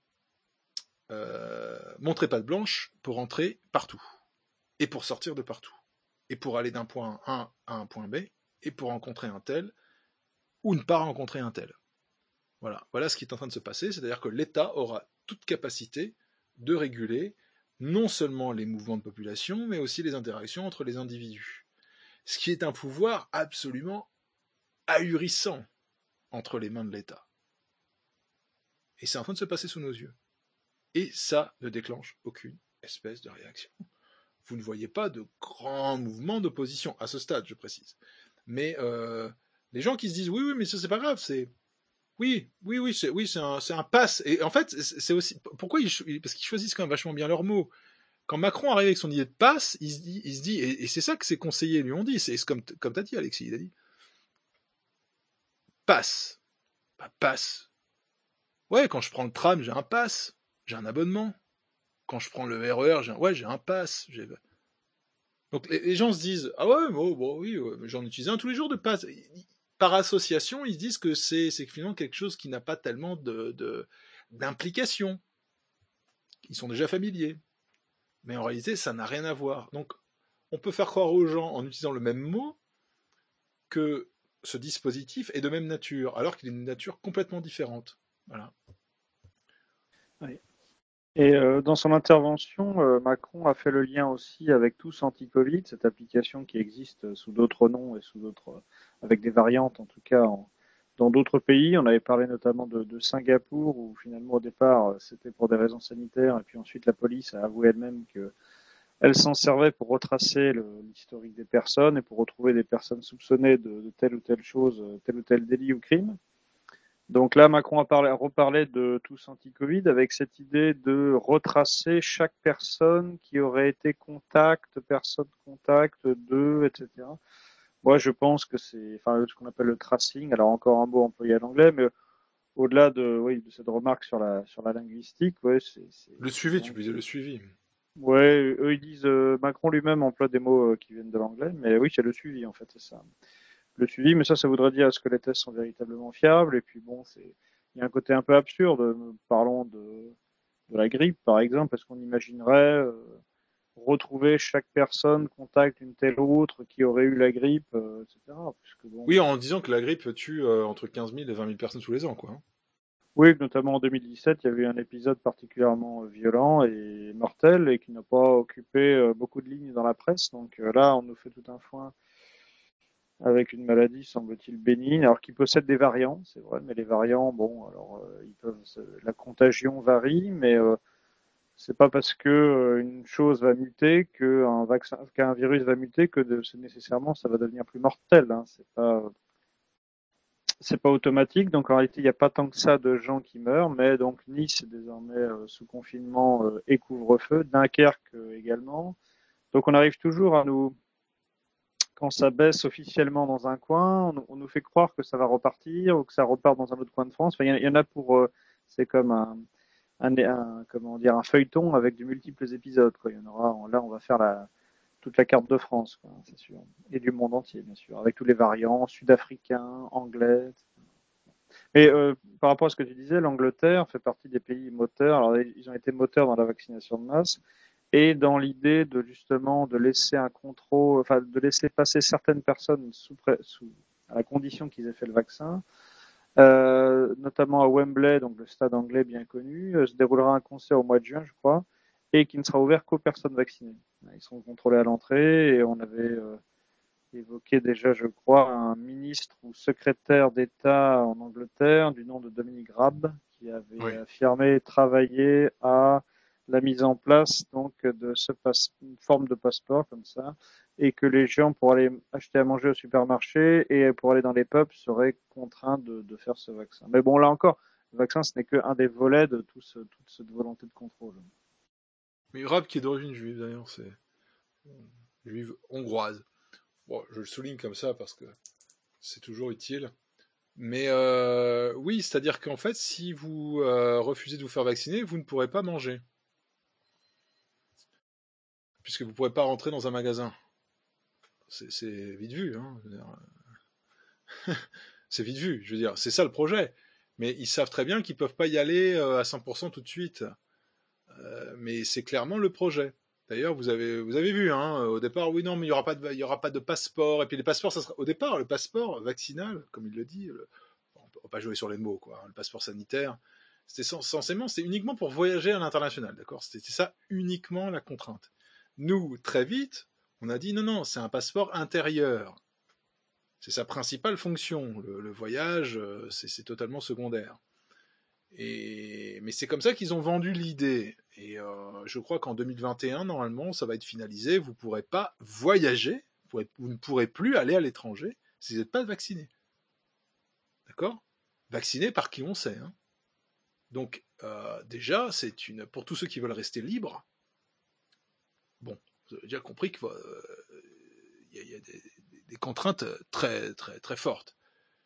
euh, montrer patte blanche pour entrer partout et pour sortir de partout et pour aller d'un point A à un point B et pour rencontrer un tel ou ne pas rencontrer un tel. Voilà, voilà ce qui est en train de se passer, c'est-à-dire que l'État aura toute capacité de réguler non seulement les mouvements de population, mais aussi les interactions entre les individus. Ce qui est un pouvoir absolument ahurissant entre les mains de l'État. Et c'est en train de se passer sous nos yeux. Et ça ne déclenche aucune espèce de réaction. Vous ne voyez pas de grands mouvements d'opposition, à ce stade, je précise. Mais euh, les gens qui se disent « oui, oui, mais ça c'est pas grave, c'est... » Oui, oui, oui, c'est, oui, c'est un, c'est un pass. Et en fait, c'est aussi pourquoi ils, parce qu'ils choisissent quand même vachement bien leurs mots. Quand Macron arrive avec son idée de pass, il se dit, il se dit, et, et c'est ça que ses conseillers lui ont dit. C'est comme, comme t'as dit, Alexis, il a dit pass, pas pass. Ouais, quand je prends le tram, j'ai un pass, j'ai un abonnement. Quand je prends le R E R, j'ai un, ouais, j'ai un pass. J'ai... Donc les, les gens se disent ah ouais, bon, bon oui, ouais, j'en utilise un tous les jours de pass. Par association, ils se disent que c'est, c'est finalement quelque chose qui n'a pas tellement de, de, d'implication. Ils sont déjà familiers. Mais en réalité, ça n'a rien à voir. Donc, on peut faire croire aux gens, en utilisant le même mot, que ce dispositif est de même nature, alors qu'il est d'une nature complètement différente. Voilà. Oui. Et euh, dans son intervention, euh, Macron a fait le lien aussi avec Tous Anti-Covid, cette application qui existe sous d'autres noms et sous d'autres, avec des variantes en tout cas en, dans d'autres pays. On avait parlé notamment de, de Singapour, où finalement au départ c'était pour des raisons sanitaires, et puis ensuite la police a avoué elle-même que elle s'en servait pour retracer le, l'historique des personnes et pour retrouver des personnes soupçonnées de, de telle ou telle chose, tel ou tel délit ou crime. Donc là, Macron a parlé, reparlé de Tous Anti-Covid avec cette idée de retracer chaque personne qui aurait été contact, personne contact de, et cetera. Moi, je pense que c'est, enfin, ce qu'on appelle le tracing. Alors encore un mot employé à l'anglais, mais au-delà de, oui, de cette remarque sur la sur la linguistique, ouais, c'est, c'est le suivi. Tu peux dire le suivi. Ouais, eux ils disent euh, Macron lui-même emploie des mots euh, qui viennent de l'anglais, mais oui, c'est le suivi en fait, c'est ça. Le suivi, mais ça, ça voudrait dire est-ce que les tests sont véritablement fiables. Et puis bon, c'est, il y a un côté un peu absurde. Parlons de, de la grippe, par exemple. Est-ce qu'on imaginerait euh, retrouver chaque personne contact d'une telle autre qui aurait eu la grippe, euh, et cetera. Puisque bon, oui, en disant que la grippe tue euh, entre quinze mille et vingt mille personnes tous les ans, quoi. Oui, notamment en deux mille dix-sept, il y avait eu un épisode particulièrement violent et mortel et qui n'a pas occupé beaucoup de lignes dans la presse. Donc là, on nous fait tout un foin avec une maladie, semble-t-il, bénigne, alors qui possède des variants, c'est vrai, mais les variants, bon, alors euh, ils peuvent, la contagion varie, mais euh, c'est pas parce que euh, une chose va muter qu'un vaccin, qu'un virus va muter que de, c'est nécessairement ça va devenir plus mortel. Hein, c'est pas, c'est pas automatique. Donc en réalité, il n'y a pas tant que ça de gens qui meurent, mais donc Nice est désormais euh, sous confinement euh, et couvre-feu, Dunkerque euh, également. Donc on arrive toujours à nous quand ça baisse officiellement dans un coin, on, on nous fait croire que ça va repartir ou que ça repart dans un autre coin de France. Enfin, il y, y en a pour, euh, c'est comme un, un, un, comment dire, un feuilleton avec de multiples épisodes. Quoi. Il y en aura, on, là, on va faire la, toute la carte de France, quoi, c'est sûr, et du monde entier, bien sûr, avec tous les variants sud-africains, anglais. Et cetera. Et euh, par rapport à ce que tu disais, l'Angleterre fait partie des pays moteurs. Alors, ils ont été moteurs dans la vaccination de masse. Et dans l'idée de justement de laisser un contrôle, enfin de laisser passer certaines personnes sous, sous à la condition qu'ils aient fait le vaccin, euh, notamment à Wembley, donc le stade anglais bien connu, euh, se déroulera un concert au mois de juin, je crois, et qui ne sera ouvert qu'aux personnes vaccinées. Ils seront contrôlés à l'entrée, et on avait euh, évoqué déjà, je crois, un ministre ou secrétaire d'État en Angleterre du nom de Dominic Raab, qui avait oui. affirmé travailler à la mise en place donc de ce passe, une forme de passeport comme ça et que les gens, pour aller acheter à manger au supermarché et pour aller dans les pubs, seraient contraints de, de faire ce vaccin. Mais bon, là encore, le vaccin, ce n'est qu'un des volets de tout ce, toute cette volonté de contrôle. Mais Rab, qui est d'origine juive d'ailleurs, c'est juive hongroise. Bon, je le souligne comme ça parce que c'est toujours utile. Mais euh, oui, c'est-à-dire qu'en fait, si vous euh, refusez de vous faire vacciner, vous ne pourrez pas manger. Puisque vous ne pourrez pas rentrer dans un magasin. C'est, c'est vite vu, hein. Je veux dire. C'est vite vu, je veux dire. C'est ça le projet. Mais ils savent très bien qu'ils ne peuvent pas y aller euh, à cent pour cent tout de suite. Euh, mais c'est clairement le projet. D'ailleurs, vous avez, vous avez vu, hein, au départ, oui, non, mais il n'y aura pas de, il y aura pas de passeport. Et puis les passeports, ça sera, au départ, le passeport vaccinal, comme il le dit, le, on ne peut pas jouer sur les mots, quoi. Le passeport sanitaire, c'était censément, c'était uniquement pour voyager à l'international, d'accord. C'était ça uniquement la contrainte. Nous, très vite, on a dit non, non, c'est un passeport intérieur. C'est sa principale fonction. Le, le voyage, c'est, c'est totalement secondaire. Et, mais c'est comme ça qu'ils ont vendu l'idée. Et euh, je crois qu'en deux mille vingt et un, normalement, ça va être finalisé. Vous ne pourrez pas voyager, vous, pourrez, vous ne pourrez plus aller à l'étranger si vous n'êtes pas vacciné. D'accord ? Vacciné par qui on sait. Hein. Donc, euh, déjà, c'est une pour tous ceux qui veulent rester libres. Bon, vous avez déjà compris qu'il euh, y, y a des, des contraintes très, très, très fortes.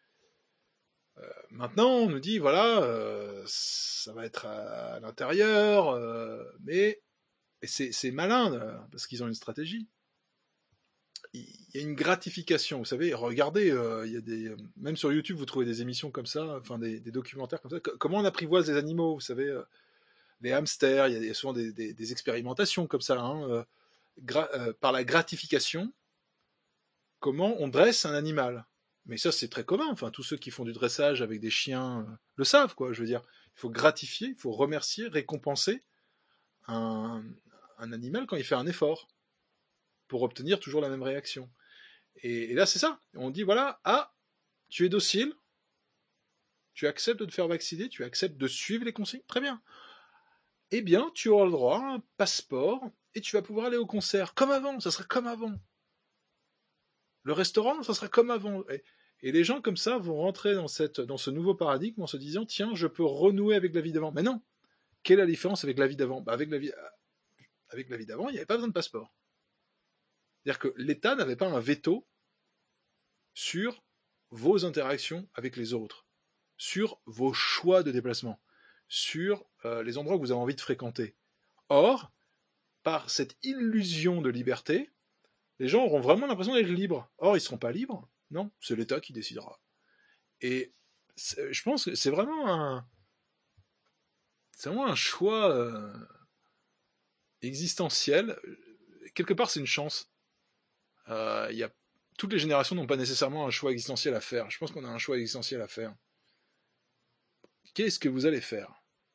Euh, maintenant, on nous dit, voilà, euh, ça va être à, à l'intérieur, euh, mais et c'est, c'est malin, euh, parce qu'ils ont une stratégie. Il y a une gratification, vous savez, regardez, euh, il y a des, même sur YouTube, vous trouvez des émissions comme ça, enfin des, des documentaires comme ça, C- comment on apprivoise les animaux, vous savez, euh, les hamsters, il y a souvent des, des, des expérimentations comme ça, hein, euh, gra- euh, par la gratification, comment on dresse un animal. Mais ça, c'est très commun. Enfin, tous ceux qui font du dressage avec des chiens euh, le savent, quoi. Je veux dire, il faut gratifier, il faut remercier, récompenser un, un animal quand il fait un effort pour obtenir toujours la même réaction. Et, et là, c'est ça. On dit, voilà, ah, tu es docile, tu acceptes de te faire vacciner, tu acceptes de suivre les consignes, très bien. Eh bien, tu auras le droit à un passeport et tu vas pouvoir aller au concert. Comme avant, ça sera comme avant. Le restaurant, ça sera comme avant. Et, et les gens comme ça vont rentrer dans, cette, dans ce nouveau paradigme en se disant, tiens, je peux renouer avec la vie d'avant. Mais non. Quelle est la différence avec la vie d'avant ? Bah, avec la vie, avec la vie d'avant, il n'y avait pas besoin de passeport. C'est-à-dire que l'État n'avait pas un veto sur vos interactions avec les autres, sur vos choix de déplacement, sur euh, les endroits que vous avez envie de fréquenter. Or, par cette illusion de liberté, les gens auront vraiment l'impression d'être libres. Or, ils ne seront pas libres. Non, c'est l'État qui décidera. Et je pense que c'est vraiment un, c'est vraiment un choix euh, existentiel. Quelque part, c'est une chance. Euh, y a, toutes les générations n'ont pas nécessairement un choix existentiel à faire. Je pense qu'on a un choix existentiel à faire. Qu'est-ce que vous allez faire ?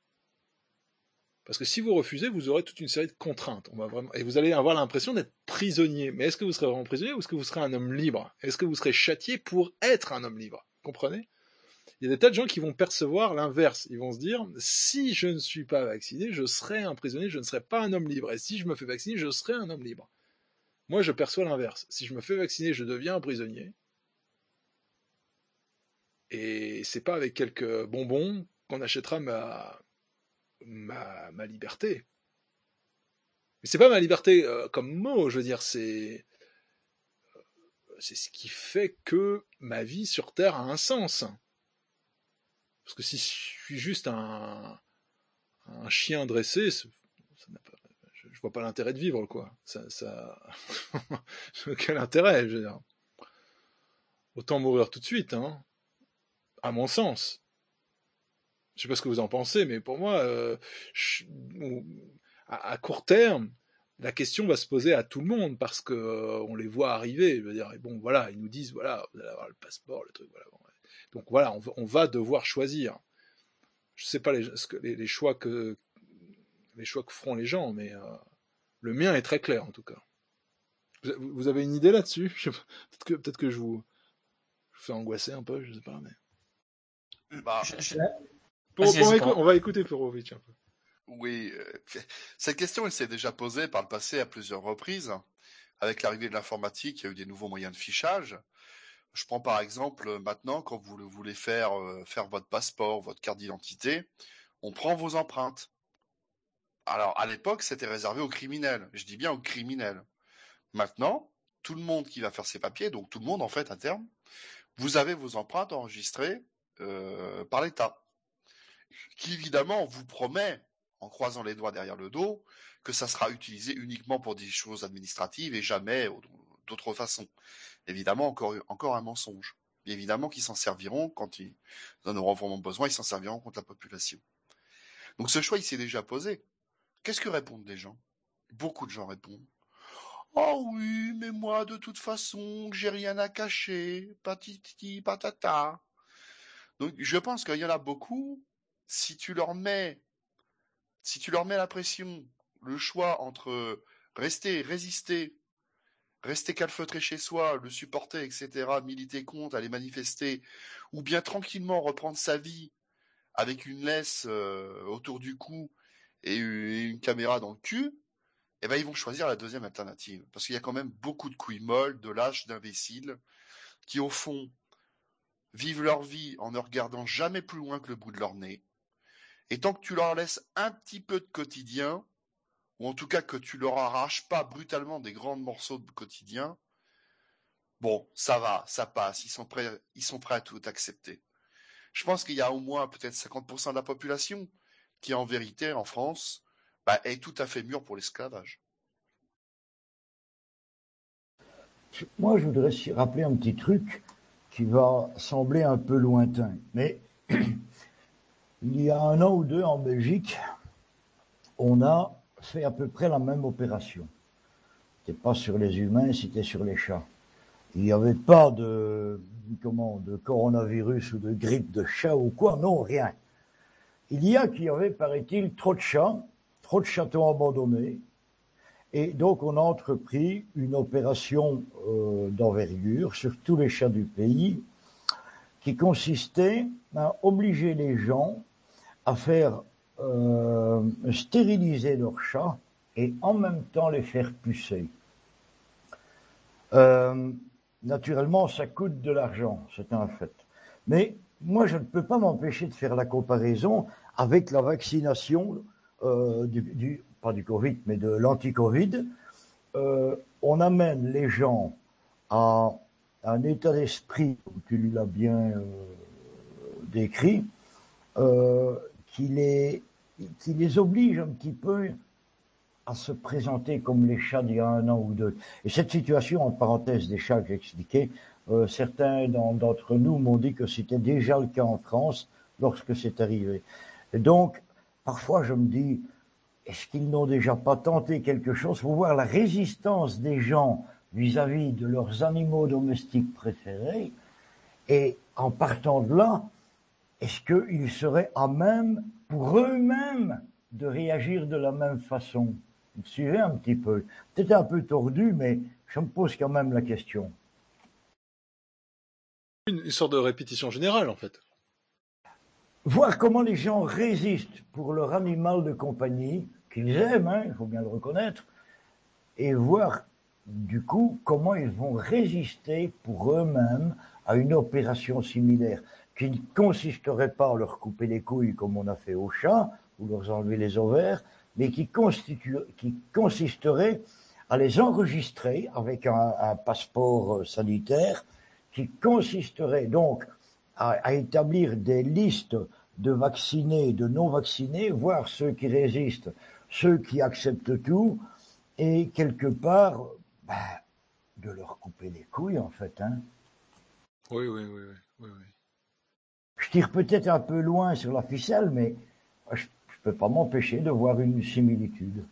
Parce que si vous refusez, vous aurez toute une série de contraintes. On va vraiment... Et vous allez avoir l'impression d'être prisonnier. Mais est-ce que vous serez vraiment prisonnier ou est-ce que vous serez un homme libre ? Est-ce que vous serez châtié pour être un homme libre ? Vous comprenez ? Il y a des tas de gens qui vont percevoir l'inverse. Ils vont se dire, si je ne suis pas vacciné, je serai un prisonnier, je ne serai pas un homme libre. Et si je me fais vacciner, je serai un homme libre. Moi, je perçois l'inverse. Si je me fais vacciner, je deviens un prisonnier. Et c'est pas avec quelques bonbons qu'on achètera ma... Ma, ma liberté. Mais c'est pas ma liberté euh, comme mot, je veux dire, c'est c'est ce qui fait que ma vie sur Terre a un sens. Parce que si je suis juste un, un chien dressé, ça n'a pas, je, je vois pas l'intérêt de vivre, quoi. Ça, ça... Quel intérêt, je veux dire. Autant mourir tout de suite, hein, à mon sens. Je sais pas ce que vous en pensez, mais pour moi, euh, je, on, à, à court terme, la question va se poser à tout le monde parce que euh, on les voit arriver. Je veux dire, et bon, voilà, ils nous disent, voilà, vous allez avoir le passeport, le truc, voilà. Bon, ouais. Donc voilà, on, on va devoir choisir. Je sais pas les, ce que, les, les choix que les choix que feront les gens, mais euh, le mien est très clair en tout cas. Vous, vous avez une idée là-dessus ? Je sais pas, peut-être que peut-être que je vous, je vous fais angoisser un peu, je sais pas, mais. Bah, Je- je- Pour, Vas-y, pour vas-y, écou- Poro. on va écouter Perovic un peu. oui, euh, cette question, elle s'est déjà posée par le passé à plusieurs reprises. avec l'arrivée de l'informatique, il y a eu des nouveaux moyens de fichage. Je prends par exemple maintenant, quand vous voulez faire, euh, faire votre passeport, votre carte d'identité, on prend vos empreintes. Alors, à l'époque, c'était réservé aux criminels. Je dis bien aux criminels. Maintenant, tout le monde qui va faire ses papiers, donc tout le monde en fait à terme, vous avez vos empreintes enregistrées euh, par l'État, qui évidemment vous promet, en croisant les doigts derrière le dos, que ça sera utilisé uniquement pour des choses administratives et jamais d'autres façons. Évidemment, encore, encore un mensonge. Et évidemment qu'ils s'en serviront quand ils en auront vraiment besoin, ils s'en serviront contre la population. Donc ce choix, il s'est déjà posé. Qu'est-ce que répondent les gens? Beaucoup de gens répondent: oh oui, mais moi, de toute façon, j'ai rien à cacher, patiti, patata. Donc, je pense qu'il y en a beaucoup, si tu leur mets, si tu leur mets la pression, le choix entre rester, résister, rester calfeutré chez soi, le supporter, et cetera, militer contre, aller manifester, ou bien tranquillement reprendre sa vie avec une laisse euh, autour du cou et une caméra dans le cul, eh ben, ils vont choisir la deuxième alternative. Parce qu'il y a quand même beaucoup de couilles molles, de lâches, d'imbéciles, qui au fond vivent leur vie en ne regardant jamais plus loin que le bout de leur nez. Et tant que tu leur laisses un petit peu de quotidien, ou en tout cas que tu leur arraches pas brutalement des grands morceaux de quotidien, bon, ça va, ça passe, ils sont prêts, ils sont prêts à tout accepter. Je pense qu'il y a au moins peut-être cinquante pour cent de la population qui, en vérité, en France, bah, est tout à fait mûre pour l'esclavage. Moi, je voudrais rappeler un petit truc qui va sembler un peu lointain. Mais il y a un an ou deux, en Belgique, on a fait à peu près la même opération. C'était pas sur les humains, c'était sur les chats. Il n'y avait pas de, comment, de coronavirus ou de grippe de chat ou quoi, non, rien. Il y a qu'il y avait, paraît-il, trop de chats, trop de chatons abandonnés. Et donc, on a entrepris une opération euh, d'envergure sur tous les chats du pays qui consistait à obliger les gens à faire euh, stériliser leurs chats et en même temps les faire pucer. Euh, naturellement, ça coûte de l'argent, c'est un fait. Mais moi, je ne peux pas m'empêcher de faire la comparaison avec la vaccination euh, du, du pas du Covid, mais de l'anti-Covid. Euh, on amène les gens à un état d'esprit, comme tu l'as bien euh, décrit, euh, qui, les, qui les oblige un petit peu à se présenter comme les chats d'il y a un an ou deux. Et cette situation, en parenthèse des chats que j'ai expliqué, euh, certains d'entre nous m'ont dit que c'était déjà le cas en France lorsque c'est arrivé. Et donc, parfois je me dis, est-ce qu'ils n'ont déjà pas tenté quelque chose pour voir la résistance des gens vis-à-vis de leurs animaux domestiques préférés? Et en partant de là, est-ce qu'ils seraient à même, pour eux-mêmes, de réagir de la même façon? Vous suivez un petit peu. Peut-être un peu tordu, mais je me pose quand même la question. Une sorte de répétition générale, en fait. Voir comment les gens résistent pour leur animal de compagnie, qu'ils aiment, hein, il faut bien le reconnaître, et voir du coup comment ils vont résister pour eux-mêmes à une opération similaire, qui ne consisterait pas à leur couper les couilles comme on a fait aux chats, ou leur enlever les ovaires, mais qui, qui consisterait à les enregistrer avec un, un passeport sanitaire, qui consisterait donc à, à établir des listes de vaccinés et de non-vaccinés, voir ceux qui résistent, ceux qui acceptent tout, et quelque part, bah, de leur couper les couilles, en fait. Hein. Oui, oui, oui, oui, oui, oui. Je tire peut-être un peu loin sur la ficelle, mais je ne peux pas m'empêcher de voir une similitude.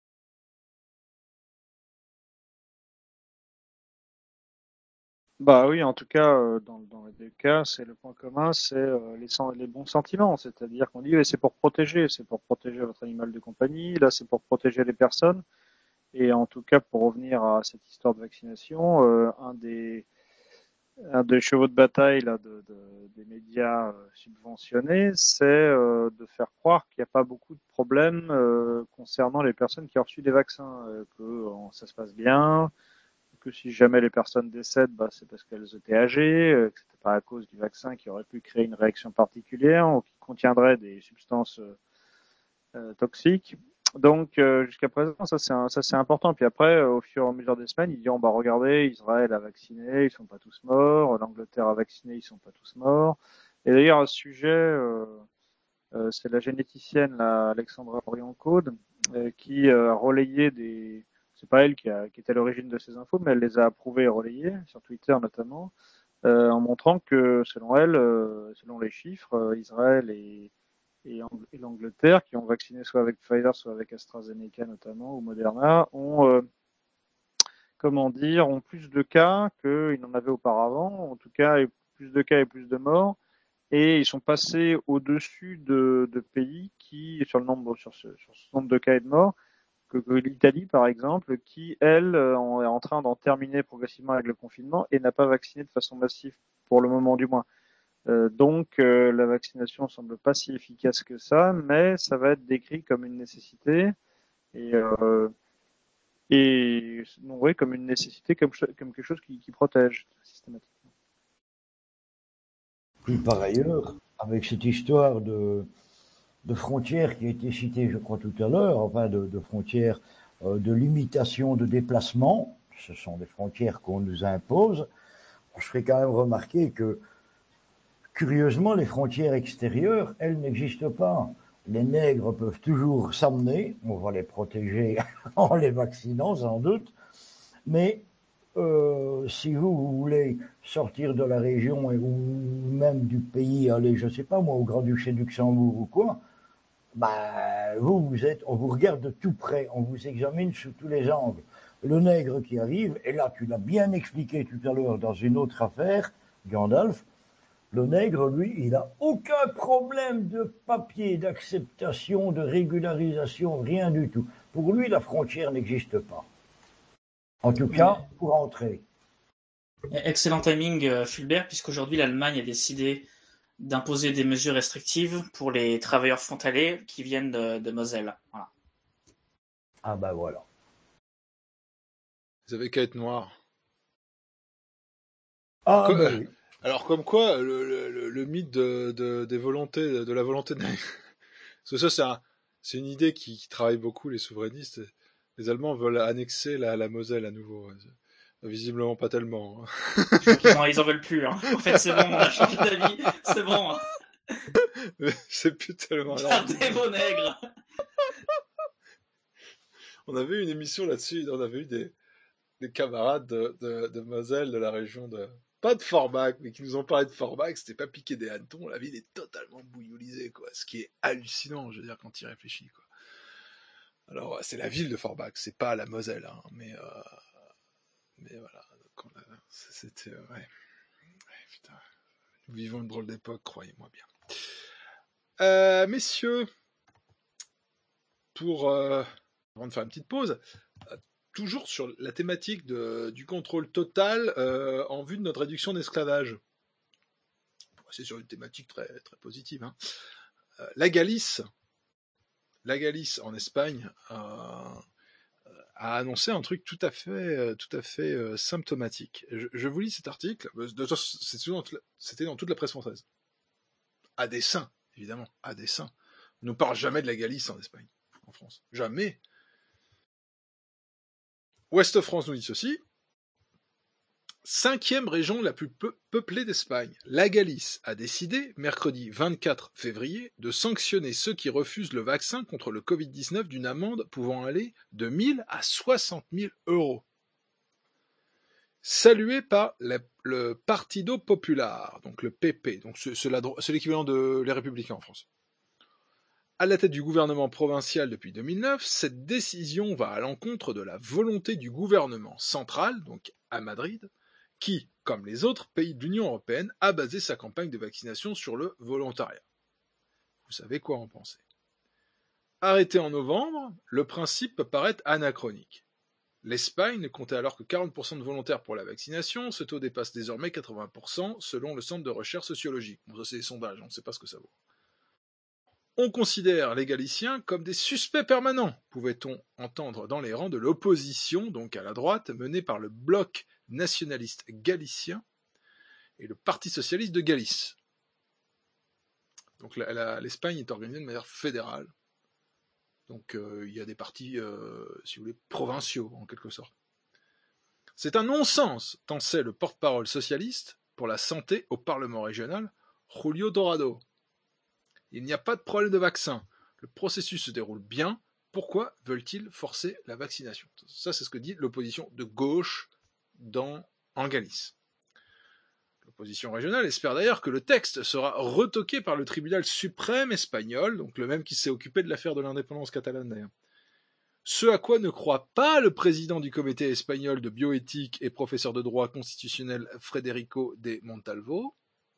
Bah oui, en tout cas, euh, dans, dans les deux cas, c'est le point commun, c'est euh, les, les bons sentiments. C'est-à-dire qu'on dit, eh, c'est pour protéger, c'est pour protéger votre animal de compagnie, là c'est pour protéger les personnes. Et en tout cas, pour revenir à cette histoire de vaccination, euh, un des un des chevaux de bataille là, de, de, des médias euh, subventionnés, c'est euh, de faire croire qu'il n'y a pas beaucoup de problèmes euh, concernant les personnes qui ont reçu des vaccins, euh, que euh, ça se passe bien, que si jamais les personnes décèdent, bah, c'est parce qu'elles étaient âgées, euh, que c'était pas à cause du vaccin qui aurait pu créer une réaction particulière ou qui contiendrait des substances euh, euh, toxiques. Donc euh, jusqu'à présent, ça c'est un, ça c'est important. Puis après, euh, au fur et à mesure des semaines, ils diront bah regardez, Israël a vacciné, ils sont pas tous morts. L'Angleterre a vacciné, ils sont pas tous morts. Et d'ailleurs, à ce sujet, euh, euh, c'est la généticienne là, Alexandra Orion-Caude euh, qui euh, a relayé des. C'est pas elle qui, a, qui était à l'origine de ces infos, mais elle les a approuvées et relayées sur Twitter notamment, euh, en montrant que selon elle, euh, selon les chiffres, euh, Israël et et l'Angleterre, qui ont vacciné soit avec Pfizer, soit avec AstraZeneca notamment, ou Moderna, ont, euh, comment dire, ont plus de cas qu'ils n'en avaient auparavant, en tout cas, plus de cas et plus de morts, et ils sont passés au-dessus de, de pays qui, sur le nombre, sur ce, sur ce nombre de cas et de morts, que, que l'Italie, par exemple, qui, elle, est en train d'en terminer progressivement avec le confinement et n'a pas vacciné de façon massive, pour le moment du moins. Euh, donc euh, la vaccination semble pas si efficace que ça, mais ça va être décrit comme une nécessité et, euh, et non, oui, comme une nécessité, comme, comme quelque chose qui, qui protège systématiquement. Puis par ailleurs, avec cette histoire de, de frontières qui a été citée, je crois tout à l'heure, enfin de, de frontières euh, de limitation de déplacement, ce sont des frontières qu'on nous impose. Je ferai quand même remarquer que curieusement, les frontières extérieures, elles n'existent pas. Les nègres peuvent toujours s'emmener, on va les protéger en les vaccinant sans doute, mais euh, si vous, vous voulez sortir de la région ou même du pays, aller, je sais pas moi, au Grand-Duché de Luxembourg ou quoi, bah, vous, vous êtes, on vous regarde de tout près, on vous examine sous tous les angles. Le nègre qui arrive, et là tu l'as bien expliqué tout à l'heure dans une autre affaire, Gandalf, le nègre, lui, il n'a aucun problème de papier, d'acceptation, de régularisation, rien du tout. Pour lui, la frontière n'existe pas. En tout cas, pour entrer. Excellent timing, Fulbert, puisqu'aujourd'hui, l'Allemagne a décidé d'imposer des mesures restrictives pour les travailleurs frontaliers qui viennent de, de Moselle. Voilà. Ah ben voilà. Vous avez qu'à être noir. Ah Comme, ben oui. Alors comme quoi, le, le, le mythe de, de, des volontés, de la volonté de... Parce que ça, c'est, un, c'est une idée qui, qui travaille beaucoup les souverainistes. Les Allemands veulent annexer la, la Moselle à nouveau. Visiblement pas tellement. Je crois qu'ils en, ils en veulent plus. Hein. En fait, c'est bon, on a changé d'avis. C'est bon. Hein. Mais c'est plus tellement... Gardez vos nègres. On avait eu une émission là-dessus, on avait eu des, des camarades de, de, de Moselle, de la région de... Pas de Forbach, mais qui nous ont parlé de Forbach, c'était pas piqué des hannetons, la ville est totalement bouilloulisée, quoi. Ce qui est hallucinant, je veux dire, quand il réfléchit, quoi. Alors, c'est la ville de Forbach, c'est pas la Moselle, hein, mais, euh, mais voilà. Donc on a, c'était, euh, ouais. ouais. Putain. Nous vivons une drôle d'époque, croyez-moi bien. Euh, messieurs, pour, euh, avant de faire une petite pause, euh, toujours sur la thématique de, du contrôle total euh, en vue de notre réduction d'esclavage. C'est sur une thématique très, très positive. Hein. Euh, la Galice, la Galice en Espagne euh, a annoncé un truc tout à fait, tout à fait euh, symptomatique. Je, je vous lis cet article. C'était dans, c'était dans toute la presse française. À dessein, évidemment, à dessein. On ne parle jamais de la Galice en Espagne, en France. Jamais. Ouest France nous dit ceci. Cinquième région la plus peu peuplée d'Espagne, la Galice a décidé, mercredi vingt-quatre février, de sanctionner ceux qui refusent le vaccin contre le covid dix-neuf d'une amende pouvant aller de mille à soixante mille euros. Salué par la, le Partido Popular, donc le P P, donc c'est, c'est, la, c'est l'équivalent de les Républicains en France. À la tête du gouvernement provincial depuis deux mille neuf, cette décision va à l'encontre de la volonté du gouvernement central, donc à Madrid, qui, comme les autres pays de l'Union européenne, a basé sa campagne de vaccination sur le volontariat. Vous savez quoi en penser. Arrêté en novembre, le principe peut paraître anachronique. L'Espagne ne comptait alors que quarante pour cent de volontaires pour la vaccination, ce taux dépasse désormais quatre-vingts pour cent selon le Centre de recherche sociologique. Bon, ça c'est des sondages, on ne sait pas ce que ça vaut. On considère les Galiciens comme des suspects permanents, pouvait-on entendre dans les rangs de l'opposition, donc à la droite, menée par le bloc nationaliste galicien et le Parti socialiste de Galice. Donc la, la, l'Espagne est organisée de manière fédérale. Donc euh, il y a des partis, euh, si vous voulez, provinciaux, en quelque sorte. C'est un non-sens, pensait le porte-parole socialiste pour la santé au Parlement régional, Julio Dorado. Il n'y a pas de problème de vaccin. Le processus se déroule bien. Pourquoi veulent-ils forcer la vaccination? Ça, c'est ce que dit l'opposition de gauche dans, en Galice. L'opposition régionale espère d'ailleurs que le texte sera retoqué par le tribunal suprême espagnol, donc le même qui s'est occupé de l'affaire de l'indépendance catalane d'ailleurs. Ce à quoi ne croit pas le président du comité espagnol de bioéthique et professeur de droit constitutionnel Federico de Montalvo.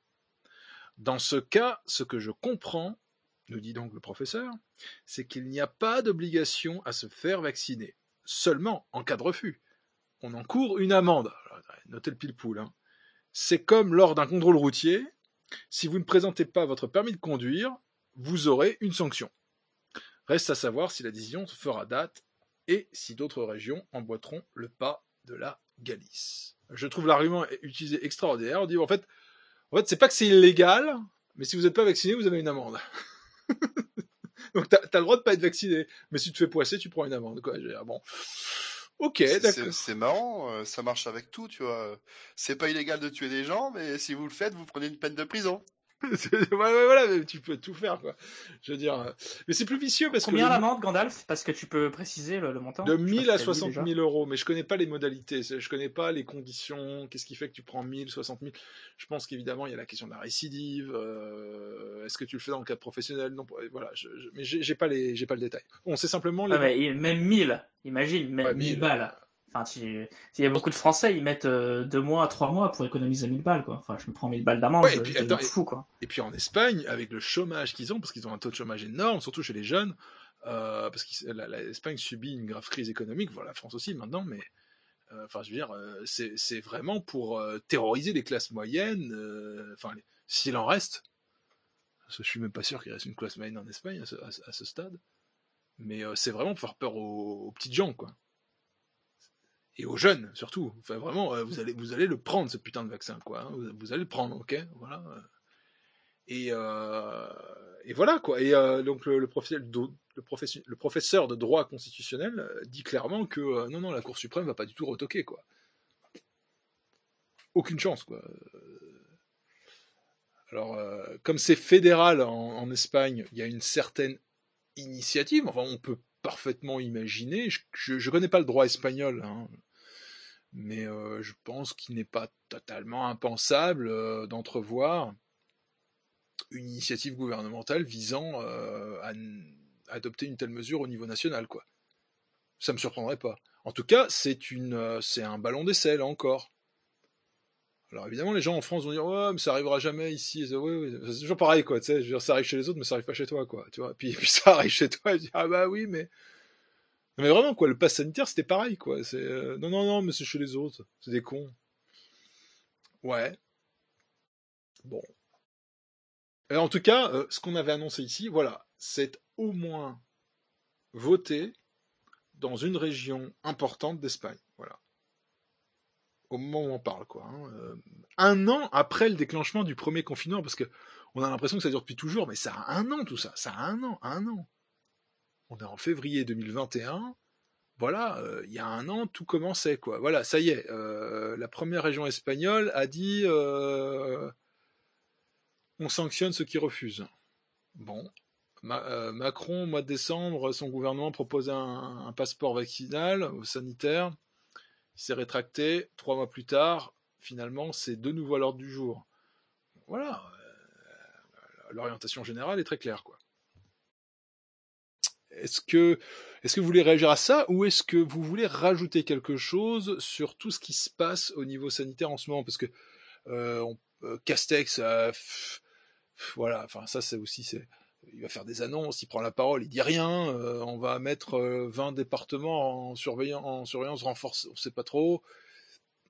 Dans ce cas, ce que je comprends, nous dit donc le professeur, c'est qu'il n'y a pas d'obligation à se faire vacciner. Seulement, en cas de refus, on encourt une amende. Alors, notez le pile-poule. Hein. C'est comme lors d'un contrôle routier. Si vous ne présentez pas votre permis de conduire, vous aurez une sanction. Reste à savoir si la décision se fera date et si d'autres régions emboîteront le pas de la Galice. Je trouve l'argument utilisé extraordinaire. On dit en fait, en fait, c'est pas que c'est illégal, mais si vous n'êtes pas vacciné, vous avez une amende. Donc t'as, t'as le droit de pas être vacciné, mais si tu te fais poisser, tu prends une amende. Quoi. Je veux dire, bon, ok, C'est, d'accord. c'est, c'est marrant, euh, ça marche avec tout, tu vois. C'est pas illégal de tuer des gens, mais si vous le faites, vous prenez une peine de prison. ouais, ouais, voilà, tu peux tout faire, quoi. Je veux dire, mais c'est plus vicieux parce Combien que. Combien l'amende, Gandalf? Parce que tu peux préciser le, le montant. De mille à soixante mille euros, mais je connais pas les modalités, je connais pas les conditions, qu'est-ce qui fait que tu prends mille, soixante mille. Je pense qu'évidemment, il y a la question de la récidive, euh, est-ce que tu le fais dans le cadre professionnel? Non, voilà, je, je, mais j'ai, j'ai pas les, j'ai pas le détail. On sait simplement les. Ah, mais même mille, imagine, même ouais, mille balles. Enfin, il y a beaucoup de Français, ils mettent euh, deux mois, trois mois pour économiser mille balles, quoi. Enfin, je me prends mille balles d'amende, ouais, je, puis, je attends, fou, quoi. Et puis en Espagne, avec le chômage qu'ils ont, parce qu'ils ont un taux de chômage énorme, surtout chez les jeunes, euh, parce que l'Espagne subit une grave crise économique, voilà, la France aussi maintenant, mais euh, enfin, je veux dire, euh, c'est, c'est vraiment pour euh, terroriser les classes moyennes, euh, enfin, les, s'il en reste, parce que je suis même pas sûr qu'il reste une classe moyenne en Espagne à ce, à, à ce stade, mais euh, c'est vraiment pour faire peur aux, aux petites gens, quoi. Et aux jeunes, surtout. Enfin, vraiment, euh, vous allez, vous allez le prendre, ce putain de vaccin, quoi. Hein. Vous, vous allez le prendre, ok, voilà. Et, euh, et voilà, quoi. Et euh, donc, le, le, professeur, le, professeur, le professeur de droit constitutionnel dit clairement que euh, non, non, la Cour suprême va pas du tout retoquer, quoi. Aucune chance, quoi. Alors, euh, comme c'est fédéral en, en Espagne, il y a une certaine initiative. Enfin, on peut parfaitement imaginer. Je ne connais pas le droit espagnol, hein. Mais euh, je pense qu'il n'est pas totalement impensable euh, d'entrevoir une initiative gouvernementale visant euh, à, n- à adopter une telle mesure au niveau national, quoi. Ça me surprendrait pas. En tout cas, c'est une, euh, c'est un ballon d'essai là encore. Alors évidemment, les gens en France vont dire ouais, mais ça arrivera jamais ici. C'est, ouais, ouais. C'est toujours pareil, quoi. Tu sais, je veux dire, ça arrive chez les autres, mais ça arrive pas chez toi, quoi. Tu vois. Puis, puis ça arrive chez toi, et tu dis ah bah oui, mais mais vraiment, quoi, le pass sanitaire, c'était pareil, quoi. C'est, euh, non, non, non, mais c'est chez les autres. C'est des cons. Ouais. Bon. Et en tout cas, euh, ce qu'on avait annoncé ici, voilà, c'est au moins voté dans une région importante d'Espagne. Voilà. Au moment où on parle, quoi. Hein. Euh, un an après le déclenchement du premier confinement, parce que on a l'impression que ça dure depuis toujours, mais ça a un an, tout ça. Ça a un an, un an. On est en février deux mille vingt et un. Voilà, euh, il y a un an, tout commençait, quoi. Voilà, ça y est. Euh, la première région espagnole a dit euh, on sanctionne ceux qui refusent. Bon. Ma- euh, Macron, au mois de décembre, son gouvernement proposait un, un passeport vaccinal sanitaire. Il s'est rétracté. Trois mois plus tard, finalement, c'est de nouveau à l'ordre du jour. Voilà. Euh, l'orientation générale est très claire, quoi. Est-ce que, est-ce que vous voulez réagir à ça ou est-ce que vous voulez rajouter quelque chose sur tout ce qui se passe au niveau sanitaire en ce moment? Parce que euh, on, euh, Castex, euh, pff, pff, voilà, enfin ça c'est aussi, c'est, il va faire des annonces, il prend la parole, il dit rien, euh, on va mettre euh, vingt départements en, surveillant, en surveillance renforcée, on ne sait pas trop.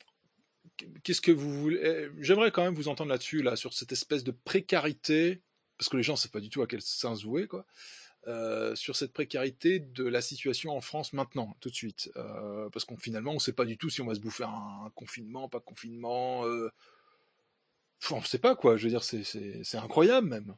Qu'est-ce que vous voulez? J'aimerais quand même vous entendre là-dessus, là, sur cette espèce de précarité parce que les gens ne savent pas du tout à quel sens vouer, quoi, euh, sur cette précarité de la situation en France maintenant, tout de suite. Euh, parce qu'on finalement, on ne sait pas du tout si on va se bouffer un, un confinement, pas confinement. Euh... Enfin, on ne sait pas, quoi. Je veux dire, c'est, c'est, c'est incroyable, même.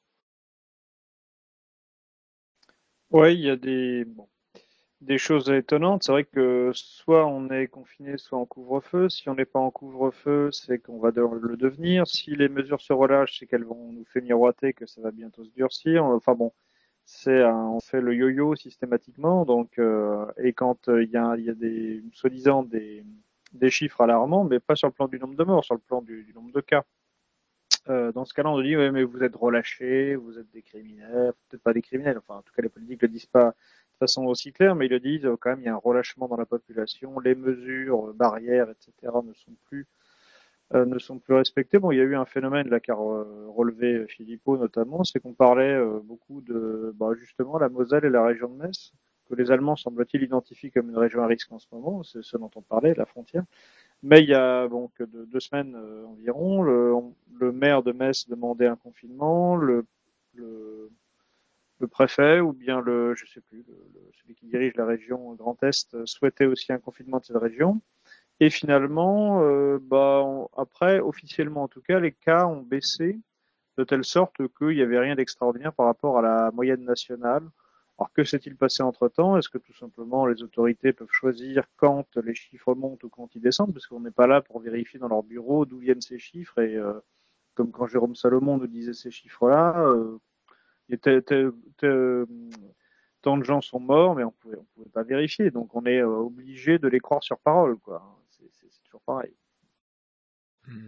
Ouais, il y a des, bon, des choses étonnantes. C'est vrai que soit on est confiné, soit en couvre-feu. Si on n'est pas en couvre-feu, c'est qu'on va de- le devenir. Si les mesures se relâchent, c'est qu'elles vont nous faire miroiter que ça va bientôt se durcir. Enfin bon, c'est un- on fait le yo-yo systématiquement. Donc, euh, et quand euh, il y a, il y a des, soi-disant des, des chiffres alarmants, mais pas sur le plan du nombre de morts, sur le plan du, du nombre de cas. Euh, dans ce cas-là, on nous dit, ouais, mais vous êtes relâchés, vous êtes des criminels, peut-être pas des criminels, enfin, en tout cas, les politiques le disent pas de façon aussi claire, mais ils le disent euh, quand même, il y a un relâchement dans la population, les mesures, euh, barrières, et cetera ne sont plus, euh, ne sont plus respectées. Bon, il y a eu un phénomène, là, qu'a euh, relevé Philippot, notamment, c'est qu'on parlait euh, beaucoup de, bah, justement, la Moselle et la région de Metz, que les Allemands, semble-t-il, identifient comme une région à risque en ce moment, c'est ce dont on parlait, la frontière. Mais il y a bon que de, deux semaines euh, environ, le, le maire de Metz demandait un confinement, le, le, le préfet ou bien le, je sais plus, le, le, celui qui dirige la région Grand Est euh, souhaitait aussi un confinement de cette région. Et finalement, euh, bah, on, après, officiellement en tout cas, les cas ont baissé de telle sorte qu'il n'y avait rien d'extraordinaire par rapport à la moyenne nationale. Alors que s'est-il passé entre-temps? Est-ce que tout simplement les autorités peuvent choisir quand les chiffres montent ou quand ils descendent? Parce qu'on n'est pas là pour vérifier dans leur bureau d'où viennent ces chiffres. Et euh, comme quand Jérôme Salomon nous disait ces chiffres-là, euh, il était, était, était, euh, tant de gens sont morts, mais on pouvait, on pouvait pas vérifier. Donc on est euh, obligé de les croire sur parole, quoi. C'est, c'est, c'est toujours pareil. Hmm.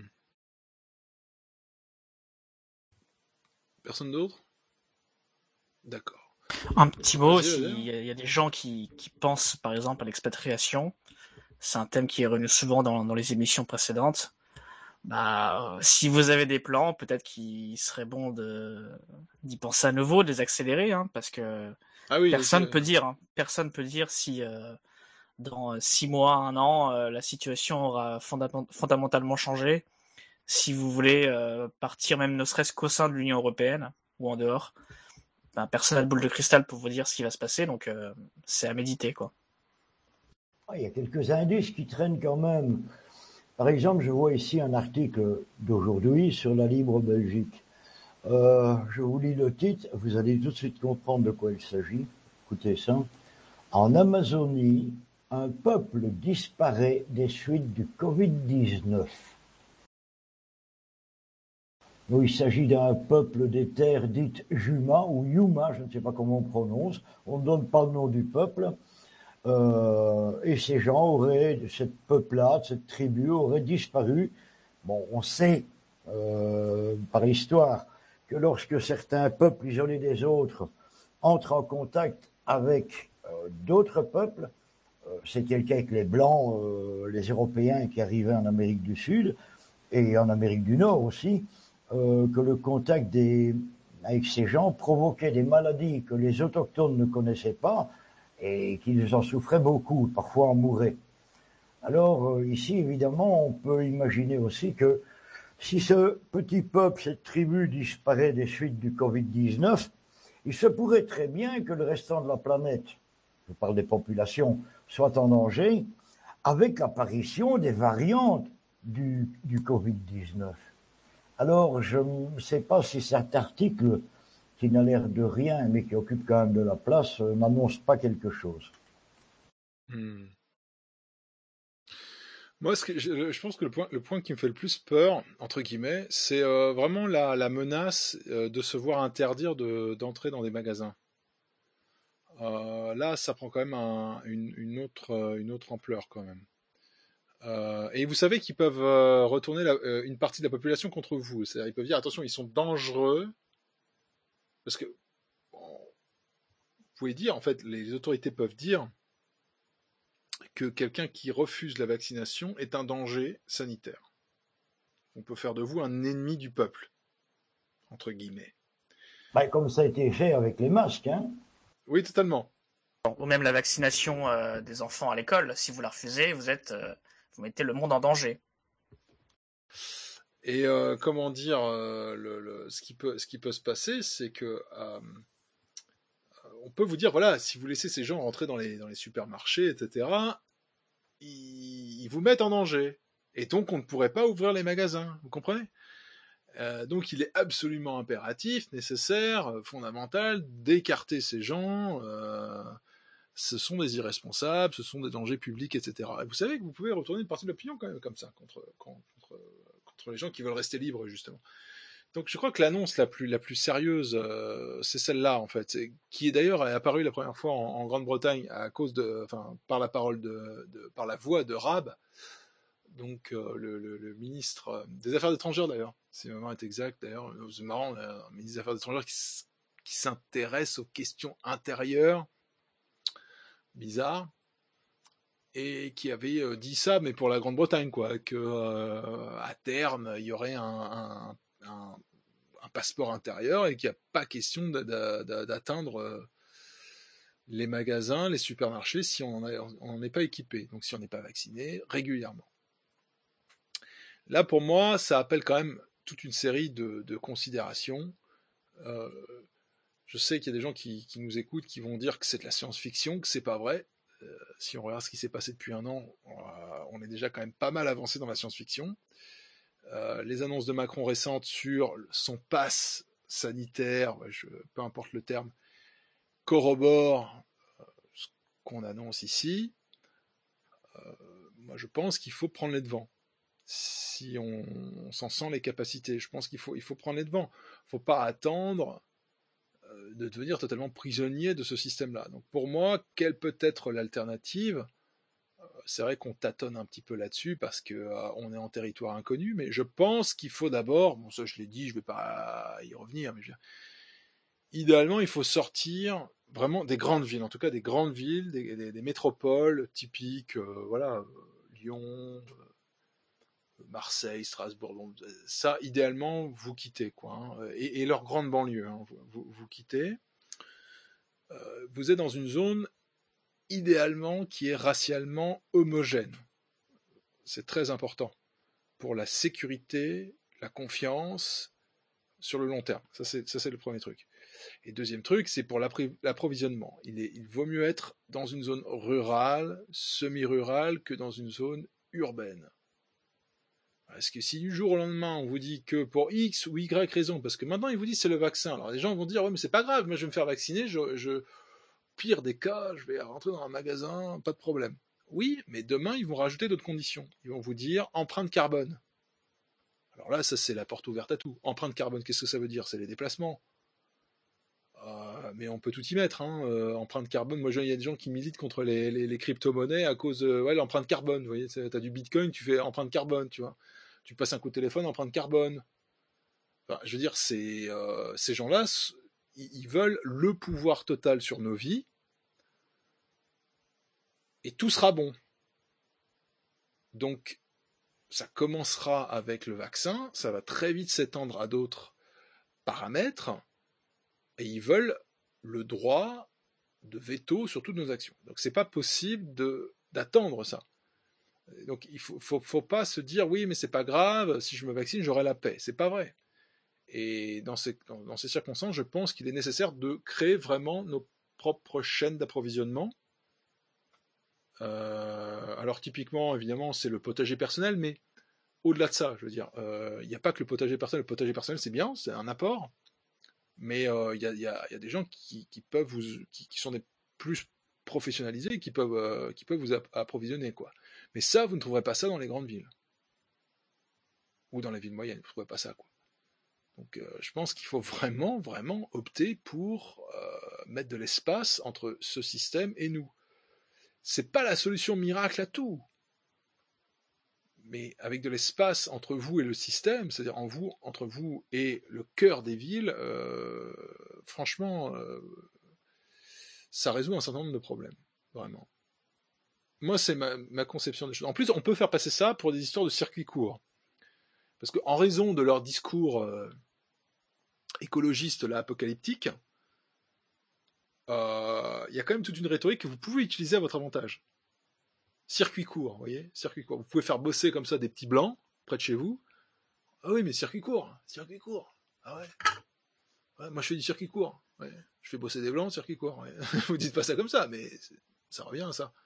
Personne d'autre? D'accord. Un petit mot Vas-y, aussi, vas-y. il y, a- il y a des gens qui, qui pensent par exemple à l'expatriation. C'est un thème qui est revenu souvent dans, dans les émissions précédentes. Bah, euh, si vous avez des plans, peut-être qu'il serait bon de d'y penser à nouveau, de les accélérer, hein, parce que Ah oui, personne c'est- peut dire, hein, personne peut dire si euh, dans six mois, un an, euh, la situation aura fondament- fondamentalement changé. Si vous voulez euh, partir même ne serait-ce qu'au sein de l'Union européenne ou en dehors, ben, personne n'a de boule de cristal pour vous dire ce qui va se passer, donc euh, c'est à méditer, quoi. Ah, il y a quelques indices qui traînent quand même. Par exemple, je vois ici un article d'aujourd'hui sur la Libre Belgique. Euh, je vous lis le titre, vous allez tout de suite comprendre de quoi il s'agit. Écoutez ça. En Amazonie, un peuple disparaît des suites du covid dix-neuf. Donc, il s'agit d'un peuple des terres dites Juma ou Yuma, je ne sais pas comment on prononce. On ne donne pas le nom du peuple. Euh, et ces gens auraient, de cette peuplade, cette tribu aurait disparu. Bon, on sait euh, par l'histoire que lorsque certains peuples isolés des autres entrent en contact avec euh, d'autres peuples, euh, c'était le cas avec les Blancs, euh, les Européens qui arrivaient en Amérique du Sud et en Amérique du Nord aussi, euh, que le contact des, avec ces gens provoquait des maladies que les autochtones ne connaissaient pas, et qu'ils en souffraient beaucoup, parfois en mouraient. Alors euh, ici, évidemment, on peut imaginer aussi que si ce petit peuple, cette tribu disparaît des suites du covid dix-neuf, il se pourrait très bien que le restant de la planète, je parle des populations, soit en danger avec l'apparition des variantes du, du covid dix-neuf. Alors, je ne sais pas si cet article qui n'a l'air de rien, mais qui occupe quand même de la place, euh, n'annonce pas quelque chose. Hmm. Moi, ce que je, je pense que le point, le point qui me fait le plus peur, entre guillemets, c'est euh, vraiment la, la menace euh, de se voir interdire de, d'entrer dans des magasins. Euh, là, ça prend quand même un, une, une, autre, euh, une autre ampleur quand même. Euh, et vous savez qu'ils peuvent euh, retourner la, euh, une partie de la population contre vous. C'est-à-dire, ils peuvent dire attention, ils sont dangereux. Parce que bon, vous pouvez dire, en fait, les autorités peuvent dire que quelqu'un qui refuse la vaccination est un danger sanitaire. On peut faire de vous un ennemi du peuple, entre guillemets. Bah, comme ça a été fait avec les masques, hein. Oui, totalement. Ou même la vaccination euh, des enfants à l'école. Si vous la refusez, vous êtes, euh, vous mettez le monde en danger. Et euh, comment dire, euh, le, le, ce, qui peut, ce qui peut se passer, c'est que euh, on peut vous dire, voilà, si vous laissez ces gens rentrer dans les, dans les supermarchés, et cetera, ils, ils vous mettent en danger. Et donc, on ne pourrait pas ouvrir les magasins, vous comprenez ? euh, Donc, il est absolument impératif, nécessaire, fondamental, d'écarter ces gens. Euh, ce sont des irresponsables, ce sont des dangers publics, et cetera. Et vous savez que vous pouvez retourner une partie de l'opinion quand même comme ça, contre, contre, contre les gens qui veulent rester libres, justement. Donc je crois que l'annonce la plus, la plus sérieuse, euh, c'est celle-là, en fait, qui est d'ailleurs apparue la première fois en, en Grande-Bretagne à cause de, enfin, par la parole de, de par la voix de Raab, donc euh, le, le, le ministre des Affaires étrangères d'ailleurs, si ma mémoire est exacte d'ailleurs, c'est marrant, un ministre des Affaires étrangères qui, qui s'intéresse aux questions intérieures, bizarre, et qui avait euh, dit ça, mais pour la Grande-Bretagne, quoi, que euh, à terme il y aurait un, un, un, un passeport intérieur et qu'il n'y a pas question d'atteindre euh, les magasins, les supermarchés si on n'en est pas équipé, donc si on n'est pas vacciné régulièrement. Là, pour moi, ça appelle quand même toute une série de, de considérations. Euh, je sais qu'il y a des gens qui, qui nous écoutent qui vont dire que c'est de la science-fiction, que c'est pas vrai. Euh, si on regarde ce qui s'est passé depuis un an, on est déjà quand même pas mal avancé dans la science-fiction. Euh, les annonces de Macron récentes sur son pass sanitaire, je, peu importe le terme, corroborent euh, ce qu'on annonce ici. Euh, moi, je pense qu'il faut prendre les devants. Si on, on s'en sent les capacités, je pense qu'il faut, il faut prendre les devants. Il ne faut pas attendre euh, de devenir totalement prisonnier de ce système-là. Donc pour moi, quelle peut être l'alternative ? C'est vrai qu'on tâtonne un petit peu là-dessus parce qu'on euh, est en territoire inconnu, mais je pense qu'il faut d'abord, bon ça je l'ai dit, je ne vais pas y revenir, mais je... idéalement il faut sortir vraiment des grandes villes, en tout cas des grandes villes, des, des, des métropoles typiques, euh, voilà, Lyon, euh, Marseille, Strasbourg, bon, ça idéalement vous quittez, quoi, hein, et, et leurs grandes banlieues, hein, vous, vous, vous quittez, euh, vous êtes dans une zone idéalement qui est racialement homogène. C'est très important pour la sécurité, la confiance sur le long terme. Ça c'est, ça, c'est le premier truc. Et deuxième truc, c'est pour l'approvisionnement. Il, est, il vaut mieux être dans une zone rurale, semi-rurale, que dans une zone urbaine. Parce que si du jour au lendemain, on vous dit que pour X ou Y raison, parce que maintenant, ils vous disent c'est le vaccin. Alors les gens vont dire, ouais, mais c'est pas grave, moi je vais me faire vacciner, je... je pire des cas, je vais rentrer dans un magasin, pas de problème. Oui, mais demain, ils vont rajouter d'autres conditions. Ils vont vous dire empreinte carbone. Alors là, ça, c'est la porte ouverte à tout. Empreinte carbone, qu'est-ce que ça veut dire ? C'est les déplacements. Euh, mais on peut tout y mettre. Hein. Euh, empreinte carbone, moi, il y a des gens qui militent contre les, les, les crypto-monnaies à cause de ouais, l'empreinte carbone. Vous voyez, tu as du bitcoin, tu fais empreinte carbone, tu vois. Tu passes un coup de téléphone, empreinte carbone. Enfin, je veux dire, c'est, euh, ces gens-là, ils veulent le pouvoir total sur nos vies, et tout sera bon. Donc, ça commencera avec le vaccin, ça va très vite s'étendre à d'autres paramètres, et ils veulent le droit de veto sur toutes nos actions. Donc, c'est pas possible de, d'attendre ça. Donc, il faut, faut, faut pas se dire, oui, mais c'est pas grave, si je me vaccine, j'aurai la paix. C'est pas vrai. Et dans ces, dans, dans ces circonstances, je pense qu'il est nécessaire de créer vraiment nos propres chaînes d'approvisionnement. Euh, alors typiquement, évidemment, c'est le potager personnel, mais au-delà de ça, je veux dire, il euh, n'y a pas que le potager personnel. Le potager personnel, c'est bien, c'est un apport, mais il euh, y, a, y, a, y a des gens qui, qui peuvent vous, qui, qui sont des plus professionnalisés et qui peuvent, euh, qui peuvent vous approvisionner, quoi. Mais ça, vous ne trouverez pas ça dans les grandes villes ou dans les villes moyennes. Vous ne trouverez pas ça, quoi. Donc, euh, je pense qu'il faut vraiment, vraiment opter pour euh, mettre de l'espace entre ce système et nous. C'est pas la solution miracle à tout, mais avec de l'espace entre vous et le système, c'est-à-dire en vous, entre vous et le cœur des villes, euh, franchement, euh, ça résout un certain nombre de problèmes, vraiment. Moi, c'est ma, ma conception des choses. En plus, on peut faire passer ça pour des histoires de circuits courts, parce qu'en raison de leur discours euh, écologiste, là, apocalyptique, il euh, y a quand même toute une rhétorique que vous pouvez utiliser à votre avantage. Circuit court, vous voyez, circuit court. Vous pouvez faire bosser comme ça des petits blancs près de chez vous, Ah oui, mais circuit court, circuit court. Ah ouais. Ouais, moi je fais du circuit court. Ouais. Je fais bosser des blancs, circuit court. Ouais. Vous dites pas ça comme ça, mais ça revient à ça.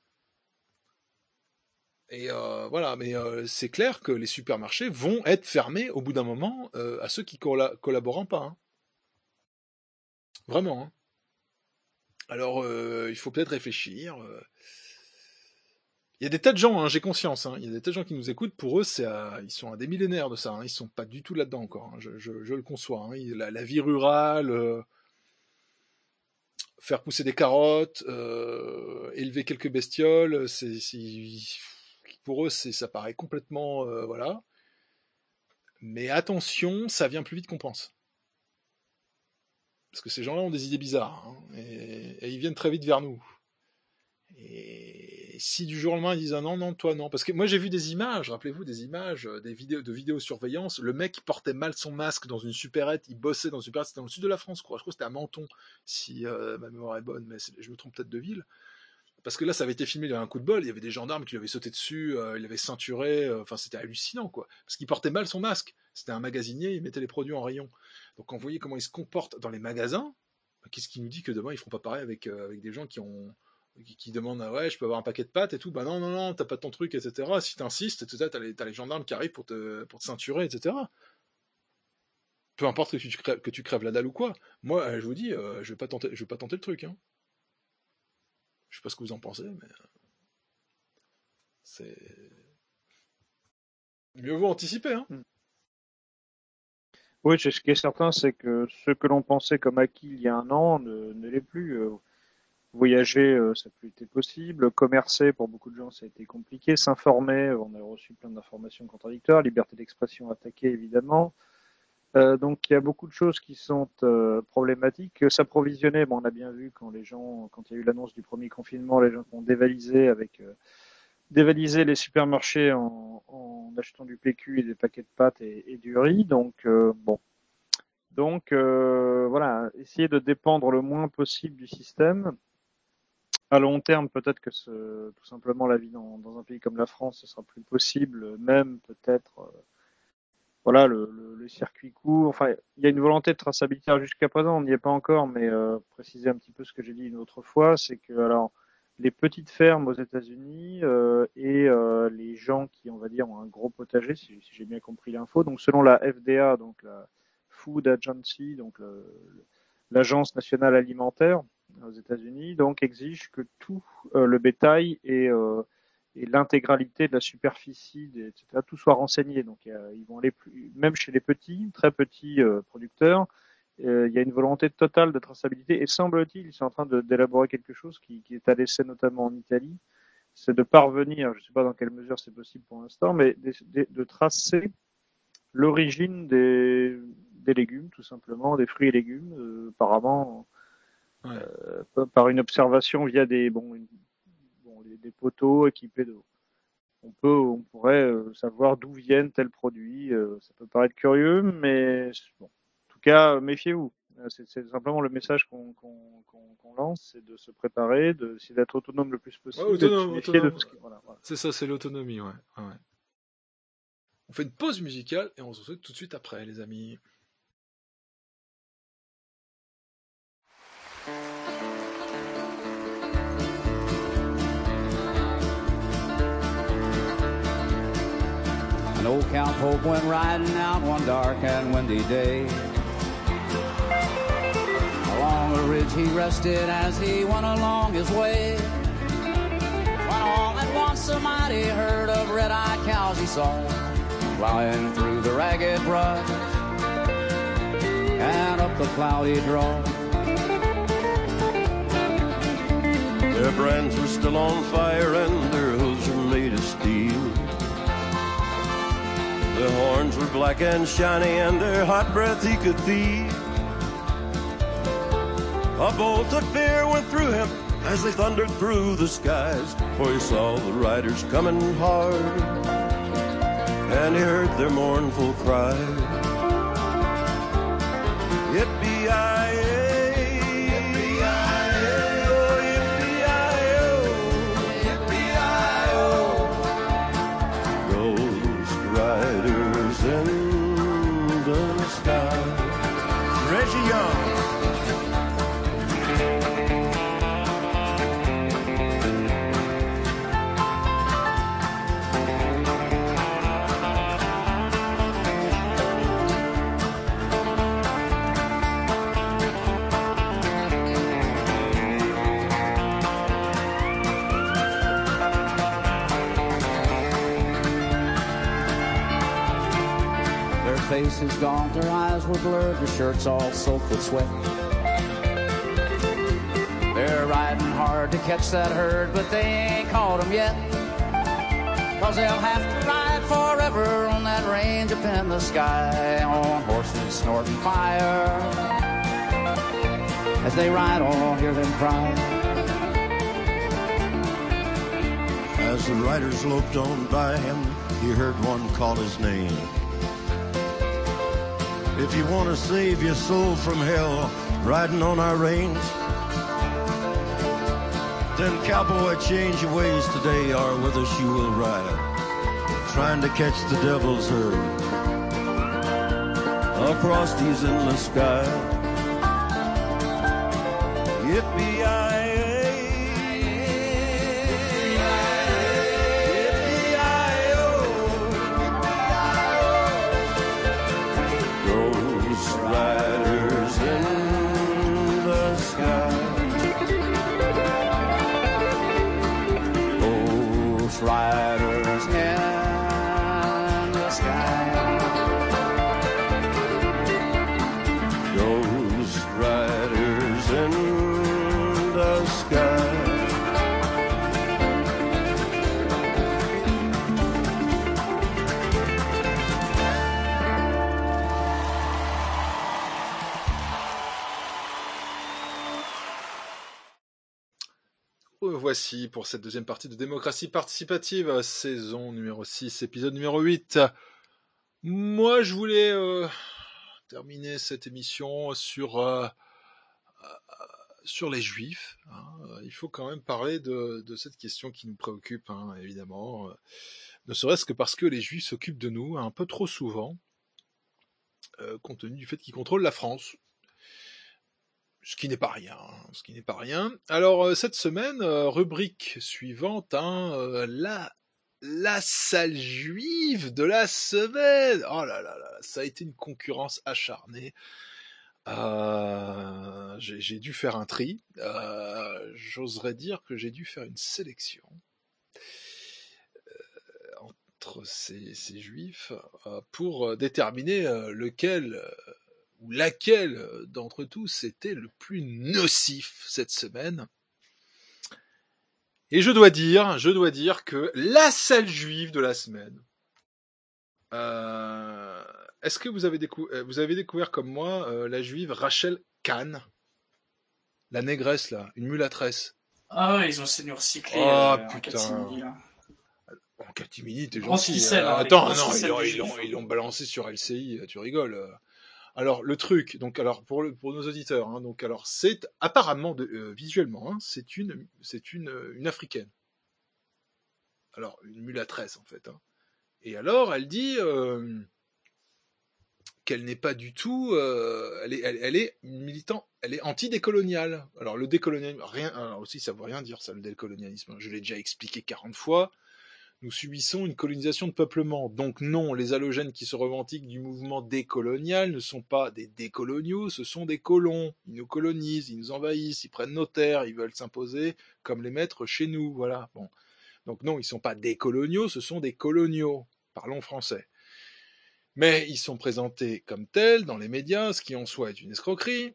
Et euh, voilà, mais euh, c'est clair que les supermarchés vont être fermés au bout d'un moment euh, à ceux qui colla- collaborent pas. Hein. Vraiment. Hein. Alors, euh, il faut peut-être réfléchir. Euh... Il y a des tas de gens, hein, j'ai conscience, hein, il y a des tas de gens qui nous écoutent, pour eux, c'est à... ils sont à des millénaires de ça, hein, ils sont pas du tout là-dedans encore, hein, je, je, je le conçois. Hein, la, la vie rurale, euh... faire pousser des carottes, euh... élever quelques bestioles, c'est, c'est... pour eux, c'est... ça paraît complètement... Euh, voilà. Mais attention, ça vient plus vite qu'on pense. Parce que ces gens-là ont des idées bizarres, hein, et... et ils viennent très vite vers nous. Et si du jour au lendemain ils disent ah non non toi non, parce que moi j'ai vu des images, rappelez-vous des images, des vidéos de vidéosurveillance, le mec il portait mal son masque dans une supérette, il bossait dans une supérette, c'était dans le sud de la France, je crois, je crois que c'était à Menton, si euh, ma mémoire est bonne, mais c'est, je me trompe peut-être de ville, parce que là ça avait été filmé, il y avait un coup de bol, il y avait des gendarmes qui lui avaient sauté dessus, euh, il avait ceinturé, euh, enfin c'était hallucinant quoi, parce qu'il portait mal son masque, c'était un magasinier, il mettait les produits en rayon, donc quand vous voyez comment il se comporte dans les magasins, qu'est-ce qui nous dit que demain ils feront pas pareil avec, euh, avec des gens qui ont Qui, qui demandent ah ouais je peux avoir un paquet de pâtes et tout, bah non non non t'as pas ton truc, etc. Si t'insistes, et cetera, t'as les, t'as les gendarmes qui arrivent pour te, pour te ceinturer, etc. Peu importe que tu crèves, que tu crèves la dalle ou quoi, moi euh, je vous dis euh, je vais pas tenter je vais pas tenter le truc, hein. Je sais pas ce que vous en pensez, mais c'est mieux vaut anticiper, hein. Oui, ce qui est certain, c'est que ce que l'on pensait comme acquis il y a un an ne, ne l'est plus. Voyager, ça n'a plus été possible. Commercer, pour beaucoup de gens, ça a été compliqué. S'informer, on a reçu plein d'informations contradictoires. Liberté d'expression attaquée, évidemment. Euh, donc, il y a beaucoup de choses qui sont euh, problématiques. S'approvisionner, bon, on a bien vu quand les gens, quand il y a eu l'annonce du premier confinement, les gens ont dévalisé avec euh, dévalisé les supermarchés en, en achetant du P Q et des paquets de pâtes et, et du riz. Donc, euh, bon. Donc, euh, voilà, essayer de dépendre le moins possible du système. À long terme, peut-être que ce, tout simplement la vie dans, dans un pays comme la France, ce sera plus possible, même peut-être, euh, voilà, le, le, le circuit court. Enfin, il y a une volonté de traçabilité. Alors, jusqu'à présent, on n'y est pas encore, mais euh, préciser un petit peu ce que j'ai dit une autre fois, c'est que alors les petites fermes aux États-Unis euh, et euh, les gens qui, on va dire, ont un gros potager, si, si j'ai bien compris l'info, donc selon la F D A, donc la Food Agency, donc le, le, l'Agence nationale alimentaire aux États-Unis, donc exige que tout euh, le bétail et, euh, et l'intégralité de la superficie, des, et cetera, tout soit renseigné. Donc euh, ils vont aller plus, même chez les petits, très petits euh, producteurs, euh, il y a une volonté totale de traçabilité. Et semble-t-il, ils sont en train de, d'élaborer quelque chose qui, qui est à l'essai notamment en Italie, c'est de parvenir, je ne sais pas dans quelle mesure c'est possible pour l'instant, mais de, de, de tracer l'origine des, des légumes, tout simplement, des fruits et légumes, euh, apparemment. Ouais. Euh, par une observation via des bon, une, bon des, des poteaux équipés de on peut on pourrait euh, savoir d'où viennent tels produits, euh, ça peut paraître curieux, mais bon, en tout cas méfiez-vous, c'est, c'est simplement le message qu'on, qu'on, qu'on, qu'on lance, c'est de se préparer, de, c'est d'être autonome le plus possible, ouais, autonome, de se méfier de tout ce qui, voilà, voilà. C'est ça, c'est l'autonomie, ouais. ouais. On fait une pause musicale et on se retrouve tout de suite après, les amis. An old cowpoke went riding out one dark and windy day. Along a ridge he rested as he went along his way. When all at once a mighty herd of red-eyed cows he saw, flying through the ragged brush and up the cloudy draw. Their brands were still on fire and their hooves were made of steel. Their horns were black and shiny and their hot breath he could feel. A bolt of fear went through him as they thundered through the skies, for he saw the riders coming hard and he heard their mournful cry. Yippee-yi-yi. In faces gaunt, their eyes were blurred, their shirts all soaked with sweat. They're riding hard to catch that herd, but they ain't caught 'em yet. Cause they'll have to ride forever on that range up in the sky, on horses snorting fire. As they ride on, hear them cry. As the riders loped on by him, he heard one call his name. If you want to save your soul from hell, riding on our range, then cowboy, change your ways today, or with us you will ride, trying to catch the devil's herd across these endless skies. Yippee-yi-yi. Riders in the sky. Ghost riders in the sky. Voici pour cette deuxième partie de Démocratie participative, saison numéro six, épisode numéro huit. Moi, je voulais euh, terminer cette émission sur, euh, euh, sur les Juifs. Hein. Il faut quand même parler de, de cette question qui nous préoccupe, hein, évidemment. Euh, ne serait-ce que parce que les Juifs s'occupent de nous un peu trop souvent, euh, compte tenu du fait qu'ils contrôlent la France. Ce qui n'est pas rien, ce qui n'est pas rien. Alors euh, cette semaine, euh, rubrique suivante, hein, euh, la la salle juive de la semaine. Oh là là là, ça a été une concurrence acharnée. Euh, j'ai, j'ai dû faire un tri. Euh, j'oserais dire que j'ai dû faire une sélection euh, entre ces, ces juifs euh, pour déterminer euh, lequel. Euh, ou laquelle d'entre tous était le plus nocif cette semaine. Et je dois dire, je dois dire que la salle juive de la semaine, euh, est-ce que vous avez, décou- vous avez découvert comme moi euh, la juive Rachel Kahn, la négresse là, une mulâtresse. Ah ouais, ils ont essayé de nous recycler oh, euh, putain. en catimini, là. En catimini, t'es Grosse gentil. ficelle, hein, Attends, les grosses non, ils ficelles l'ont, du ils, l'ont, juif. ils l'ont balancé sur L C I, tu rigoles. Alors le truc, donc alors pour le, pour nos auditeurs, hein, donc alors c'est apparemment de, euh, visuellement, hein, c'est une c'est une une africaine. Alors une mulâtresse en fait. Hein. Et alors elle dit euh, qu'elle n'est pas du tout, euh, elle est elle, elle est militant, elle est anti-décoloniale. Alors le décolonialisme, rien, alors aussi ça veut rien dire ça le décolonialisme. Je l'ai déjà expliqué quarante fois. Nous subissons une colonisation de peuplement. Donc non, les halogènes qui se revendiquent du mouvement décolonial ne sont pas des décoloniaux, ce sont des colons. Ils nous colonisent, ils nous envahissent, ils prennent nos terres, ils veulent s'imposer comme les maîtres chez nous. Voilà. Bon. Donc non, ils ne sont pas décoloniaux, ce sont des coloniaux. Parlons français. Mais ils sont présentés comme tels dans les médias, ce qui en soi est une escroquerie.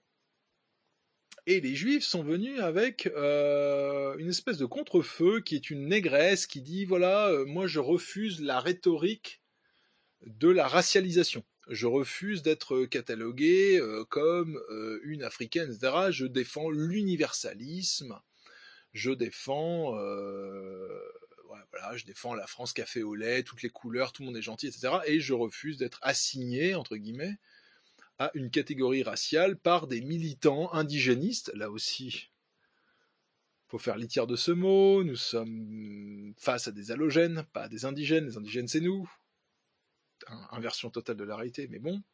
Et les Juifs sont venus avec euh, une espèce de contre-feu qui est une négresse qui dit voilà, euh, moi je refuse la rhétorique de la racialisation. Je refuse d'être catalogué euh, comme euh, une africaine, et cetera. Je défends l'universalisme. Je défends, euh, ouais, voilà, je défends la France café au lait, toutes les couleurs, tout le monde est gentil, et cetera. Et je refuse d'être assigné entre guillemets à une catégorie raciale par des militants indigénistes. Là aussi, il faut faire litière de ce mot. Nous sommes face à des halogènes, pas à des indigènes. Les indigènes, c'est nous. Inversion totale de la réalité, mais bon.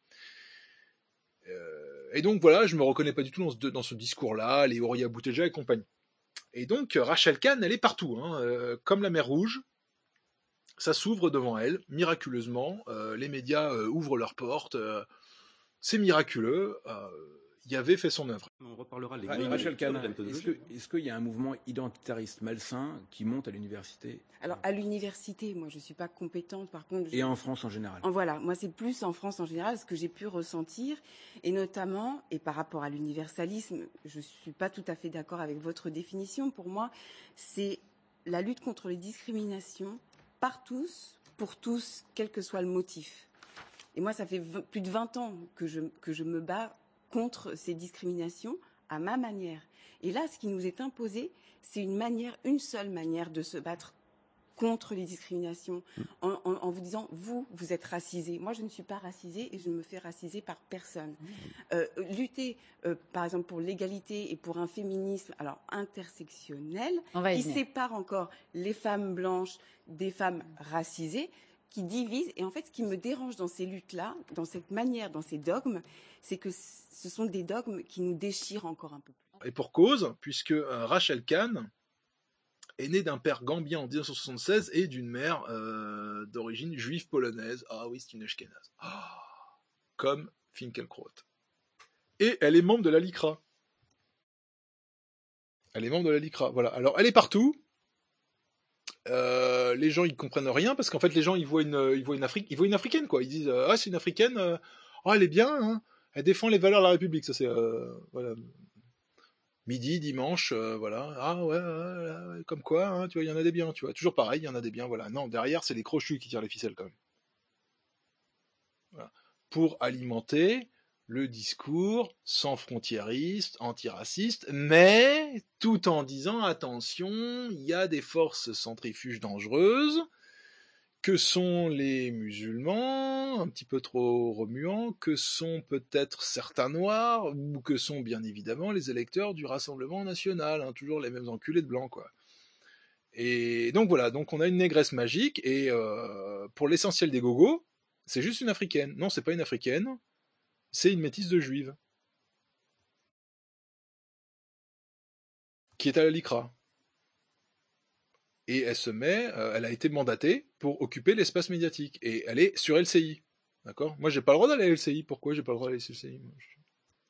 Euh, et donc voilà, je me reconnais pas du tout dans ce, dans ce discours-là, les Horia Bouteja et compagnie. Et donc Rachel Kahn, elle est partout, hein, euh, comme la mer Rouge. Ça s'ouvre devant elle, miraculeusement. Euh, les médias euh, ouvrent leurs portes. Euh, C'est miraculeux, euh, y avait fait son œuvre. On reparlera les Ra- grilles Rachel Kahn, de la est-ce méthodologie. que- est-ce qu'il y a un mouvement identitariste malsain qui monte à l'université Alors, à l'université, moi, je ne suis pas compétente, par contre... je- et en France en général? En- Voilà, moi, c'est plus en France en général ce que j'ai pu ressentir, et notamment, et par rapport à l'universalisme, je ne suis pas tout à fait d'accord avec votre définition. Pour moi, c'est la lutte contre les discriminations par tous, pour tous, quel que soit le motif. Et moi, ça fait v- plus de vingt ans que je, que je me bats contre ces discriminations à ma manière. Et là, ce qui nous est imposé, c'est une manière, une seule manière de se battre contre les discriminations, en, en, en vous disant, vous, vous êtes racisé. Moi, je ne suis pas racisée et je ne me fais raciser par personne. Euh, lutter, euh, par exemple, pour l'égalité et pour un féminisme, alors intersectionnel, On va y qui venir. sépare encore les femmes blanches des femmes racisées, qui divise. Et en fait, ce qui me dérange dans ces luttes-là, dans cette manière, dans ces dogmes, c'est que ce sont des dogmes qui nous déchirent encore un peu plus. Et pour cause, puisque euh, Rachel Kahn est née d'un père gambien en dix-neuf cent soixante-seize et d'une mère euh, d'origine juive polonaise. Ah oui, c'est une ashkénaze. Ah, comme Finkielkraut. Et elle est membre de la LICRA. Elle est membre de la LICRA, voilà. Alors, elle est partout. Euh, les gens, ils comprennent rien, parce qu'en fait, les gens, ils voient une, ils voient une, Afri- ils voient une africaine, quoi. Ils disent, euh, ah, c'est une africaine, euh, oh, elle est bien, hein. Elle défend les valeurs de la République, ça c'est, euh, voilà. Midi, dimanche, euh, voilà. Ah ouais, ouais, ouais, comme quoi, hein, tu vois, il y en a des biens, tu vois. Toujours pareil, il y en a des biens, voilà. Non, derrière, c'est les crochus qui tirent les ficelles, quand même. Voilà. Pour alimenter le discours sans frontiériste, antiraciste, mais tout en disant, attention, il y a des forces centrifuges dangereuses, que sont les musulmans, un petit peu trop remuants, que sont peut-être certains noirs, ou que sont bien évidemment les électeurs du Rassemblement national, hein, toujours les mêmes enculés de blanc, quoi. Et donc voilà, donc on a une négresse magique, et euh, pour l'essentiel des gogos, c'est juste une africaine. Non, c'est pas une africaine, c'est une métisse de juive. Qui est à la LICRA. Et elle se met, euh, elle a été mandatée pour occuper l'espace médiatique. Et elle est sur L C I. D'accord ? Moi, j'ai pas le droit d'aller à L C I. Pourquoi j'ai pas le droit d'aller sur L C I ? Pierrot ?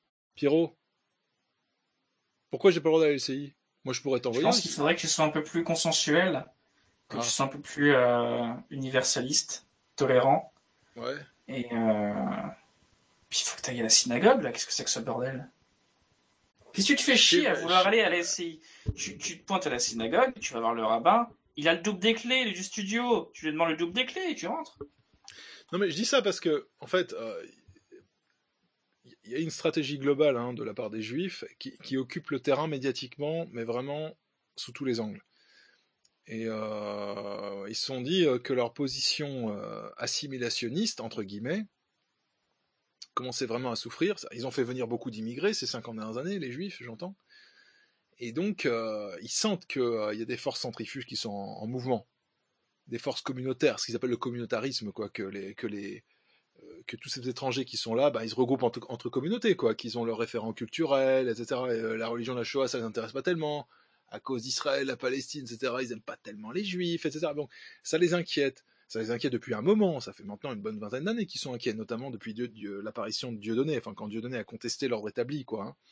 Pourquoi j'ai pas le droit d'aller à L C I ? Moi, je pourrais Je t'envoyer. pense qu'il faudrait que tu sois un peu plus consensuel, que Ah. tu sois un peu plus euh, universaliste, tolérant. Ouais. Et euh... puis il faut que tu ailles à la synagogue, là. Qu'est-ce que c'est que ce bordel? Qu'est-ce que tu te fais chier à vouloir aller à la L C I? tu, tu te pointes à la synagogue, tu vas voir le rabbin, il a le double des clés du studio, tu lui demandes le double des clés et tu rentres. Non, mais je dis ça parce que, en fait, euh, il y a une stratégie globale, hein, de la part des Juifs qui, qui occupe le terrain médiatiquement, mais vraiment sous tous les angles. Et euh, ils se sont dit euh, que leur position euh, assimilationniste, entre guillemets, commençait vraiment à souffrir. Ils ont fait venir beaucoup d'immigrés ces cinquante dernières années, les Juifs, j'entends. Et donc, euh, ils sentent qu'il euh, y a des forces centrifuges qui sont en, en mouvement, des forces communautaires, ce qu'ils appellent le communautarisme, quoi, que les, que les, euh, que tous ces étrangers qui sont là, bah, ils se regroupent entre, entre communautés, quoi, qu'ils ont leurs référents culturels, et cetera. Et, euh, la religion de la Shoah, ça les intéresse pas tellement. À cause d'Israël, la Palestine, et cetera. Ils aiment pas tellement les Juifs, et cetera. Donc, ça les inquiète. Ça les inquiète depuis un moment. Ça fait maintenant une bonne vingtaine d'années qu'ils sont inquiets, notamment depuis Dieu, Dieu, l'apparition de Dieudonné, enfin quand Dieudonné a contesté l'ordre établi, quoi. Hein.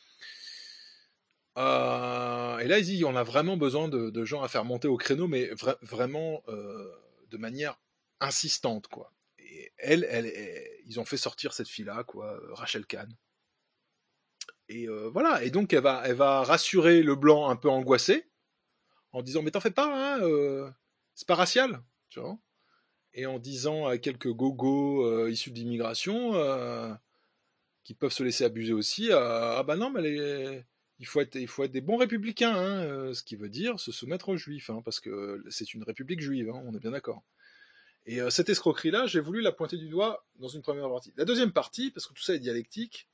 Euh, et là, ils disent, on a vraiment besoin de, de gens à faire monter au créneau, mais vra- vraiment euh, de manière insistante, quoi. Et elle, elle, elle, ils ont fait sortir cette fille-là, quoi, Rachel Kahn. Et euh, voilà. Et donc, elle va, elle va rassurer le blanc un peu angoissé, en disant, mais t'en fais pas, hein, euh, c'est pas racial, tu vois. Et en disant à quelques gogos euh, issus d'immigration euh, qui peuvent se laisser abuser aussi, euh, ah bah non, mais les, il faut être, il faut être des bons républicains, hein, euh, ce qui veut dire se soumettre aux juifs, hein, parce que c'est une république juive, hein, on est bien d'accord. Et euh, cette escroquerie-là, j'ai voulu la pointer du doigt dans une première partie. La deuxième partie, parce que tout ça est dialectique,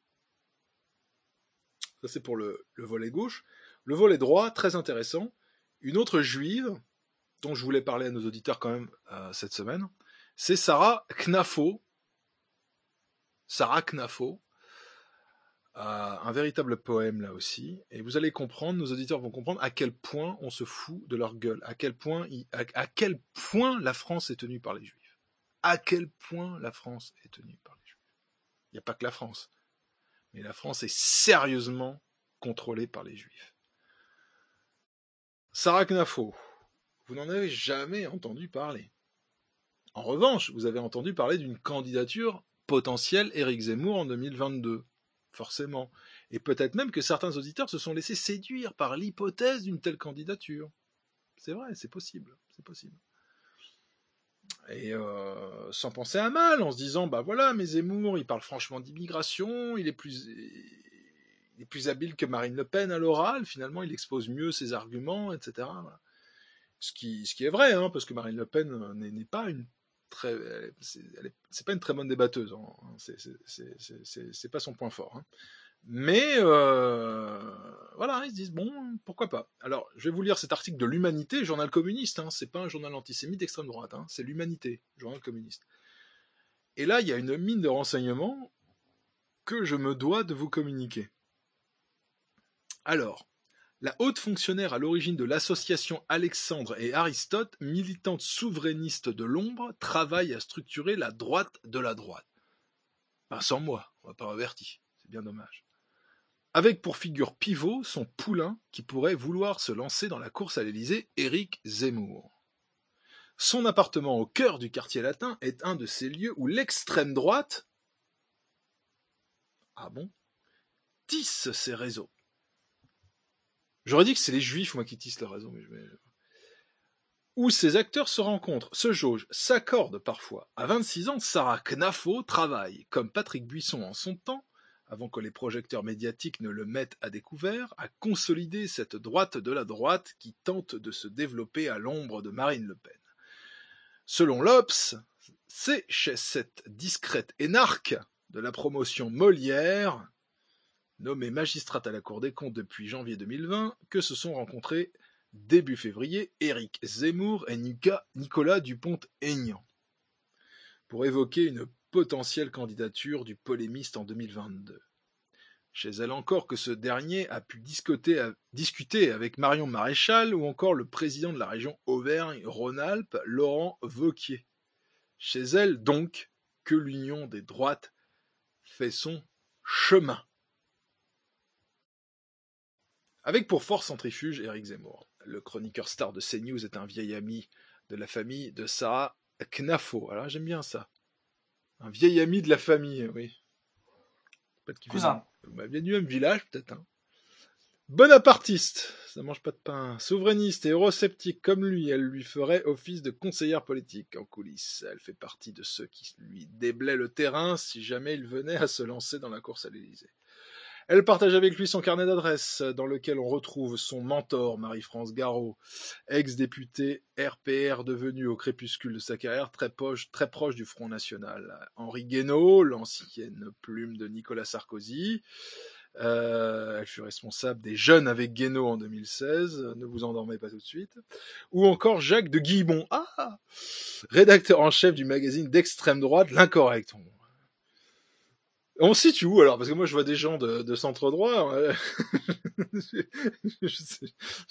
ça c'est pour le, le volet gauche, le volet droit, très intéressant, une autre juive, dont je voulais parler à nos auditeurs quand même euh, cette semaine, c'est Sarah Knafo. Sarah Knafo, euh, un véritable poème là aussi, et vous allez comprendre, nos auditeurs vont comprendre à quel point on se fout de leur gueule, à quel point, il, à, à quel point la France est tenue par les Juifs, à quel point la France est tenue par les Juifs. Il n'y a pas que la France, Et la France est sérieusement contrôlée par les Juifs. Sarah Knafo, vous n'en avez jamais entendu parler. En revanche, vous avez entendu parler d'une candidature potentielle Éric Zemmour en deux mille vingt-deux. Forcément. Et peut-être même que certains auditeurs se sont laissés séduire par l'hypothèse d'une telle candidature. C'est vrai, c'est possible. C'est possible. Et euh, sans penser à mal, en se disant, bah voilà, mais Zemmour, il parle franchement d'immigration, il est plus, il est plus habile que Marine Le Pen à l'oral, finalement, il expose mieux ses arguments, et cetera. Voilà. Ce qui, ce qui est vrai, hein, parce que Marine Le Pen n'est, n'est pas une très, c'est, elle est, c'est pas une très bonne débatteuse, hein. c'est, c'est, c'est, c'est, c'est, c'est pas son point fort. Hein. Mais euh, voilà, ils se disent bon, pourquoi pas. Alors, je vais vous lire cet article de l'Humanité, journal communiste. Hein, c'est pas un journal antisémite d'extrême droite, hein, c'est l'Humanité, journal communiste. Et là, il y a une mine de renseignements que je me dois de vous communiquer. Alors, la haute fonctionnaire à l'origine de l'association Alexandre et Aristote, militante souverainiste de l'ombre, travaille à structurer la droite de la droite. Ben, sans moi, on va pas averti, c'est bien dommage. Avec pour figure pivot son poulain qui pourrait vouloir se lancer dans la course à l'Élysée, Éric Zemmour. Son appartement au cœur du quartier latin est un de ces lieux où l'extrême droite, ah bon, tisse ses réseaux. J'aurais dit que c'est les juifs, moi, qui tissent le réseau, mais je vais... Où ces acteurs se rencontrent, se jaugent, s'accordent parfois. À vingt-six ans, Sarah Knafo travaille, comme Patrick Buisson en son temps, avant que les projecteurs médiatiques ne le mettent à découvert, à consolider cette droite de la droite qui tente de se développer à l'ombre de Marine Le Pen. Selon l'Obs, c'est chez cette discrète énarque de la promotion Molière, nommée magistrate à la Cour des comptes depuis janvier deux mille vingt, que se sont rencontrés début février Éric Zemmour et Nicolas Dupont-Aignan pour évoquer une potentielle candidature du polémiste en deux mille vingt-deux. Chez elle encore que ce dernier a pu discuter, discuter avec Marion Maréchal ou encore le président de la région Auvergne-Rhône-Alpes, Laurent Wauquiez. Chez elle donc que l'union des droites fait son chemin. Avec pour fort centrifuge Éric Zemmour. Le chroniqueur star de CNews est un vieil ami de la famille de Sarah Knafo. Alors j'aime bien ça. Un vieil ami de la famille, oui. Peut-être qu'il Cousin. Vient, vient du même village, peut-être. Hein. Bonapartiste, ça mange pas de pain. Souverainiste et eurosceptique comme lui, elle lui ferait office de conseillère politique en coulisses. Elle fait partie de ceux qui lui déblaient le terrain si jamais il venait à se lancer dans la course à l'Élysée. Elle partage avec lui son carnet d'adresses, dans lequel on retrouve son mentor, Marie-France Garot, ex-députée R P R devenue au crépuscule de sa carrière très proche, très proche du Front National. Henri Guénaud, l'ancienne plume de Nicolas Sarkozy. Euh, elle fut responsable des Jeunes avec Guénaud en deux mille seize, ne vous endormez pas tout de suite. Ou encore Jacques de Guibon, ah, rédacteur en chef du magazine d'extrême droite, L'Incorrect. On se situe où alors? Parce que moi je vois des gens de, de centre droit. je, je sais.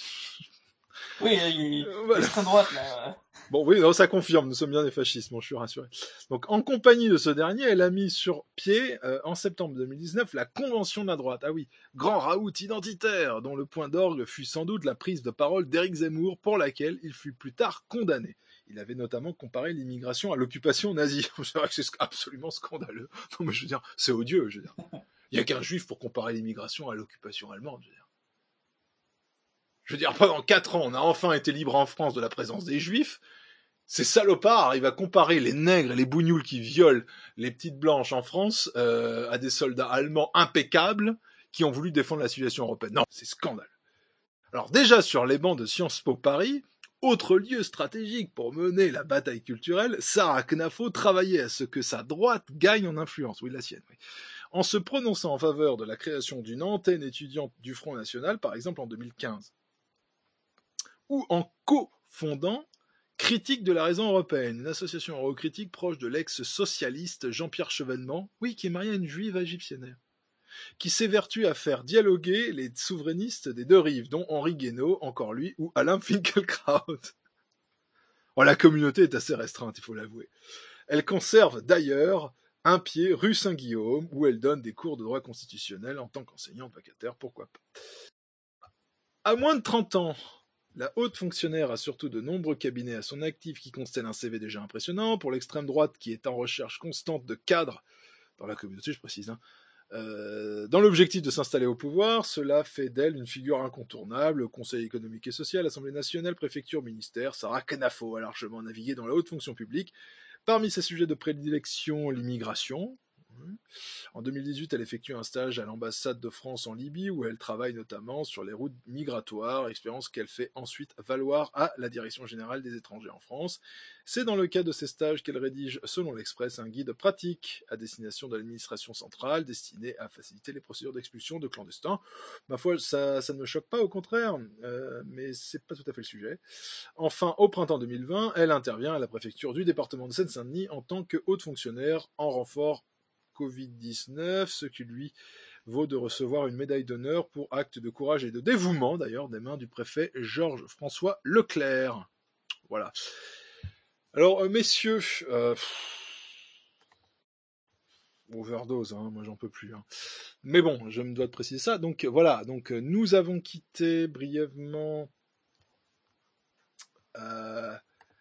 Oui, il, voilà. L'extrême droite là. Bon oui, non, ça confirme, nous sommes bien des fascistes, bon, je suis rassuré. Donc en compagnie de ce dernier, elle a mis sur pied euh, en septembre deux mille dix-neuf la Convention de la droite. Ah oui, grand raout identitaire, dont le point d'orgue fut sans doute la prise de parole d'Éric Zemmour, pour laquelle il fut plus tard condamné. Il avait notamment comparé l'immigration à l'occupation nazie. C'est vrai que c'est absolument scandaleux. Non mais je veux dire, c'est odieux. Je veux dire, il n'y a qu'un juif pour comparer l'immigration à l'occupation allemande. Je veux dire, je veux dire pendant quatre ans, on a enfin été libre en France de la présence des juifs. Ces salopards arrivent à comparer les nègres et les bougnoules qui violent les petites blanches en France euh, à des soldats allemands impeccables qui ont voulu défendre la situation européenne. Non, c'est scandaleux. Alors déjà sur les bancs de Sciences Po Paris, autre lieu stratégique pour mener la bataille culturelle, Sarah Knafo travaillait à ce que sa droite gagne en influence, oui la sienne, oui, en se prononçant en faveur de la création d'une antenne étudiante du Front National, par exemple en deux mille quinze, ou en co-fondant Critique de la raison européenne, une association eurocritique proche de l'ex-socialiste Jean-Pierre Chevènement, oui, qui est marié à une juive égyptienne, qui s'évertue à faire dialoguer les souverainistes des deux rives, dont Henri Guénaud, encore lui, ou Alain Finkielkraut. Oh, la communauté est assez restreinte, il faut l'avouer. Elle conserve d'ailleurs un pied rue Saint-Guillaume, où elle donne des cours de droit constitutionnel en tant qu'enseignante vacataire, pourquoi pas. À moins de trente ans, la haute fonctionnaire a surtout de nombreux cabinets à son actif qui constellent un C V déjà impressionnant. Pour l'extrême droite qui est en recherche constante de cadres, dans la communauté je précise, hein, euh, dans l'objectif de s'installer au pouvoir, cela fait d'elle une figure incontournable. Conseil économique et social, Assemblée nationale, préfecture, ministère, Sarah Knafo a largement navigué dans la haute fonction publique. Parmi ses sujets de prédilection, l'immigration. En deux mille dix-huit, elle effectue un stage à l'ambassade de France en Libye, où elle travaille notamment sur les routes migratoires, expérience qu'elle fait ensuite valoir à la Direction générale des étrangers en France. C'est dans le cadre de ces stages qu'elle rédige, selon l'Express, un guide pratique à destination de l'administration centrale, destiné à faciliter les procédures d'expulsion de clandestins. Ma foi, ça, ça ne me choque pas, au contraire, euh, mais c'est pas tout à fait le sujet. Enfin, au printemps deux mille vingt, elle intervient à la préfecture du département de Seine-Saint-Denis en tant que haute fonctionnaire en renfort covid dix-neuf, ce qui lui vaut de recevoir une médaille d'honneur pour acte de courage et de dévouement, d'ailleurs, des mains du préfet Georges-François Leclerc. Voilà. Alors, euh, messieurs, euh, overdose, hein, moi j'en peux plus. Hein. Mais bon, je me dois de préciser ça. Donc voilà, donc nous avons quitté brièvement... Euh,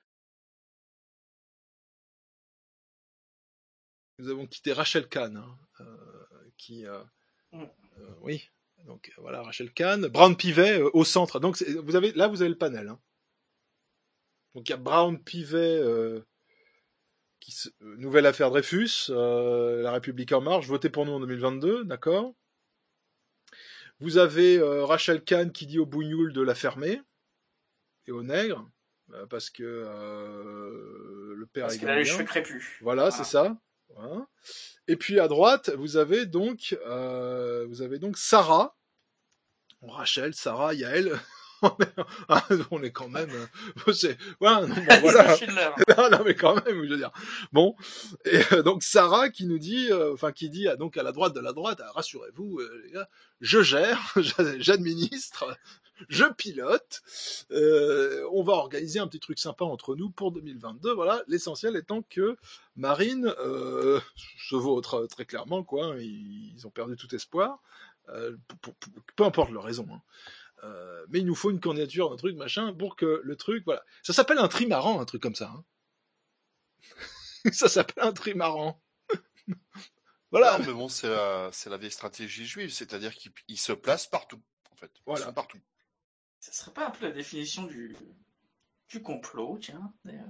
Nous avons quitté Rachel Kahn, hein, euh, qui, euh, euh, oui, donc euh, voilà Rachel Kahn, Brown Pivet euh, au centre. Donc vous avez là vous avez le panel. Hein. Donc il y a Brown Pivet, euh, qui se, euh, nouvelle affaire Dreyfus, euh, La République en marche, votez pour nous en deux mille vingt-deux, d'accord. Vous avez euh, Rachel Kahn qui dit au bougnoul de la fermer et au nègre euh, parce que euh, le père parce est qu'elle a les cheveux crépus. Voilà, voilà. C'est ça. Voilà. Et puis à droite, vous avez donc, euh, vous avez donc Sarah, Rachel, Sarah, Yael. On est quand même, c'est, ouais, non, bon, voilà. non, non, mais quand même, je veux dire. Bon, et euh, donc Sarah qui nous dit, euh, enfin qui dit, donc à la droite de la droite, ah, rassurez-vous, euh, les gars, je gère, j'administre, je pilote, euh, on va organiser un petit truc sympa entre nous pour deux mille vingt-deux, voilà, l'essentiel étant que Marine euh, se vautre très clairement, quoi, ils, ils ont perdu tout espoir, euh, pour, pour, peu importe leur raison, hein. Euh, mais il nous faut une candidature, un truc, machin, pour que le truc, voilà. Ça s'appelle un trimaran, un truc comme ça, hein. Ça s'appelle un trimaran. Voilà. Non, mais bon, c'est la, c'est la vieille stratégie juive, c'est-à-dire qu'il se place partout, en fait. Voilà. Ils sont partout. Ça serait pas un peu la définition du, du complot, tiens, d'ailleurs.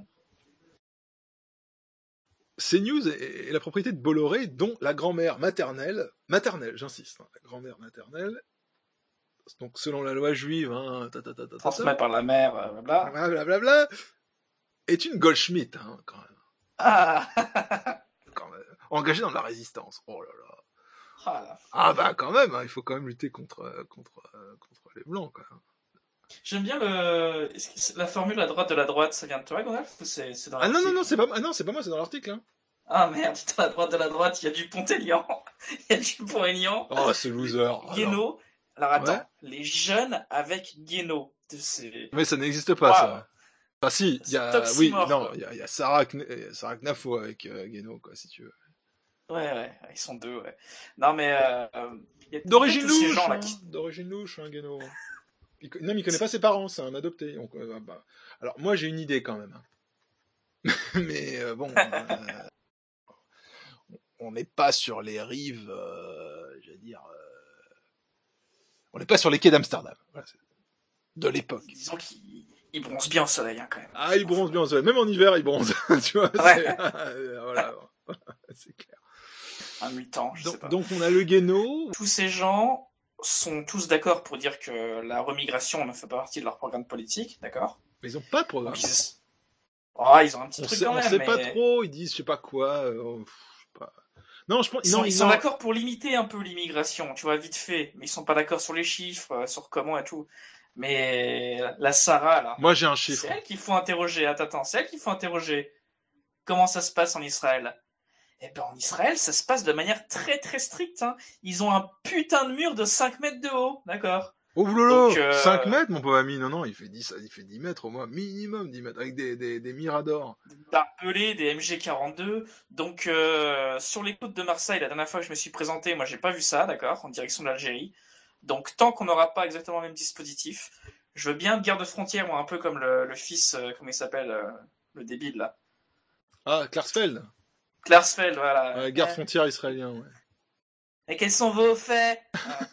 CNews est, est la propriété de Bolloré, dont la grand-mère maternelle, maternelle, j'insiste, hein, la grand-mère maternelle, donc selon la loi juive, hein, transmet par la mère, blablabla, blablabla, bla, est une Goldschmidt, hein, quand même. Ah. Quand même. Engagée dans la résistance. Oh là là. Ah, ah bah quand même, hein, il faut quand même lutter contre contre contre les blancs, quoi. J'aime bien le la formule à droite de la droite, ça vient de toi, Gandalf, ou c'est c'est dans Ah l'article? non non non, c'est pas ah non c'est pas moi, c'est dans l'article. Hein. Ah merde, à droite de la droite, il y a du Pontélian, il y a du Poirignan. Oh, ce loser. Guénaud. Alors attends, ouais. Les jeunes avec Guénaud. C'est... Mais ça n'existe pas, wow. Ça. Enfin si, il y a oui, non, il y a, y a Sarah Sarah Knafo avec euh, Guénaud, quoi, si tu veux. Ouais ouais, ils sont deux, ouais. Non mais euh, y a d'origine louche, ces gens là hein, qui... d'origine louche, hein, Guénaud. Il, non, mais il connaît pas ses parents, c'est un adopté. Donc, euh, bah, alors moi j'ai une idée quand même. Mais euh, bon, euh, on n'est pas sur les rives, euh, je veux dire, euh, on n'est pas sur les quais d'Amsterdam. Voilà, de l'époque. Disons qu'il bronze bien au soleil, hein, quand même. Ah, il bronze bien au soleil, même en hiver il bronze. Tu vois, ouais. c'est, voilà, c'est clair. Un mutant, je donc, sais pas. Donc on a le Guénaud. Tous ces gens sont tous d'accord pour dire que la remigration ne fait pas partie de leur programme politique, d'accord? Mais ils ont pas de programme. Ils... Oh, ils ont un petit on truc sait, quand on même. On sait mais... pas trop, ils disent je sais pas quoi. Euh, pff, je sais pas. Non, je pense. Ils non, sont, ils ils sont non. d'accord pour limiter un peu l'immigration, tu vois, vite fait. Mais ils sont pas d'accord sur les chiffres, sur comment et tout. Mais la Sarah, là. Moi, j'ai un chiffre. C'est elle qu'il faut interroger. Attends, attends, c'est elle qu'il faut interroger. Comment ça se passe en Israël? Eh ben, en Israël, ça se passe de manière très très stricte, hein. Ils ont un putain de mur de cinq mètres de haut, d'accord? Oh lolo, Donc, euh, cinq mètres, mon pauvre ami. Non, non, il fait dix, il fait dix mètres au moins, minimum dix mètres, avec des, des, des miradors. barbelés, des M G quarante-deux. Donc, euh, sur les côtes de Marseille, la dernière fois que je me suis présenté, moi, j'ai pas vu ça, d'accord, en direction de l'Algérie. Donc, tant qu'on n'aura pas exactement le même dispositif, je veux bien garde frontière, moi, un peu comme le, le fils, euh, comment il s'appelle, euh, le débile, là. Ah, Klarsfeld. Klarsfeld, voilà. Ouais, garde Eh. frontière israélien, ouais. Et quels sont vos faits? Voilà.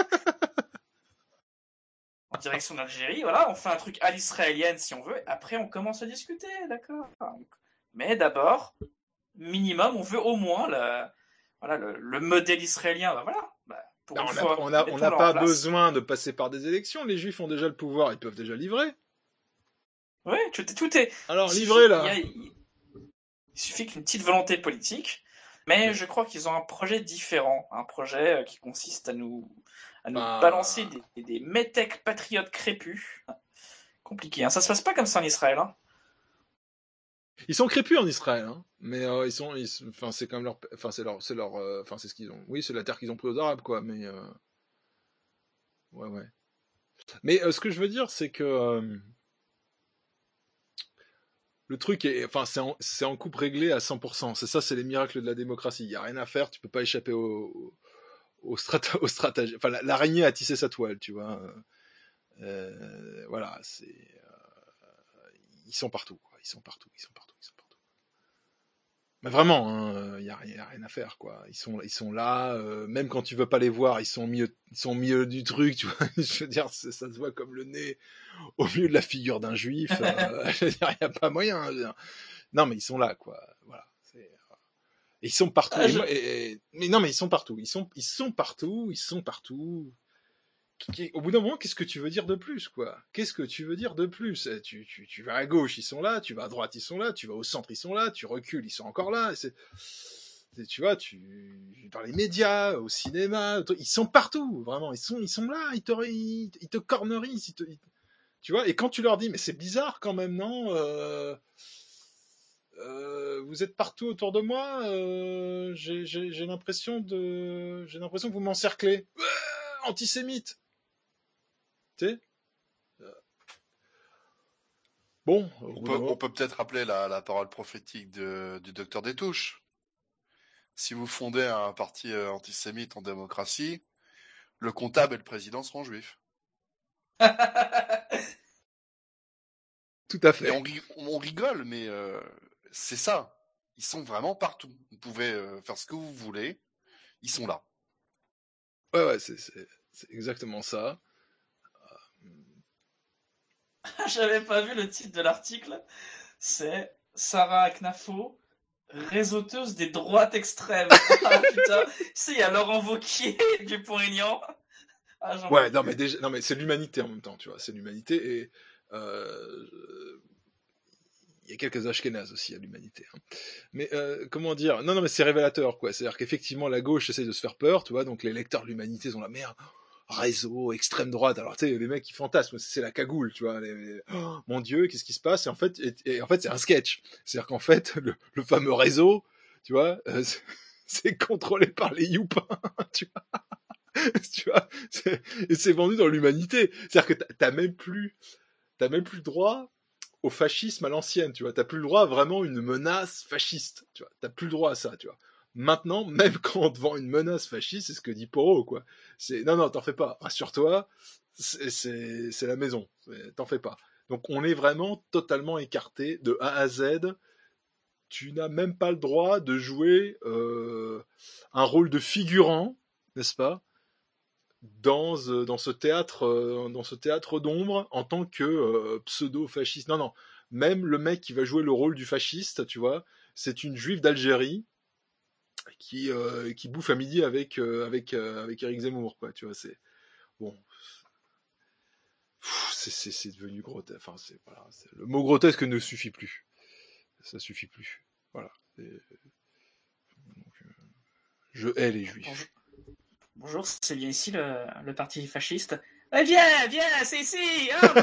En direction de l'Algérie, voilà, on fait un truc à l'israélienne si on veut, et après on commence à discuter, d'accord. Mais d'abord, minimum, on veut au moins le, voilà, le, le modèle israélien. Ben voilà, ben, pour Non, une on fois, a, on a, on mettons-le n'a en pas place. besoin de passer par des élections. Les Juifs ont déjà le pouvoir, ils peuvent déjà livrer. Oui, tout est, tout est. Alors, il livrez suffit, là. Il, y a, il suffit qu'une petite volonté politique, mais ouais. Je crois qu'ils ont un projet différent, un projet qui consiste à nous, à nous ah. balancer des, des métèques patriotes crépus. Compliqué, hein. Ça se passe pas comme ça en Israël. Hein. Ils sont crépus en Israël, hein. Mais euh, ils sont, enfin c'est quand même leur, enfin c'est leur, c'est leur, enfin euh, c'est ce qu'ils ont. Oui, c'est la terre qu'ils ont pris aux Arabes, quoi. Mais euh... ouais, ouais. Mais euh, ce que je veux dire, c'est que euh, le truc est, enfin c'est en, c'est en coupe réglée à cent pour cent. C'est ça, c'est les miracles de la démocratie. Il y a rien à faire, tu peux pas échapper au, au, strata, au stratagème. Enfin, l'araignée a tissé sa toile, tu vois. Euh, voilà, c'est, euh, ils sont partout, quoi. Ils sont partout, ils sont partout, ils sont partout. Mais vraiment, il hein, n'y a, a rien à faire, quoi. Ils sont, ils sont là, euh, même quand tu veux pas les voir, ils sont au milieu, ils sont au milieu du truc, tu vois. Je veux dire, ça se voit comme le nez au milieu de la figure d'un juif. Euh, je veux dire, il n'y a pas moyen. Je veux dire. Non, mais ils sont là, quoi. Voilà. C'est, euh... et ils sont partout. Ah, je... et, et, et... Mais non, mais ils sont partout. Ils sont, ils sont partout. Ils sont partout. Au bout d'un moment, qu'est-ce que tu veux dire de plus, quoi? Qu'est-ce que tu veux dire de plus? tu, tu, tu vas à gauche, ils sont là, tu vas à droite, ils sont là, tu vas au centre, ils sont là, tu recules, ils sont encore là. C'est, c'est, tu vois, tu, dans les médias, au cinéma, ils sont partout, vraiment, ils sont, ils sont là, ils te, ils, ils te cornerisent, ils te, ils, tu vois, et quand tu leur dis, mais c'est bizarre quand même, non? euh, euh, vous êtes partout autour de moi, euh, j'ai, j'ai, j'ai l'impression de, j'ai l'impression que vous m'encerclez. Euh, antisémite. Bon, on peut, on peut peut-être rappeler la, la parole prophétique de, du docteur Détouche. Si vous fondez un parti antisémite en démocratie, le comptable et le président seront juifs. Tout à fait. Et on, on rigole, mais euh, c'est ça. Ils sont vraiment partout. Vous pouvez euh, faire ce que vous voulez. Ils sont là. Ouais, ouais, c'est, c'est, c'est exactement ça. J'avais pas vu le titre de l'article. C'est Sarah Knafo, réseauteuse des droites extrêmes. Ah putain, si, il y a Laurent Wauquiez, Dupont-Aignan. Ah, ouais, non mais déjà, non mais c'est l'humanité en même temps, tu vois, c'est l'humanité et euh, il y a quelques ashkénazes aussi à l'humanité. Hein. Mais euh, comment dire, non non mais c'est révélateur quoi, c'est-à-dire qu'effectivement la gauche essaie de se faire peur, tu vois, donc les lecteurs de l'humanité sont la merde. Réseau, extrême droite, alors tu sais, les mecs qui fantasment, c'est la cagoule, tu vois, les, les... Oh, mon Dieu, qu'est-ce qui se passe? Et en fait, et, et en fait, c'est un sketch. C'est-à-dire qu'en fait, le, le fameux réseau, tu vois, euh, c'est, c'est contrôlé par les youpins, tu vois, tu vois, c'est, et c'est vendu dans l'humanité. C'est-à-dire que t'as, t'as même plus, t'as même plus le droit au fascisme à l'ancienne, tu vois, t'as plus le droit à vraiment une menace fasciste, tu vois, t'as plus le droit à ça, tu vois. Maintenant, même quand devant une menace fasciste, c'est ce que dit Porot, quoi. C'est non, non, t'en fais pas. Rassure-toi, c'est, c'est, c'est la maison. C'est, t'en fais pas. Donc, on est vraiment totalement écarté de A à Z. Tu n'as même pas le droit de jouer euh, un rôle de figurant, n'est-ce pas, dans dans ce théâtre, euh, dans ce théâtre d'ombre en tant que euh, pseudo-fasciste. Non, non. Même le mec qui va jouer le rôle du fasciste, tu vois, c'est une juive d'Algérie. Qui, euh, qui bouffe à midi avec, euh, avec, euh, avec Éric Zemmour, quoi, tu vois, c'est, bon, c'est, c'est, c'est devenu grotesque, enfin, c'est, voilà, c'est, le mot grotesque ne suffit plus, ça suffit plus, voilà, et, donc, euh, je hais les juifs. Bonjour, Bonjour c'est bien ici le, le parti fasciste. Eh, viens, viens, c'est ici, hop.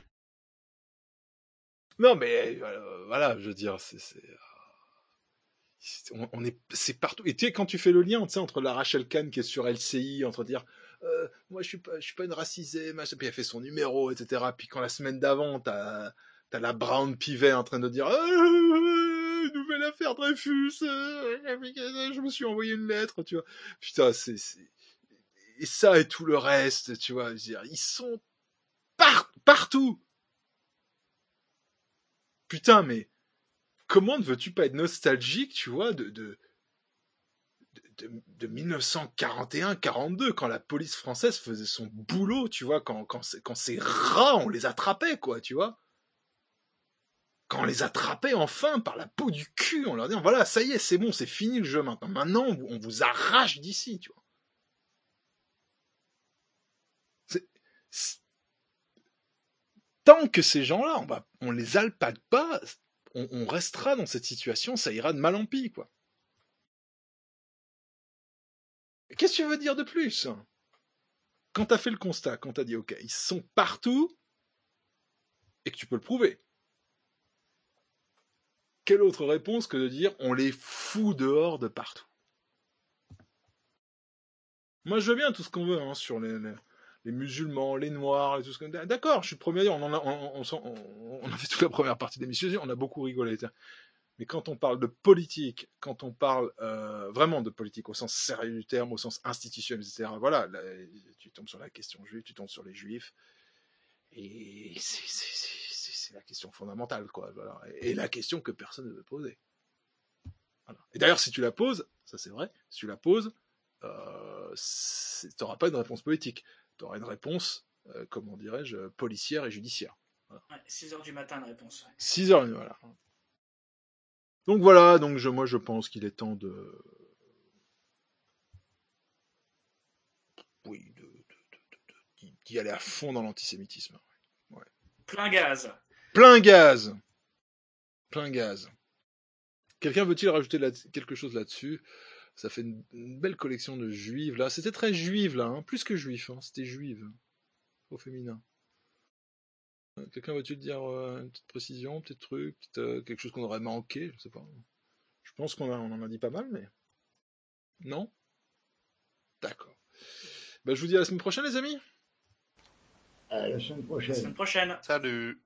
Non, mais, euh, voilà, je veux dire, c'est, c'est, on, on est, c'est partout. Et tu sais, quand tu fais le lien, tu sais, entre la Rachel Kahn qui est sur L C I, entre dire, euh, moi je suis pas, je suis pas une racisée, machin, puis elle fait son numéro, et cetera. Puis quand la semaine d'avant, t'as, t'as la Brown Pivet en train de dire, euh, nouvelle affaire Dreyfus, euh, je me suis envoyé une lettre, tu vois. Putain, c'est, c'est... et ça et tout le reste, tu vois. Je veux dire, ils sont par- partout. Putain, mais comment ne veux-tu pas être nostalgique, tu vois, de, de, de, de mille neuf cent quarante et un quarante-deux, quand la police française faisait son boulot, tu vois, quand, quand, quand ces rats, on les attrapait, quoi, tu vois. Quand on les attrapait enfin par la peau du cul, on leur disait, voilà, ça y est, c'est bon, c'est fini le jeu maintenant. Maintenant, on, on vous arrache d'ici, tu vois. C'est, c'est... Tant que ces gens-là, on, va, on les alpague pas, on, on restera dans cette situation, ça ira de mal en pis, quoi. Qu'est-ce que tu veux dire de plus? Quand t'as fait le constat, quand t'as dit, ok, ils sont partout, et que tu peux le prouver, quelle autre réponse que de dire, on les fout dehors de partout? Moi, je veux bien tout ce qu'on veut, hein, sur les, les, les musulmans, les noirs, et tout ce qu'on... D'accord, je suis le premier à dire, on, en a, on, on, on, on a fait toute la première partie des missions, on a beaucoup rigolé. Mais quand on parle de politique, quand on parle euh, vraiment de politique au sens sérieux du terme, au sens institutionnel, et cetera, voilà, là, tu tombes sur la question juive, tu tombes sur les juifs, et c'est, c'est, c'est, c'est la question fondamentale, quoi. Voilà. Et la question que personne ne veut poser. Voilà. Et d'ailleurs, si tu la poses, ça c'est vrai, si tu la poses, euh, tu n'auras pas une réponse politique, tu auras une réponse, euh, comment dirais-je, policière et judiciaire. Voilà. Ouais, six heures du matin, la réponse. Ouais. six heures, voilà. Donc voilà, donc je, moi je pense qu'il est temps de... Oui, de, de, de, de, d'y aller à fond dans l'antisémitisme. Ouais. Plein gaz. Plein gaz. Plein gaz. Quelqu'un veut-il rajouter là, quelque chose là-dessus? Ça fait une, une belle collection de juives là. C'était très juive là, hein. Plus que juif, hein. C'était juive. Au féminin. Quelqu'un veut-il dire euh, une petite précision, un petit truc, euh, quelque chose qu'on aurait manqué, je sais pas. Je pense qu'on a, on en a dit pas mal, mais... Non? D'accord. Ben, je vous dis à la semaine prochaine, les amis. À la semaine prochaine. À la semaine prochaine. Salut.